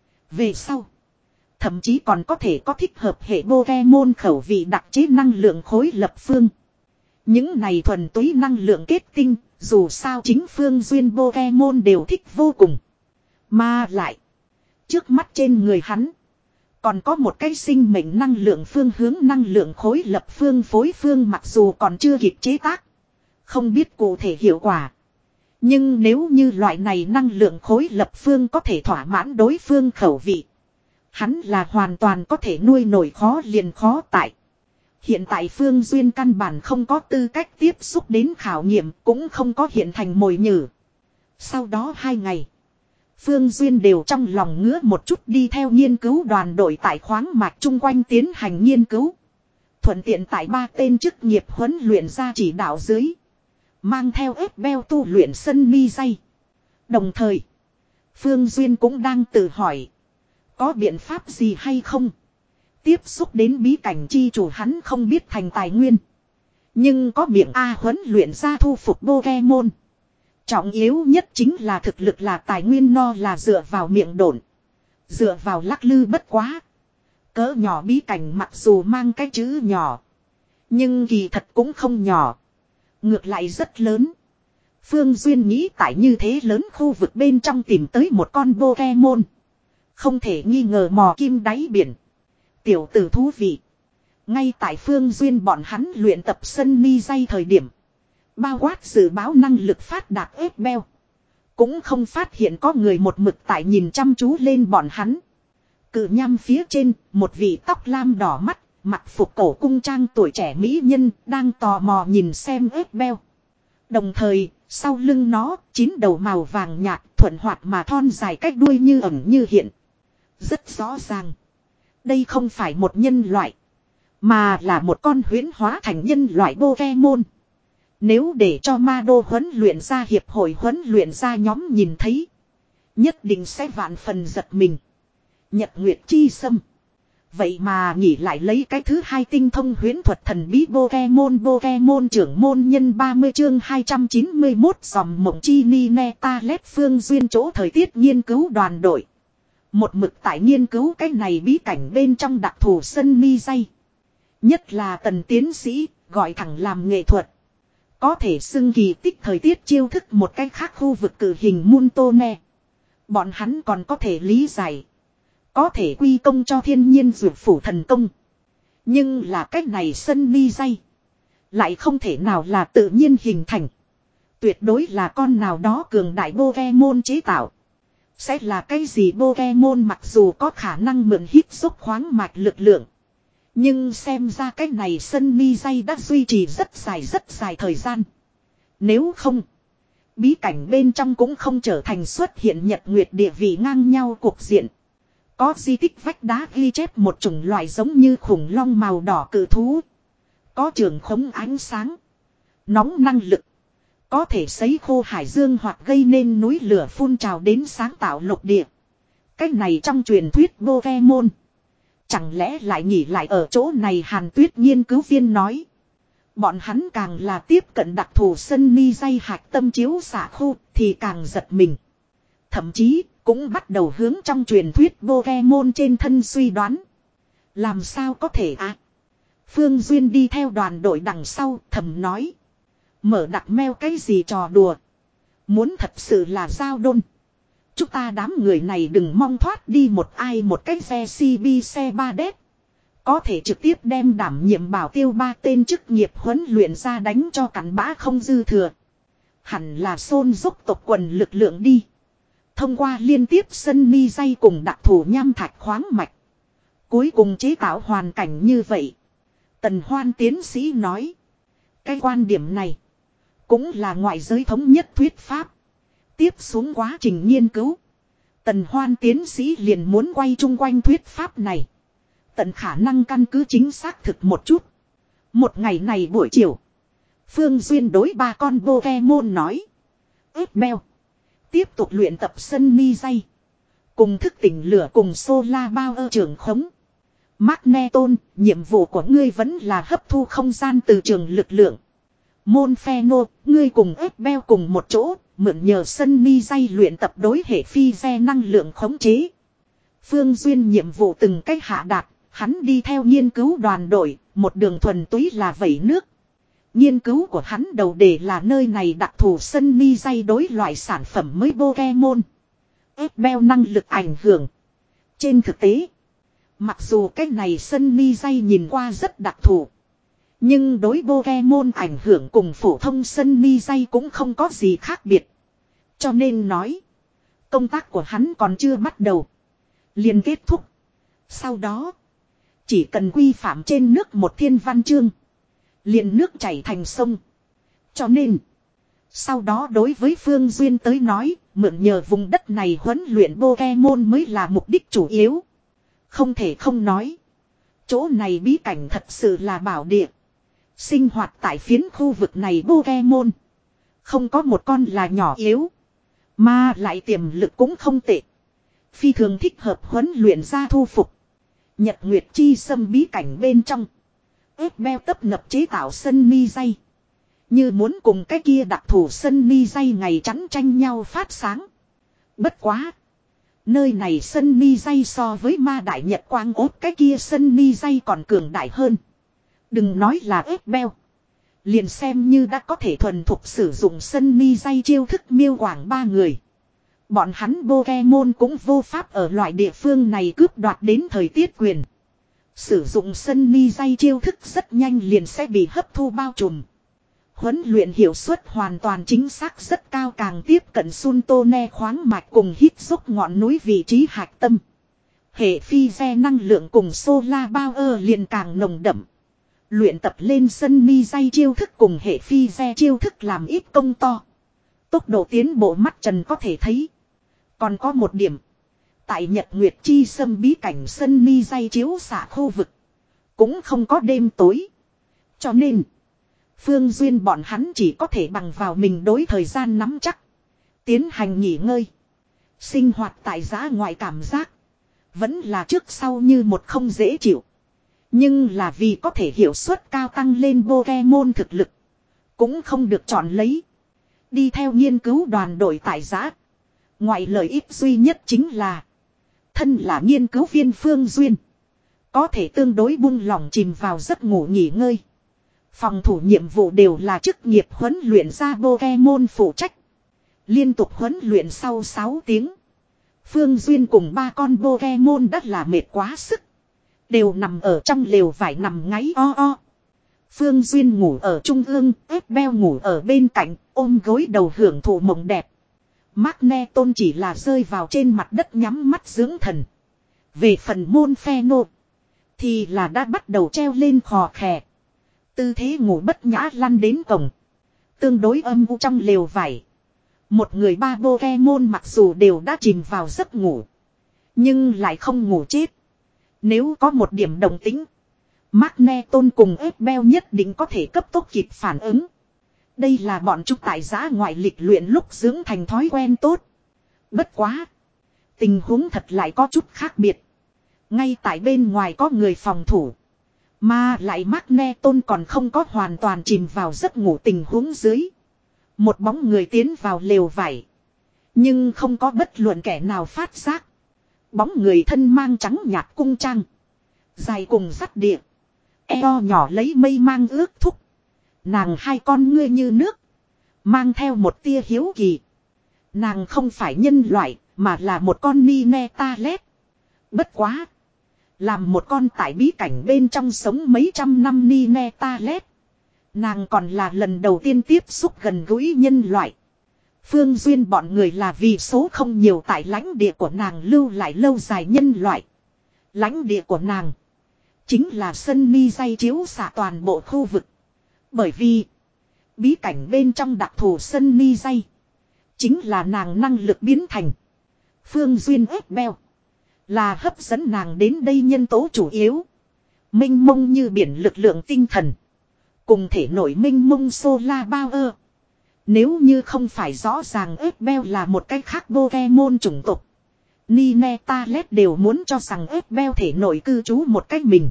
Về sau. Thậm chí còn có thể có thích hợp hệ Pokemon khẩu vị đặc chế năng lượng khối lập phương. Những này thuần túy năng lượng kết tinh, dù sao chính Phương Duyên Pokemon đều thích vô cùng. Mà lại. Trước mắt trên người hắn. Còn có một cái sinh mệnh năng lượng phương hướng năng lượng khối lập phương phối phương mặc dù còn chưa kịp chế tác. Không biết cụ thể hiệu quả. Nhưng nếu như loại này năng lượng khối lập phương có thể thỏa mãn đối phương khẩu vị. Hắn là hoàn toàn có thể nuôi nổi khó liền khó tại. Hiện tại Phương Duyên căn bản không có tư cách tiếp xúc đến khảo nghiệm cũng không có hiện thành mồi nhử. Sau đó hai ngày. Phương Duyên đều trong lòng ngứa một chút đi theo nghiên cứu đoàn đội tại khoáng mạch chung quanh tiến hành nghiên cứu. Thuận tiện tại ba tên chức nghiệp huấn luyện ra chỉ đạo dưới. Mang theo ép beo tu luyện sân mi dây. Đồng thời, Phương Duyên cũng đang tự hỏi. Có biện pháp gì hay không? Tiếp xúc đến bí cảnh chi chủ hắn không biết thành tài nguyên. Nhưng có miệng A huấn luyện ra thu phục Pokemon. Trọng yếu nhất chính là thực lực là tài nguyên no là dựa vào miệng đồn. Dựa vào lắc lư bất quá. Cỡ nhỏ bí cảnh mặc dù mang cái chữ nhỏ. Nhưng kỳ thật cũng không nhỏ. Ngược lại rất lớn. Phương Duyên nghĩ tại như thế lớn khu vực bên trong tìm tới một con Pokemon. Không thể nghi ngờ mò kim đáy biển. Tiểu tử thú vị. Ngay tại Phương Duyên bọn hắn luyện tập sân mi dây thời điểm. Bao quát dự báo năng lực phát đạt ép beo. Cũng không phát hiện có người một mực tại nhìn chăm chú lên bọn hắn. Cự nham phía trên, một vị tóc lam đỏ mắt, mặc phục cổ cung trang tuổi trẻ mỹ nhân, đang tò mò nhìn xem ép beo. Đồng thời, sau lưng nó, chín đầu màu vàng nhạt, thuận hoạt mà thon dài cách đuôi như ẩn như hiện. Rất rõ ràng. Đây không phải một nhân loại, mà là một con huyễn hóa thành nhân loại Pokemon. Nếu để cho ma đô huấn luyện ra hiệp hội huấn luyện ra nhóm nhìn thấy. Nhất định sẽ vạn phần giật mình. Nhật Nguyệt Chi Sâm. Vậy mà nghỉ lại lấy cái thứ hai tinh thông huyễn thuật thần bí Pokemon Pokemon trưởng môn nhân ba mươi chương hai trăm chín mươi mốt dòng mộng chi ni ne ta lét Phương Duyên chỗ thời tiết nghiên cứu đoàn đội. Một mực tại nghiên cứu cái này bí cảnh bên trong đặc thù sân mi dây. Nhất là Tần tiến sĩ, gọi thẳng làm nghệ thuật. Có thể xưng kỳ tích thời tiết chiêu thức một cách khác khu vực cử hình Montone. Bọn hắn còn có thể lý giải. Có thể quy công cho thiên nhiên dược phủ thần công. Nhưng là cách này sân mi dây. Lại không thể nào là tự nhiên hình thành. Tuyệt đối là con nào đó cường đại Pokemon chế tạo. Sẽ là cái gì Pokemon mặc dù có khả năng mượn hít xúc khoáng mạch lực lượng. Nhưng xem ra cái này sân mi dây đã duy trì rất dài rất dài thời gian. Nếu không, bí cảnh bên trong cũng không trở thành xuất hiện nhật nguyệt địa vị ngang nhau cuộc diện. Có di tích vách đá ghi chép một chủng loại giống như khủng long màu đỏ cự thú. Có trường khống ánh sáng. Nóng năng lực. Có thể sấy khô hải dương hoặc gây nên núi lửa phun trào đến sáng tạo lục địa. Cái này trong truyền thuyết Pokemon. Chẳng lẽ lại nghỉ lại ở chỗ này Hàn Tuyết nghiên cứu viên nói. Bọn hắn càng là tiếp cận đặc thù sân mi dây hạch tâm chiếu xạ khu thì càng giật mình. Thậm chí cũng bắt đầu hướng trong truyền thuyết Pokemon trên thân suy đoán. Làm sao có thể à? Phương Duyên đi theo đoàn đội đằng sau thầm nói. Mở đặc meo cái gì trò đùa. Muốn thật sự là giao đôn. Chúng ta đám người này đừng mong thoát đi một ai một cái xe xê bê xe ba đét. Có thể trực tiếp đem đảm nhiệm bảo tiêu ba tên chức nghiệp huấn luyện ra đánh cho cặn bã không dư thừa. Hẳn là xôn dốc tộc quần lực lượng đi. Thông qua liên tiếp sân mi dây cùng đặc thù nham thạch khoáng mạch. Cuối cùng chế tạo hoàn cảnh như vậy. Tần Hoan tiến sĩ nói. Cái quan điểm này. Cũng là ngoại giới thống nhất thuyết pháp. Tiếp xuống quá trình nghiên cứu. Tần Hoan tiến sĩ liền muốn quay chung quanh thuyết pháp này. Tận khả năng căn cứ chính xác thực một chút. Một ngày này buổi chiều. Phương Duyên đối ba con Pokemon nói. Ướp beo. Tiếp tục luyện tập sân mi dây. Cùng thức tỉnh lửa cùng Solar bao ơ trường khống. Magneton, nhiệm vụ của ngươi vẫn là hấp thu không gian từ trường lực lượng. Monferno, ngươi cùng ép beo cùng một chỗ, mượn nhờ sân mi dây luyện tập đối hệ phi xe năng lượng khống chế. Phương Duyên nhiệm vụ từng cách hạ đạt, hắn đi theo nghiên cứu đoàn đội, một đường thuần túy là vẩy nước. Nghiên cứu của hắn đầu đề là nơi này đặc thù sân mi dây đối loại sản phẩm mới Pokemon. Ép beo năng lực ảnh hưởng. Trên thực tế, mặc dù cái này sân mi dây nhìn qua rất đặc thù. Nhưng đối Pokemon ảnh hưởng cùng phổ thông sân mi dây cũng không có gì khác biệt. Cho nên nói, công tác của hắn còn chưa bắt đầu. Liền kết thúc. Sau đó, chỉ cần quy phạm trên nước một thiên văn chương. Liền nước chảy thành sông. Cho nên, sau đó đối với Phương Duyên tới nói, mượn nhờ vùng đất này huấn luyện Pokemon mới là mục đích chủ yếu. Không thể không nói. Chỗ này bí cảnh thật sự là bảo địa. Sinh hoạt tại phiến khu vực này Pokemon. Không có một con là nhỏ yếu. Mà lại tiềm lực cũng không tệ. Phi thường thích hợp huấn luyện ra thu phục. Nhật Nguyệt Chi Sâm bí cảnh bên trong. Ép beo tấp nập chế tạo sân mi dây. Như muốn cùng cái kia đặc thủ sân mi dây ngày chắn tranh nhau phát sáng. Bất quá. Nơi này sân mi dây so với ma đại nhật quang ốt cái kia sân mi dây còn cường đại hơn. Đừng nói là ép beo. Liền xem như đã có thể thuần thục sử dụng sân mi dây chiêu thức miêu quảng ba người. Bọn hắn Pokemon cũng vô pháp ở loại địa phương này cướp đoạt đến thời tiết quyền. Sử dụng sân mi dây chiêu thức rất nhanh liền sẽ bị hấp thu bao trùm. Huấn luyện hiệu suất hoàn toàn chính xác rất cao, càng tiếp cận Suntone khoáng mạch cùng hít xúc ngọn núi vị trí hạch tâm. Hệ phi xe năng lượng cùng Solar Power liền càng nồng đậm. Luyện tập lên sân mi dây chiêu thức cùng hệ phi xe chiêu thức làm ít công to. Tốc độ tiến bộ mắt trần có thể thấy. Còn có một điểm. Tại Nhật Nguyệt Chi Sâm bí cảnh sân mi dây chiếu xạ khu vực. Cũng không có đêm tối. Cho nên. Phương Duyên bọn hắn chỉ có thể bằng vào mình đối thời gian nắm chắc. Tiến hành nghỉ ngơi. Sinh hoạt tại giã ngoại cảm giác. Vẫn là trước sau như một không dễ chịu. Nhưng là vì có thể hiệu suất cao tăng lên Pokemon thực lực. Cũng không được chọn lấy. Đi theo nghiên cứu đoàn đội tại giã. Ngoài lợi ích duy nhất chính là. Thân là nghiên cứu viên Phương Duyên. Có thể tương đối buông lỏng chìm vào giấc ngủ nghỉ ngơi. Phòng thủ nhiệm vụ đều là chức nghiệp huấn luyện ra Pokemon phụ trách. Liên tục huấn luyện sau sáu tiếng. Phương Duyên cùng ba con Pokemon đã là mệt quá sức. Đều nằm ở trong lều vải nằm ngáy o o. Phương Duyên ngủ ở trung ương, Ape ngủ ở bên cạnh, ôm gối đầu hưởng thụ mộng đẹp. Magneton chỉ là rơi vào trên mặt đất nhắm mắt dưỡng thần. Về phần Monferno thì là đã bắt đầu treo lên khò khè. Tư thế ngủ bất nhã lăn đến cổng. Tương đối âm u trong lều vải. Một người ba Pokemon mặc dù đều đã chìm vào giấc ngủ. Nhưng lại không ngủ chết. Nếu có một điểm đồng tính. Magneton cùng Ape nhất định có thể cấp tốc kịp phản ứng. Đây là bọn chúng tại giã ngoại lịch luyện lúc dưỡng thành thói quen tốt. Bất quá. Tình huống thật lại có chút khác biệt. Ngay tại bên ngoài có người phòng thủ. Mà lại Magneton còn không có hoàn toàn chìm vào giấc ngủ tình huống dưới. Một bóng người tiến vào lều vải. Nhưng không có bất luận kẻ nào phát giác. Bóng người thân mang trắng nhạt cung trang. Dài cùng sắt địa. Eo nhỏ lấy mây mang ước thúc. Nàng hai con ngươi như nước. Mang theo một tia hiếu kỳ. Nàng không phải nhân loại mà là một con Ninetalet. Bất quá. Làm một con tại bí cảnh bên trong sống mấy trăm năm Ninetalet. Nàng còn là lần đầu tiên tiếp xúc gần gũi nhân loại. Phương Duyên bọn người là vì số không nhiều tại lãnh địa của nàng lưu lại lâu dài nhân loại. Lãnh địa của nàng chính là sân ni dây chiếu xạ toàn bộ khu vực. Bởi vì bí cảnh bên trong đặc thù sân ni dây chính là nàng năng lực biến thành. Phương Duyên ép beo là hấp dẫn nàng đến đây nhân tố chủ yếu. Minh mông như biển lực lượng tinh thần. Cùng thể nổi minh mông solar power. Nếu như không phải rõ ràng ếp beo là một cái khác Pokemon chủng tộc. Ninetalet đều muốn cho rằng ếp beo thể nổi cư trú một cách mình.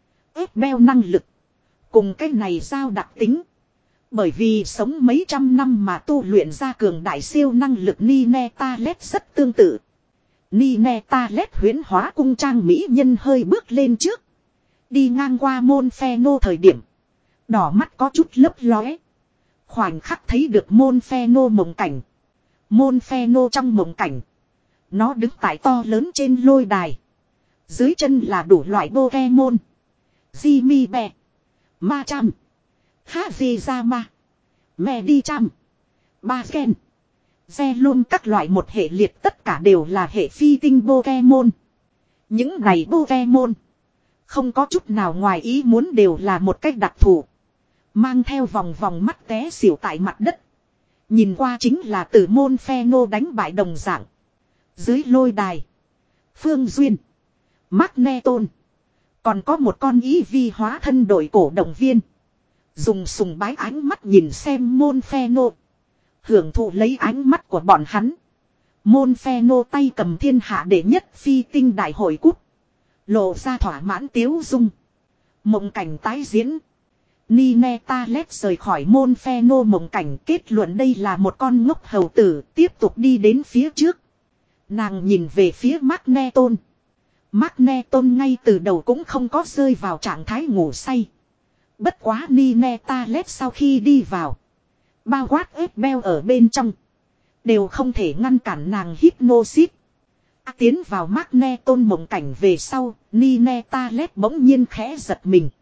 Ếp beo năng lực. Cùng cái này giao đặc tính. Bởi vì sống mấy trăm năm mà tu luyện ra cường đại siêu năng lực Ninetalet rất tương tự. Ninetalet huyễn hóa cung trang mỹ nhân hơi bước lên trước. Đi ngang qua Monferno thời điểm. Đỏ mắt có chút lấp lóe. Khoảnh khắc thấy được Monferno mộng cảnh. Monferno trong mộng cảnh. Nó đứng tại to lớn trên lôi đài. Dưới chân là đủ loại Pokemon. Jimmy Bè. Machamp. Hazirama. Medicham. Baken. Zelon các loại một hệ liệt tất cả đều là hệ phi tinh Pokemon. Những này Pokemon. Không có chút nào ngoài ý muốn đều là một cách đặc thù. Mang theo vòng vòng mắt té xỉu tại mặt đất. Nhìn qua chính là từ Monferno đánh bại đồng dạng. Dưới lôi đài. Phương Duyên. Magneton. Còn có một con ý vi hóa thân đội cổ động viên. Dùng sùng bái ánh mắt nhìn xem Monferno. Hưởng thụ lấy ánh mắt của bọn hắn. Monferno tay cầm thiên hạ đệ nhất phi tinh đại hội cút. Lộ ra thỏa mãn tiếu dung. Mộng cảnh tái diễn. Ninetalet rời khỏi Monferno mộng cảnh, kết luận đây là một con ngốc hầu tử, tiếp tục đi đến phía trước. Nàng nhìn về phía Magneton. Magneton ngay từ đầu cũng không có rơi vào trạng thái ngủ say. Bất quá Ninetalet sau khi đi vào. Bao quát ếp beo ở bên trong. Đều không thể ngăn cản nàng hypnosis. Tiến vào Magneton mộng cảnh về sau, Ninetalet bỗng nhiên khẽ giật mình.